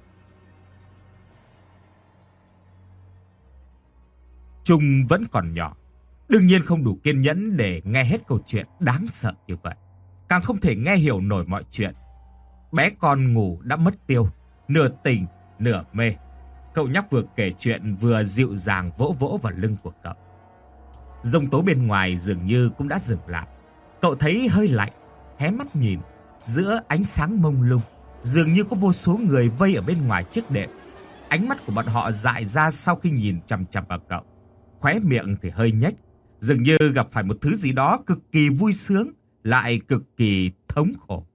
Trung vẫn còn nhỏ, đương nhiên không đủ kiên nhẫn để nghe hết câu chuyện đáng sợ như vậy. Càng không thể nghe hiểu nổi mọi chuyện. Bé con ngủ đã mất tiêu, nửa tỉnh, nửa mê. Cậu nhóc vừa kể chuyện vừa dịu dàng vỗ vỗ vào lưng của cậu. Giông tố bên ngoài dường như cũng đã dừng lại. Cậu thấy hơi lạnh, hé mắt nhìn. Giữa ánh sáng mông lung, dường như có vô số người vây ở bên ngoài chiếc đệm. Ánh mắt của bọn họ dại ra sau khi nhìn chằm chằm vào cậu. Khóe miệng thì hơi nhếch, dường như gặp phải một thứ gì đó cực kỳ vui sướng, lại cực kỳ thống khổ.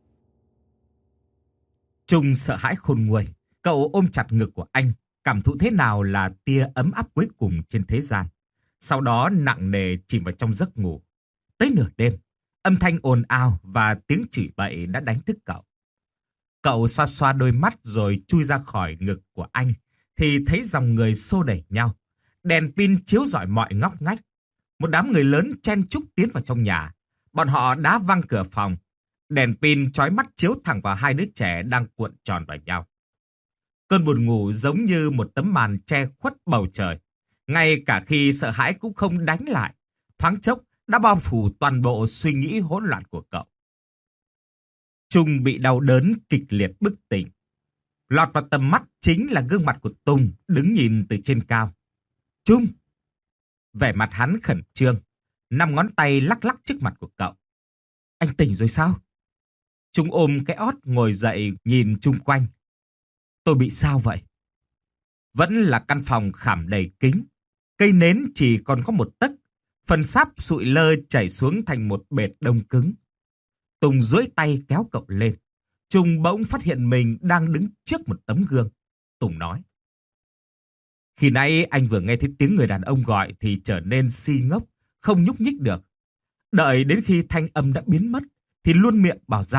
Trung sợ hãi khôn nguôi. Cậu ôm chặt ngực của anh, cảm thụ thế nào là tia ấm áp cuối cùng trên thế gian. Sau đó nặng nề chìm vào trong giấc ngủ. Tới nửa đêm, âm thanh ồn ào và tiếng chửi bậy đã đánh thức cậu. Cậu xoa xoa đôi mắt rồi chui ra khỏi ngực của anh, thì thấy dòng người xô đẩy nhau. Đèn pin chiếu rọi mọi ngóc ngách. Một đám người lớn chen chúc tiến vào trong nhà. Bọn họ đá văng cửa phòng. Đèn pin chói mắt chiếu thẳng vào 2 đứa trẻ đang cuộn tròn vào nhau. Cơn buồn ngủ giống như một tấm màn che khuất bầu trời. Ngay cả khi sợ hãi cũng không đánh lại. Thoáng chốc đã bao phủ toàn bộ suy nghĩ hỗn loạn của cậu. Trung bị đau đớn kịch liệt bức tỉnh. Lọt vào tầm mắt chính là gương mặt của Tùng đứng nhìn từ trên cao. Trung! Vẻ mặt hắn khẩn trương, 5 ngón tay lắc lắc trước mặt của cậu. Anh tỉnh rồi sao? Trung ôm cái ót ngồi dậy nhìn chung quanh. Tôi bị sao vậy? Vẫn là căn phòng khảm đầy kính. Cây nến chỉ còn có 1 tấc. Phần sáp sụi lơ chảy xuống thành một bệt đông cứng. Tùng duỗi tay kéo cậu lên. Trung bỗng phát hiện mình đang đứng trước một tấm gương. Tùng nói. Khi nãy anh vừa nghe thấy tiếng người đàn ông gọi thì trở nên si ngốc, không nhúc nhích được. Đợi đến khi thanh âm đã biến mất thì luôn miệng bảo rằng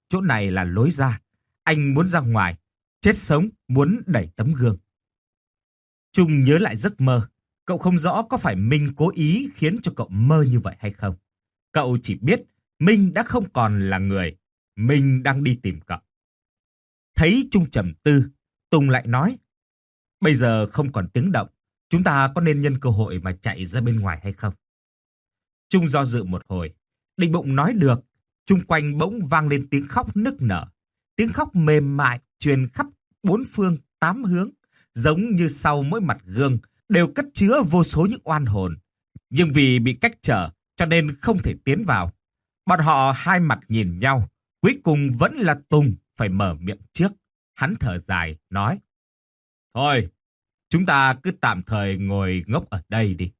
chỗ này là lối ra. Anh muốn ra ngoài, chết sống muốn đẩy tấm gương. Trung nhớ lại giấc mơ. Cậu không rõ có phải Minh cố ý khiến cho cậu mơ như vậy hay không. Cậu chỉ biết Minh đã không còn là người. Minh đang đi tìm cậu. Thấy Trung trầm tư, Tùng lại nói: bây giờ không còn tiếng động, chúng ta có nên nhân cơ hội mà chạy ra bên ngoài hay không? Trung do dự một hồi, định bụng nói được. Chung quanh bỗng vang lên tiếng khóc nức nở. Tiếng khóc mềm mại truyền khắp bốn phương tám hướng, giống như sau mỗi mặt gương đều cất chứa vô số những oan hồn. Nhưng vì bị cách trở cho nên không thể tiến vào. Bọn họ hai mặt nhìn nhau, cuối cùng vẫn là Tùng phải mở miệng trước. Hắn thở dài, nói: thôi, chúng ta cứ tạm thời ngồi ngốc ở đây đi.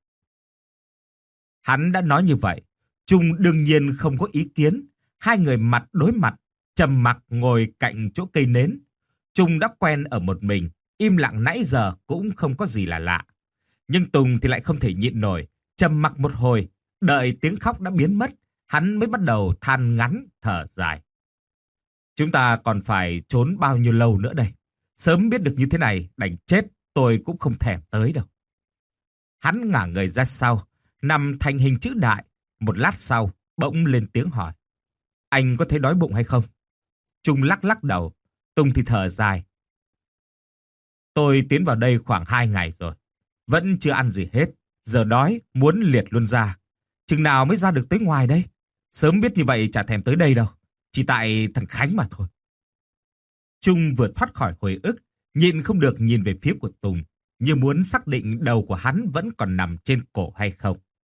Hắn đã nói như vậy, Trung đương nhiên không có ý kiến. Hai người mặt đối mặt, trầm mặc ngồi cạnh chỗ cây nến. Trung đã quen ở một mình, im lặng nãy giờ cũng không có gì là lạ. Nhưng Tùng thì lại không thể nhịn nổi, trầm mặc một hồi, đợi tiếng khóc đã biến mất, hắn mới bắt đầu than ngắn, thở dài. Chúng ta còn phải trốn bao nhiêu lâu nữa đây? Sớm biết được như thế này, đành chết, tôi cũng không thèm tới đâu. Hắn ngả người ra sau, nằm thành hình chữ đại. Một lát sau, bỗng lên tiếng hỏi: anh có thấy đói bụng hay không? Trung lắc lắc đầu, Tùng thì thở dài. Tôi tiến vào đây khoảng 2 ngày rồi, vẫn chưa ăn gì hết. Giờ đói, muốn liệt luôn ra. Chừng nào mới ra được tới ngoài đây? Sớm biết như vậy chả thèm tới đây đâu. Chỉ tại thằng Khánh mà thôi. Trung vừa thoát khỏi hồi ức, nhịn không được nhìn về phía của Tùng, như muốn xác định đầu của hắn vẫn còn nằm trên cổ hay không.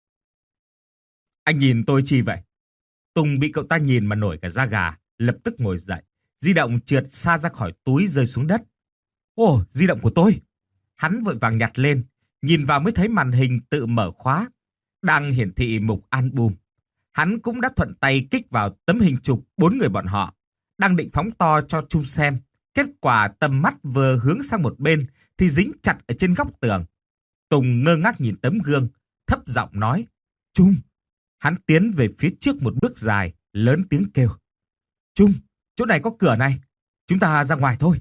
Anh nhìn tôi chi vậy? Tùng bị cậu ta nhìn mà nổi cả da gà, lập tức ngồi dậy. Di động trượt xa ra khỏi túi rơi xuống đất. Ồ, di động của tôi! Hắn vội vàng nhặt lên, nhìn vào mới thấy màn hình tự mở khóa, đang hiển thị mục album. Hắn cũng đã thuận tay kích vào tấm hình chụp 4 người bọn họ, đang định phóng to cho Trung xem. Kết quả tầm mắt vừa hướng sang một bên thì dính chặt ở trên góc tường. Tùng ngơ ngác nhìn tấm gương, thấp giọng nói: Trung! Hắn tiến về phía trước một bước dài, lớn tiếng kêu: Trung, chỗ này có cửa này, chúng ta ra ngoài thôi.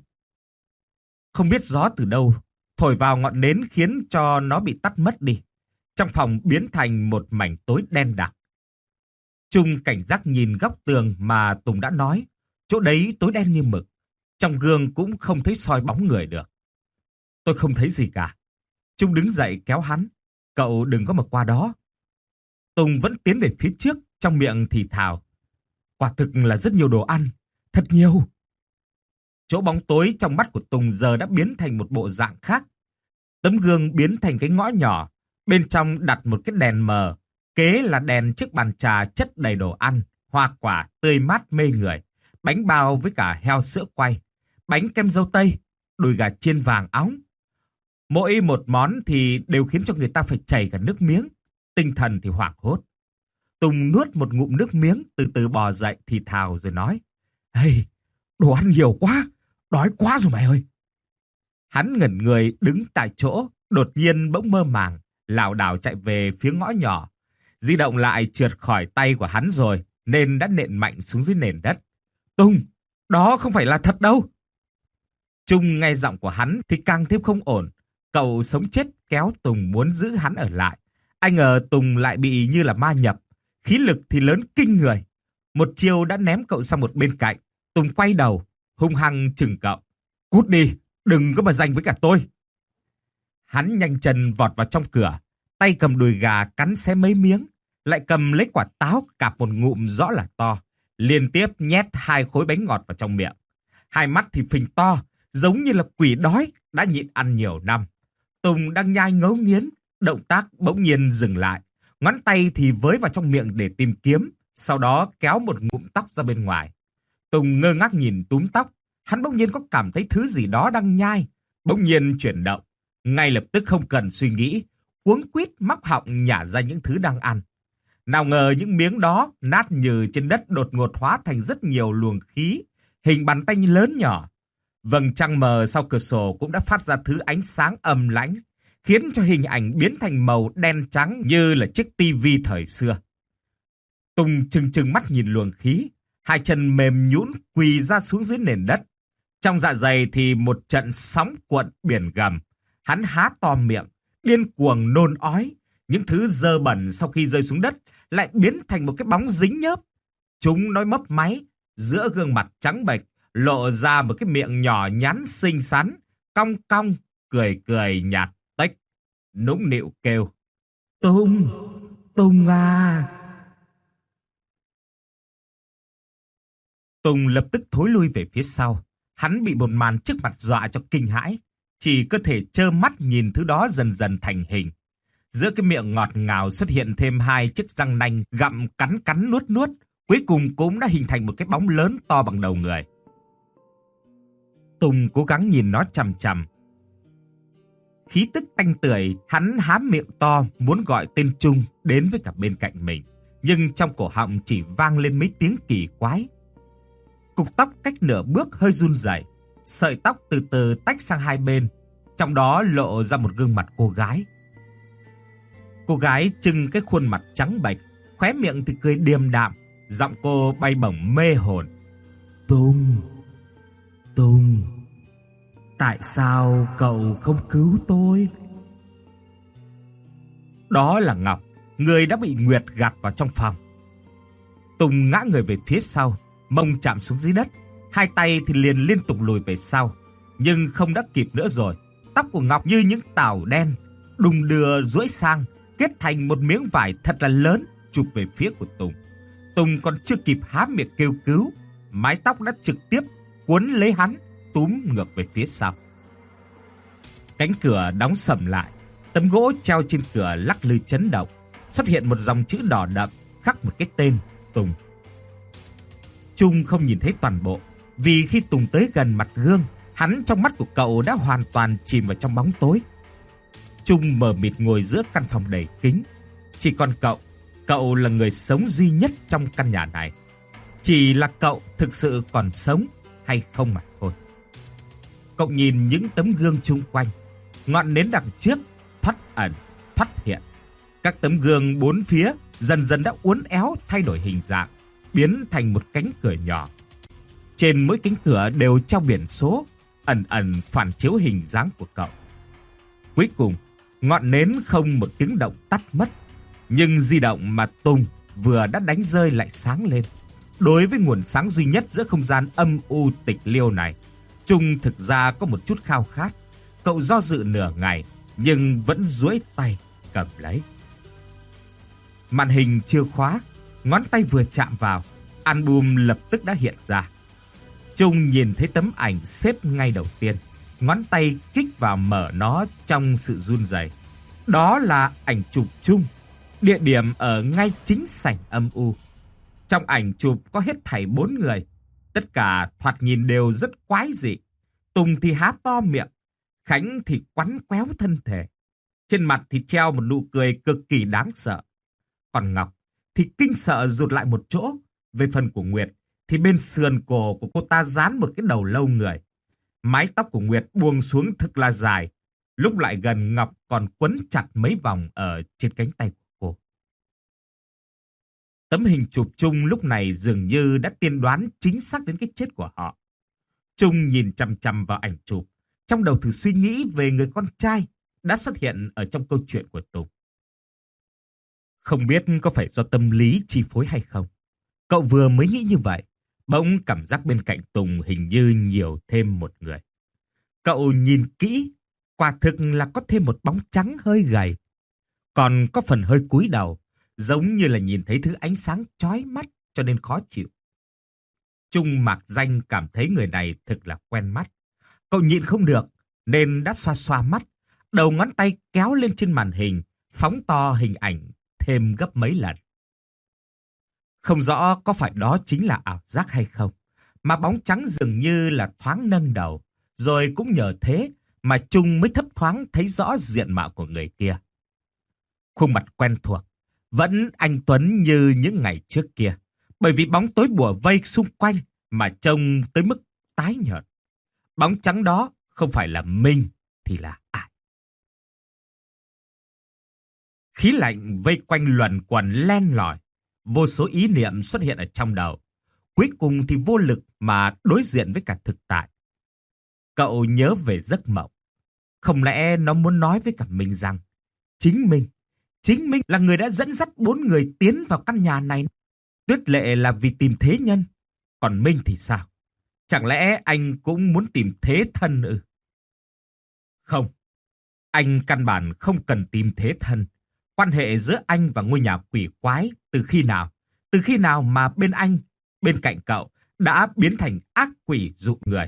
Không biết gió từ đâu thổi vào ngọn nến khiến cho nó bị tắt mất đi. Trong phòng biến thành một mảnh tối đen đặc. Trung cảnh giác nhìn góc tường mà Tùng đã nói, chỗ đấy tối đen như mực. Trong gương cũng không thấy soi bóng người được. Tôi không thấy gì cả. Trung đứng dậy kéo hắn: cậu đừng có mà qua đó. Tùng vẫn tiến về phía trước, trong miệng thì thào: quả thực là rất nhiều đồ ăn, thật nhiều. Chỗ bóng tối trong mắt của Tùng giờ đã biến thành một bộ dạng khác. Tấm gương biến thành cái ngõ nhỏ, bên trong đặt một cái đèn mờ, kế là đèn chiếc bàn trà chất đầy đồ ăn, hoa quả tươi mát mê người, bánh bao với cả heo sữa quay, bánh kem dâu tây, đùi gà chiên vàng óng. Mỗi một món thì đều khiến cho người ta phải chảy cả nước miếng, tinh thần thì hoảng hốt. Tùng nuốt một ngụm nước miếng, từ từ bò dậy thì thào rồi nói: hey, đồ ăn nhiều quá, đói quá rồi mày ơi. Hắn ngẩn người đứng tại chỗ, đột nhiên bỗng mơ màng, lảo đảo chạy về phía ngõ nhỏ. Di động lại trượt khỏi tay của hắn rồi, nên đã nện mạnh xuống dưới nền đất. Tùng, đó không phải là thật đâu. Trung nghe giọng của hắn thì càng thêm không ổn. Cậu sống chết kéo Tùng muốn giữ hắn ở lại. Ai ngờ Tùng lại bị như là ma nhập, khí lực thì lớn kinh người. Một chiêu đã ném cậu sang một bên cạnh. Tùng quay đầu, hung hăng chừng cậu: cút đi, đừng có mà giành với cả tôi. Hắn nhanh chân vọt vào trong cửa, tay cầm đùi gà cắn xé mấy miếng, lại cầm lấy quả táo cạp một ngụm rõ là to, liên tiếp nhét 2 khối bánh ngọt vào trong miệng. Hai mắt thì phình to, giống như là quỷ đói đã nhịn ăn nhiều năm. Tùng đang nhai ngấu nghiến, động tác bỗng nhiên dừng lại, ngón tay thì với vào trong miệng để tìm kiếm, sau đó kéo một ngụm tóc ra bên ngoài. Tùng ngơ ngác nhìn túm tóc, hắn bỗng nhiên có cảm thấy thứ gì đó đang nhai, bỗng nhiên chuyển động, ngay lập tức không cần suy nghĩ, cuống quýt móc họng nhả ra những thứ đang ăn. Nào ngờ những miếng đó nát như trên đất đột ngột hóa thành rất nhiều luồng khí, hình bàn tay lớn nhỏ. Vầng trăng mờ sau cửa sổ cũng đã phát ra thứ ánh sáng âm lãnh, khiến cho hình ảnh biến thành màu đen trắng như là chiếc tivi thời xưa. Tùng trừng trừng mắt nhìn luồng khí, Hai chân mềm nhũn quỳ ra xuống dưới nền đất. Trong dạ dày thì một trận sóng cuộn biển gầm. Hắn há to miệng, điên cuồng nôn ói. Những thứ dơ bẩn sau khi rơi xuống đất lại biến thành một cái bóng dính nhớp. Chúng nói mấp máy, giữa gương mặt trắng bệch lộ ra một cái miệng nhỏ nhắn xinh xắn, cong cong, cười cười nhạt tếch, nũng nịu kêu: Tùng, Tùng à! Tùng lập tức thối lui về phía sau. Hắn bị một màn trước mặt dọa cho kinh hãi, chỉ có thể trơ mắt nhìn thứ đó dần dần thành hình. Giữa cái miệng ngọt ngào xuất hiện thêm hai chiếc răng nanh gặm cắn cắn nuốt nuốt, cuối cùng cũng đã hình thành một cái bóng lớn to bằng đầu người. Tùng cố gắng nhìn nó chằm chằm. Khí tức tanh tưởi, hắn há miệng to muốn gọi tên Trung đến với cả bên cạnh mình, nhưng trong cổ họng chỉ vang lên mấy tiếng kỳ quái. Cục tóc cách nửa bước hơi run rẩy, sợi tóc từ từ tách sang hai bên, trong đó lộ ra một gương mặt cô gái. Cô gái trưng cái khuôn mặt trắng bệch, khóe miệng thì cười điềm đạm, giọng cô bay bổng mê hồn. Tùng, Tùng, tại sao cậu không cứu tôi? Đó là Ngọc, người đã bị Nguyệt gạt vào trong phòng. Tùng ngã người về phía sau, mông chạm xuống dưới đất, hai tay thì liền liên tục lùi về sau, nhưng không đã kịp nữa rồi. Tóc của Ngọc như những tảo đen đùng đưa duỗi sang, kết thành một miếng vải thật là lớn chụp về phía của Tùng. Tùng còn chưa kịp há miệng kêu cứu, mái tóc đã trực tiếp cuốn lấy hắn, túm ngược về phía sau. Cánh cửa đóng sầm lại, tấm gỗ treo trên cửa lắc lư chấn động, xuất hiện một dòng chữ đỏ đậm khắc một cái tên: Tùng. Trung không nhìn thấy toàn bộ, vì khi Tùng tới gần mặt gương, hắn trong mắt của cậu đã hoàn toàn chìm vào trong bóng tối. Trung mờ mịt ngồi giữa căn phòng đầy kính, chỉ còn cậu là người sống duy nhất trong căn nhà này. Chỉ là cậu thực sự còn sống hay không mà thôi. Cậu nhìn những tấm gương chung quanh, ngọn nến đằng trước thoắt ẩn, thoắt hiện. Các tấm gương bốn phía dần dần đã uốn éo thay đổi hình dạng, biến thành một cánh cửa nhỏ. Trên mỗi cánh cửa đều treo biển số, ẩn ẩn phản chiếu hình dáng của cậu. Cuối cùng, ngọn nến không một tiếng động tắt mất, nhưng di động mà Tùng vừa đã đánh rơi lại sáng lên. Đối với nguồn sáng duy nhất giữa không gian âm u tịch liêu này, Trung thực ra có một chút khao khát. Cậu do dự nửa ngày, nhưng vẫn duỗi tay cầm lấy. Màn hình chưa khóa, ngón tay vừa chạm vào, album lập tức đã hiện ra. Trung nhìn thấy tấm ảnh xếp ngay đầu tiên, ngón tay kích vào mở nó trong sự run rẩy. Đó là ảnh chụp Trung, địa điểm ở ngay chính sảnh âm u. Trong ảnh chụp có hết thảy 4 người, tất cả thoạt nhìn đều rất quái dị. Tùng thì há to miệng, Khánh thì quắn quéo thân thể, trên mặt thì treo một nụ cười cực kỳ đáng sợ. Còn Ngọc thì kinh sợ rụt lại một chỗ. Về phần của Nguyệt thì bên sườn cổ của cô ta dán một cái đầu lâu người. Mái tóc của Nguyệt buông xuống thật là dài, lúc lại gần Ngọc còn quấn chặt mấy vòng ở trên cánh tay của cô. Tấm hình chụp Trung lúc này dường như đã tiên đoán chính xác đến cái chết của họ. Trung nhìn chằm chằm vào ảnh chụp, trong đầu thử suy nghĩ về người con trai đã xuất hiện ở trong câu chuyện của Tùng. Không biết có phải do tâm lý chi phối hay không, cậu vừa mới nghĩ như vậy, bỗng cảm giác bên cạnh Tùng hình như nhiều thêm một người. Cậu nhìn kỹ, quả thực là có thêm một bóng trắng hơi gầy, còn có phần hơi cúi đầu, giống như là nhìn thấy thứ ánh sáng chói mắt cho nên khó chịu. Trung mạc danh cảm thấy người này thực là quen mắt. Cậu nhịn không được nên đã xoa xoa mắt, đầu ngón tay kéo lên trên màn hình, phóng to hình ảnh thêm gấp mấy lần. Không rõ có phải đó chính là ảo giác hay không, mà bóng trắng dường như là thoáng nâng đầu, rồi cũng nhờ thế mà Trung mới thấp thoáng thấy rõ diện mạo của người kia. Khuôn mặt quen thuộc, vẫn anh tuấn như những ngày trước kia, bởi vì bóng tối bủa vây xung quanh mà trông tới mức tái nhợt. Bóng trắng đó không phải là Minh thì là ai? Khí lạnh vây quanh luẩn quẩn len lỏi, vô số ý niệm xuất hiện ở trong đầu. cuối cùng thì vô lực mà đối diện với cả thực tại. Cậu nhớ về giấc mộng. Không lẽ nó muốn nói với cả mình rằng chính mình là người đã dẫn dắt 4 người tiến vào căn nhà này. Tuyết Lệ là vì tìm thế nhân, còn Minh thì sao? Chẳng lẽ anh cũng muốn tìm thế thân ư? Không, anh căn bản không cần tìm thế thân. Quan hệ giữa anh và ngôi nhà quỷ quái từ khi nào? Từ khi nào mà bên anh, bên cạnh cậu đã biến thành ác quỷ dụ người?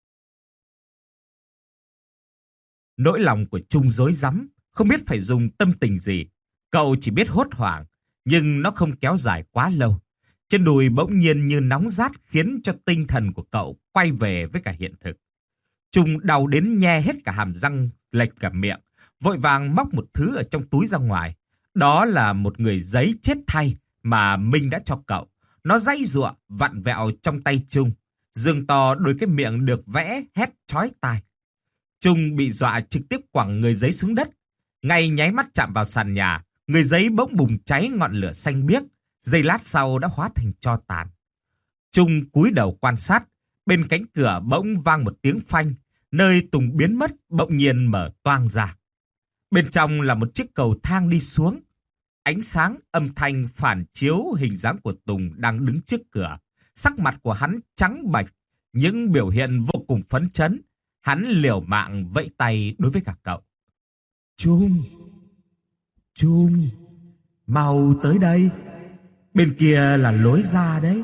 Nỗi lòng của Trung rối rắm, không biết phải dùng tâm tình gì. Cậu chỉ biết hốt hoảng, nhưng nó không kéo dài quá lâu. Trên đùi bỗng nhiên như nóng rát khiến cho tinh thần của cậu quay về với cả hiện thực. Trung đau đến nhe hết cả hàm răng, lệch cả miệng, vội vàng móc một thứ ở trong túi ra ngoài. Đó là một người giấy chết thay mà Minh đã cho cậu. Nó giãy giụa, vặn vẹo trong tay Trung. Dương to đôi cái miệng được vẽ hét chói tai. Trung bị dọa trực tiếp quẳng người giấy xuống đất. Ngay nháy mắt chạm vào sàn nhà, người giấy bỗng bùng cháy ngọn lửa xanh biếc. Giây lát sau đã hóa thành tro tàn. Trung cúi đầu quan sát. Bên cánh cửa bỗng vang một tiếng phanh. Nơi Tùng biến mất bỗng nhiên mở toang ra. Bên trong là một chiếc cầu thang đi xuống. Ánh sáng âm thanh phản chiếu hình dáng của Tùng đang đứng trước cửa. Sắc mặt của hắn trắng bệch, những biểu hiện vô cùng phấn chấn. Hắn liều mạng vẫy tay đối với cả cậu. Trung, mau tới đây. Bên kia là lối ra đấy.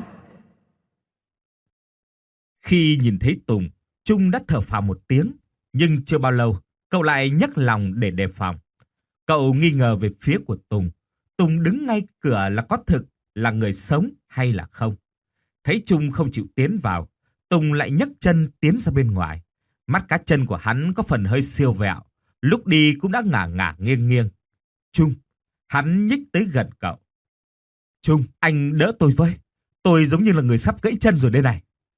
Khi nhìn thấy Tùng, Trung đã thở phào một tiếng. Nhưng chưa bao lâu, cậu lại nhấc lòng để đề phòng. Cậu nghi ngờ về phía của Tùng. Tùng đứng ngay cửa là có thực là người sống hay là không. Thấy Trung không chịu tiến vào, Tùng lại nhấc chân tiến ra bên ngoài. Mắt cá chân của hắn có phần hơi siêu vẹo, lúc đi cũng đã ngả ngả nghiêng nghiêng. Trung, hắn nhích tới gần cậu. Trung, anh đỡ tôi với. Tôi giống như là người sắp gãy chân rồi đây này.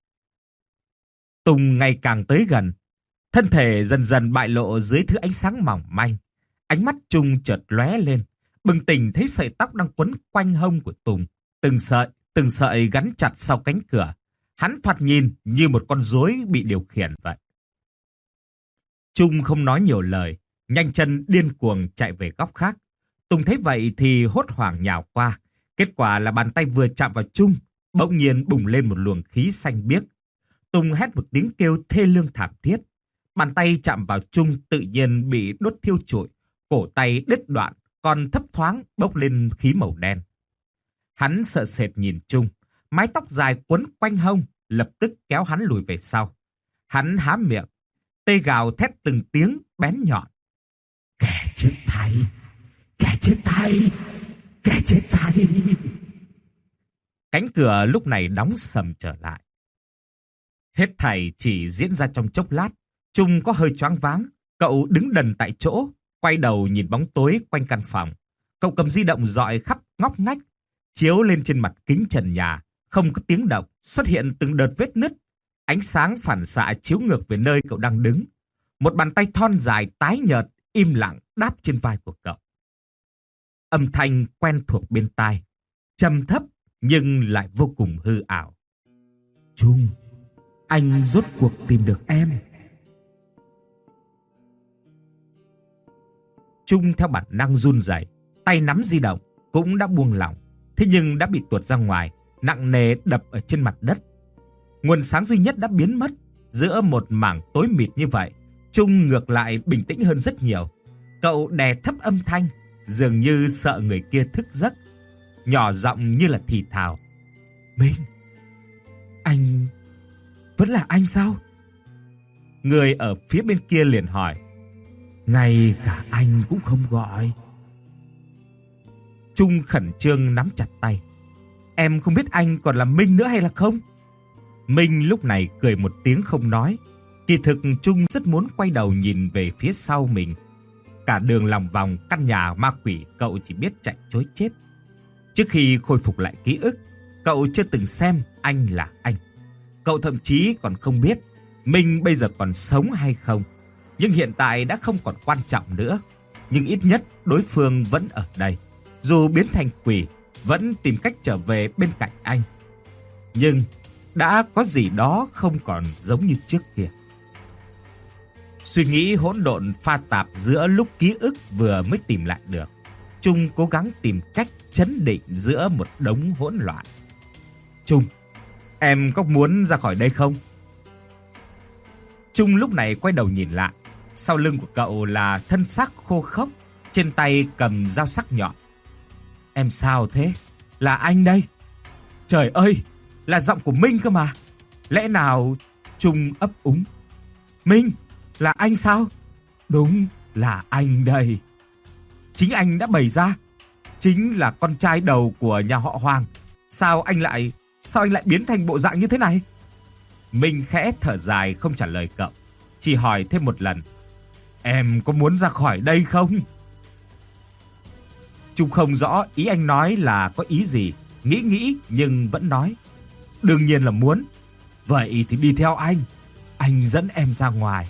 Tùng ngày càng tới gần. Thân thể dần dần bại lộ dưới thứ ánh sáng mỏng manh. Ánh mắt Trung chợt lóe lên. Bừng tỉnh thấy sợi tóc đang quấn quanh hông của Tùng. Từng sợi gắn chặt sau cánh cửa. Hắn thoạt nhìn như một con rối bị điều khiển vậy. Trung không nói nhiều lời, nhanh chân điên cuồng chạy về góc khác. Tùng thấy vậy thì hốt hoảng nhào qua. Kết quả là bàn tay vừa chạm vào Trung, bỗng nhiên bùng lên một luồng khí xanh biếc. Tùng hét một tiếng kêu thê lương thảm thiết. Bàn tay chạm vào Trung tự nhiên bị đốt thiêu trụi, cổ tay đứt đoạn, còn thấp thoáng bốc lên khí màu đen. Hắn sợ sệt nhìn Trung, mái tóc dài quấn quanh hông, lập tức kéo hắn lùi về sau. Hắn há miệng, tê gào thét từng tiếng bén nhọn. Kẻ chết thay! Kẻ chết thay! Kẻ chết thay! Cánh cửa lúc này đóng sầm trở lại. Hết thảy chỉ diễn ra trong chốc lát. Trung có hơi choáng váng. Cậu đứng đần tại chỗ, quay đầu nhìn bóng tối quanh căn phòng. Cậu cầm di động dọi khắp ngóc ngách, chiếu lên trên mặt kính trần nhà. Không có tiếng động, xuất hiện từng đợt vết nứt. Ánh sáng phản xạ chiếu ngược về nơi cậu đang đứng. Một bàn tay thon dài tái nhợt, im lặng đáp trên vai của cậu. Âm thanh quen thuộc bên tai, trầm thấp nhưng lại vô cùng hư ảo. Trung, anh rốt cuộc tìm được em. Trung theo bản năng run rẩy, tay nắm di động cũng đã buông lỏng, thế nhưng đã bị tuột ra ngoài, nặng nề đập ở trên mặt đất. Nguồn sáng duy nhất đã biến mất. Giữa một mảng tối mịt như vậy, Trung ngược lại bình tĩnh hơn rất nhiều. Cậu đè thấp âm thanh, dường như sợ người kia thức giấc, nhỏ giọng như là thì thào. Minh, anh vẫn là anh sao? Người ở phía bên kia liền hỏi. Ngay cả anh cũng không gọi. Trung khẩn trương nắm chặt tay. Em không biết anh còn là Minh nữa hay là không? Minh lúc này cười một tiếng không nói. Kỳ thực Trung rất muốn quay đầu nhìn về phía sau mình. Cả đường lòng vòng căn nhà ma quỷ cậu chỉ biết chạy trối chết. Trước khi khôi phục lại ký ức, cậu chưa từng xem anh là anh. Cậu thậm chí còn không biết Minh bây giờ còn sống hay không. Nhưng hiện tại đã không còn quan trọng nữa. Nhưng ít nhất đối phương vẫn ở đây. Dù biến thành quỷ, vẫn tìm cách trở về bên cạnh anh. nhưng đã có gì đó không còn giống như trước kia. Suy nghĩ hỗn độn pha tạp giữa lúc ký ức vừa mới tìm lại được, Trung cố gắng tìm cách trấn định giữa một đống hỗn loạn. Trung, em có muốn ra khỏi đây không? Trung lúc này quay đầu nhìn lại. Sau lưng của cậu là thân xác khô khốc, trên tay cầm dao sắc nhọn. Em sao thế? Là anh đây. Trời ơi, là giọng của Minh cơ mà. Lẽ nào... Trung ấp úng. Minh, là anh sao? Đúng, là anh đây. Chính anh đã bày ra. Chính là con trai đầu của nhà họ Hoàng. Sao anh lại biến thành bộ dạng như thế này? Minh khẽ thở dài không trả lời cậu, chỉ hỏi thêm một lần. Em có muốn ra khỏi đây không? Trung không rõ ý anh nói là có ý gì, nghĩ nhưng vẫn nói. Đương nhiên là muốn. Vậy thì đi theo anh dẫn em ra ngoài.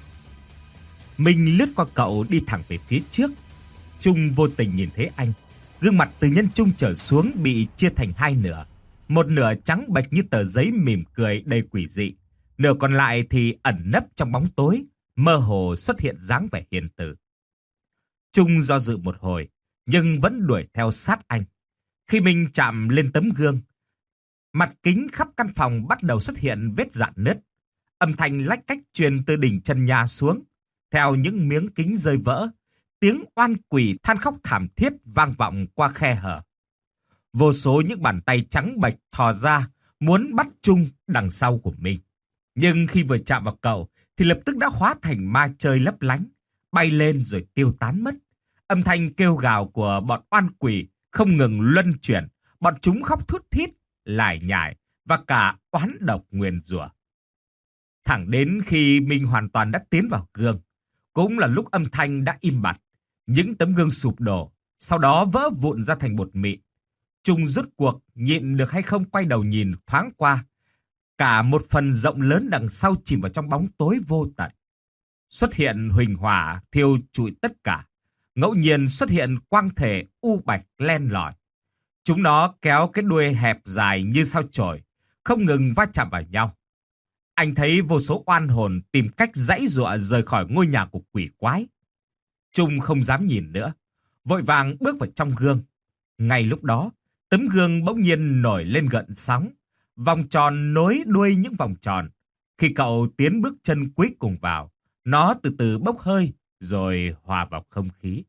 Minh lướt qua cậu đi thẳng về phía trước. Trung vô tình nhìn thấy anh. Gương mặt từ nhân trung trở xuống bị chia thành hai nửa. Một nửa trắng bệch như tờ giấy mỉm cười đầy quỷ dị. Nửa còn lại thì ẩn nấp trong bóng tối, mơ hồ xuất hiện dáng vẻ hiền từ. Trung do dự một hồi, nhưng vẫn đuổi theo sát anh. Khi Minh chạm lên tấm gương, mặt kính khắp căn phòng bắt đầu xuất hiện vết rạn nứt. Âm thanh lách cách truyền từ đỉnh trần nhà xuống. Theo những miếng kính rơi vỡ, tiếng oan quỷ than khóc thảm thiết vang vọng qua khe hở. Vô số những bàn tay trắng bệch thò ra, muốn bắt Trung đằng sau của mình. Nhưng khi vừa chạm vào cậu, thì lập tức đã hóa thành ma chơi lấp lánh, bay lên rồi tiêu tán mất. Âm thanh kêu gào của bọn oan quỷ không ngừng luân chuyển, bọn chúng khóc thút thít, lải nhải và cả oán độc nguyền rủa. Thẳng đến khi Minh hoàn toàn đã tiến vào gương, cũng là lúc âm thanh đã im bặt, những tấm gương sụp đổ, sau đó vỡ vụn ra thành bột mịn. Trung rốt cuộc nhịn được hay không quay đầu nhìn thoáng qua. Cả một phần rộng lớn đằng sau chìm vào trong bóng tối vô tận. Xuất hiện huỳnh hỏa thiêu trụi tất cả. Ngẫu nhiên xuất hiện quang thể u bạch len lỏi. Chúng nó kéo cái đuôi hẹp dài như sao chổi, không ngừng va chạm vào nhau. Anh thấy vô số oan hồn tìm cách giãy giụa rời khỏi ngôi nhà của quỷ quái. Trung không dám nhìn nữa, vội vàng bước vào trong gương. Ngay lúc đó, tấm gương bỗng nhiên nổi lên gợn sóng, vòng tròn nối đuôi những vòng tròn. Khi cậu tiến bước chân cuối cùng vào, nó từ từ bốc hơi rồi hòa vào không khí.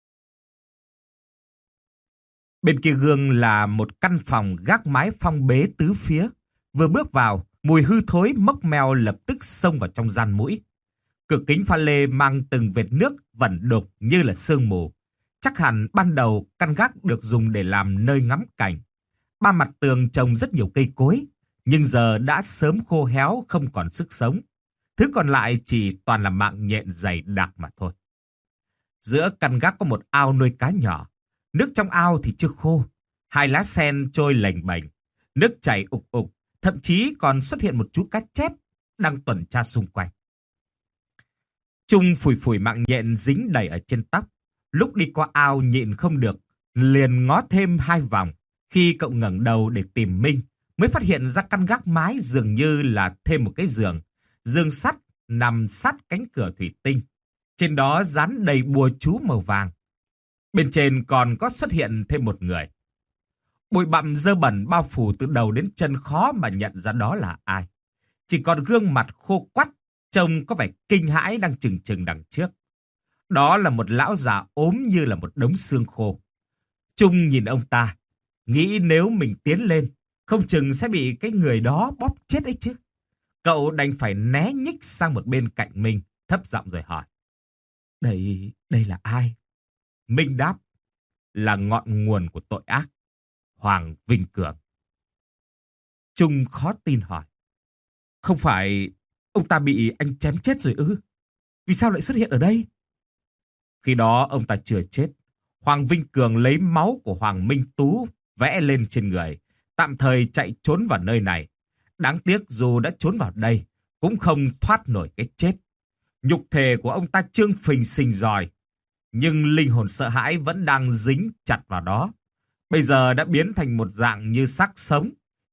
Bên kia gương là một căn phòng gác mái phong bế tứ phía. Vừa bước vào, mùi hư thối mốc meo lập tức xông vào trong gian mũi. Cửa kính pha lê mang từng vệt nước vẩn đục như là sương mù. Chắc hẳn ban đầu căn gác được dùng để làm nơi ngắm cảnh. Ba mặt tường trồng rất nhiều cây cối, nhưng giờ đã sớm khô héo không còn sức sống. Thứ còn lại chỉ toàn là mạng nhện dày đặc mà thôi. Giữa căn gác có một ao nuôi cá nhỏ. Nước trong ao thì chưa khô. Hai lá sen trôi lềnh bềnh. Nước chảy ục ục. Thậm chí còn xuất hiện một chú cá chép đang tuần tra xung quanh. Trung phủi phủi mạng nhện dính đầy ở trên tóc. Lúc đi qua ao nhịn không được, liền ngó thêm hai vòng. Khi cậu ngẩng đầu để tìm Minh, mới phát hiện ra căn gác mái dường như là thêm một cái giường. Giường sắt nằm sát cánh cửa thủy tinh. Trên đó dán đầy bùa chú màu vàng. Bên trên còn có xuất hiện thêm một người. Bụi bặm dơ bẩn bao phủ từ đầu đến chân, khó mà nhận ra đó là ai. Chỉ còn gương mặt khô quắt, trông có vẻ kinh hãi đang chừng chừng đằng trước. Đó là một lão già ốm như là một đống xương khô. Trung nhìn ông ta, nghĩ nếu mình tiến lên, không chừng sẽ bị cái người đó bóp chết ấy chứ. Cậu đành phải né nhích sang một bên cạnh mình, thấp giọng rồi hỏi. Đây là ai? Minh đáp, là ngọn nguồn của tội ác, Hoàng Vinh Cường. Trung khó tin hỏi. Không phải ông ta bị anh chém chết rồi ư? Vì sao lại xuất hiện ở đây? Khi đó ông ta chưa chết. Hoàng Vinh Cường lấy máu của Hoàng Minh Tú vẽ lên trên người, tạm thời chạy trốn vào nơi này. Đáng tiếc dù đã trốn vào đây, cũng không thoát nổi cái chết. Nhục thể của ông ta trương phình xình giỏi, nhưng linh hồn sợ hãi vẫn đang dính chặt vào đó. Bây giờ đã biến thành một dạng như xác sống,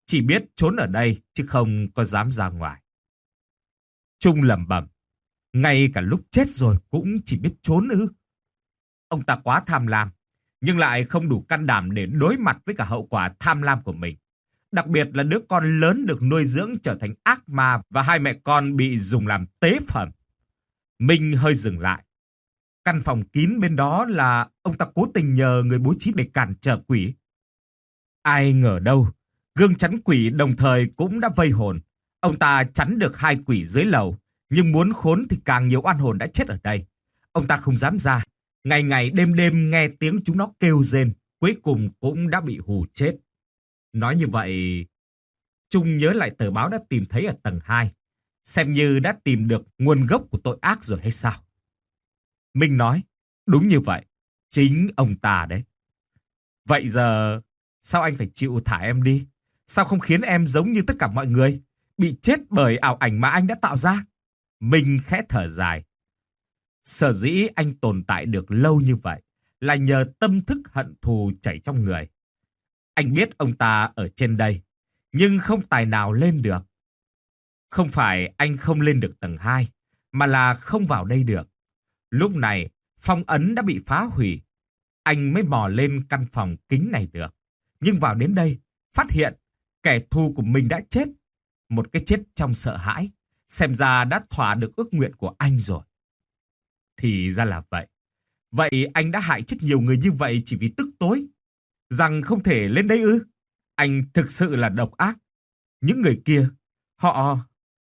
chỉ biết trốn ở đây chứ không có dám ra ngoài. Trung lẩm bẩm, ngay cả lúc chết rồi cũng chỉ biết trốn ư? Ông ta quá tham lam, nhưng lại không đủ can đảm để đối mặt với cả hậu quả tham lam của mình. Đặc biệt là đứa con lớn được nuôi dưỡng trở thành ác ma và hai mẹ con bị dùng làm tế phẩm. Minh hơi dừng lại. Căn phòng kín bên đó là ông ta cố tình nhờ người bố trí để cản trở quỷ. Ai ngờ đâu, gương chắn quỷ đồng thời cũng đã vây hồn. Ông ta chắn được hai quỷ dưới lầu, nhưng muốn khốn thì càng nhiều oan hồn đã chết ở đây. Ông ta không dám ra, ngày ngày đêm đêm nghe tiếng chúng nó kêu rên, cuối cùng cũng đã bị hù chết. Nói như vậy, Trung nhớ lại tờ báo đã tìm thấy ở tầng 2, xem như đã tìm được nguồn gốc của tội ác rồi hay sao? Minh nói, đúng như vậy, chính ông ta đấy. Vậy giờ, sao anh phải chịu thả em đi? Sao không khiến em giống như tất cả mọi người, bị chết bởi ảo ảnh mà anh đã tạo ra? Minh khẽ thở dài. Sở dĩ anh tồn tại được lâu như vậy là nhờ tâm thức hận thù chảy trong người. Anh biết ông ta ở trên đây, nhưng không tài nào lên được. Không phải anh không lên được tầng 2, mà là không vào đây được. Lúc này, phong ấn đã bị phá hủy. Anh mới mò lên căn phòng kính này được. Nhưng vào đến đây, phát hiện kẻ thù của mình đã chết. Một cái chết trong sợ hãi, xem ra đã thỏa được ước nguyện của anh rồi. Thì ra là vậy. Vậy anh đã hại chết nhiều người như vậy chỉ vì tức tối, rằng không thể lên đây ư? Anh thực sự là độc ác. Những người kia, họ...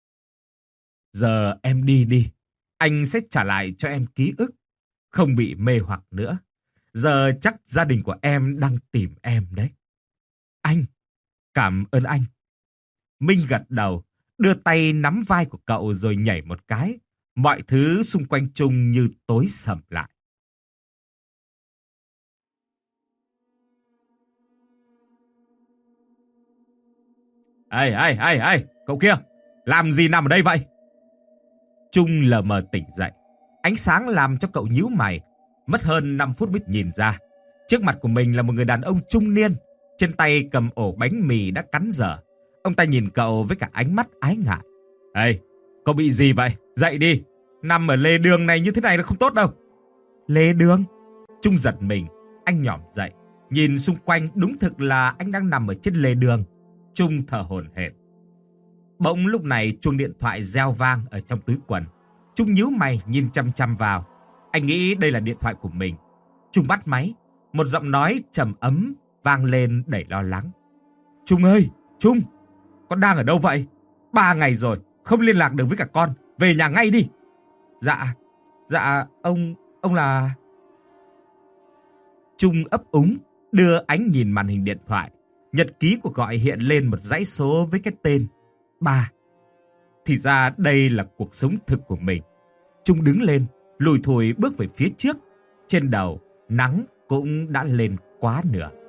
Giờ em đi đi. Anh sẽ trả lại cho em ký ức, không bị mê hoặc nữa. Giờ chắc gia đình của em đang tìm em đấy. Anh, cảm ơn anh. Minh gật đầu, đưa tay nắm vai của cậu rồi nhảy một cái. Mọi thứ xung quanh Trung như tối sầm lại. Ê, cậu kia, làm gì nằm ở đây vậy? Trung lờ mờ tỉnh dậy. Ánh sáng làm cho cậu nhíu mày. Mất hơn 5 phút mới nhìn ra. Trước mặt của mình là một người đàn ông trung niên, trên tay cầm ổ bánh mì đã cắn dở. Ông ta nhìn cậu với cả ánh mắt ái ngại. Ê, cậu bị gì vậy? Dậy đi. Nằm ở lề đường này như thế này là không tốt đâu. Lề đường? Trung giật mình. Anh nhỏm dậy. Nhìn xung quanh, đúng thực là anh đang nằm ở trên lề đường. Trung thở hổn hển. Bỗng lúc này chuông điện thoại reo vang ở trong túi quần. Trung nhíu mày nhìn chăm chăm vào. Anh nghĩ đây là điện thoại của mình. Trung bắt máy. Một giọng nói trầm ấm vang lên đầy lo lắng. Trung ơi, Trung, con đang ở đâu vậy? 3 ngày rồi, không liên lạc được với cả con. Về nhà ngay đi. Dạ, ông là... Trung ấp úng, đưa ánh nhìn màn hình điện thoại. Nhật ký cuộc gọi hiện lên một dãy số với cái tên 3. Thì ra đây là cuộc sống thực của mình. Trung đứng lên, lùi thủi bước về phía trước. Trên đầu, nắng cũng đã lên quá nửa.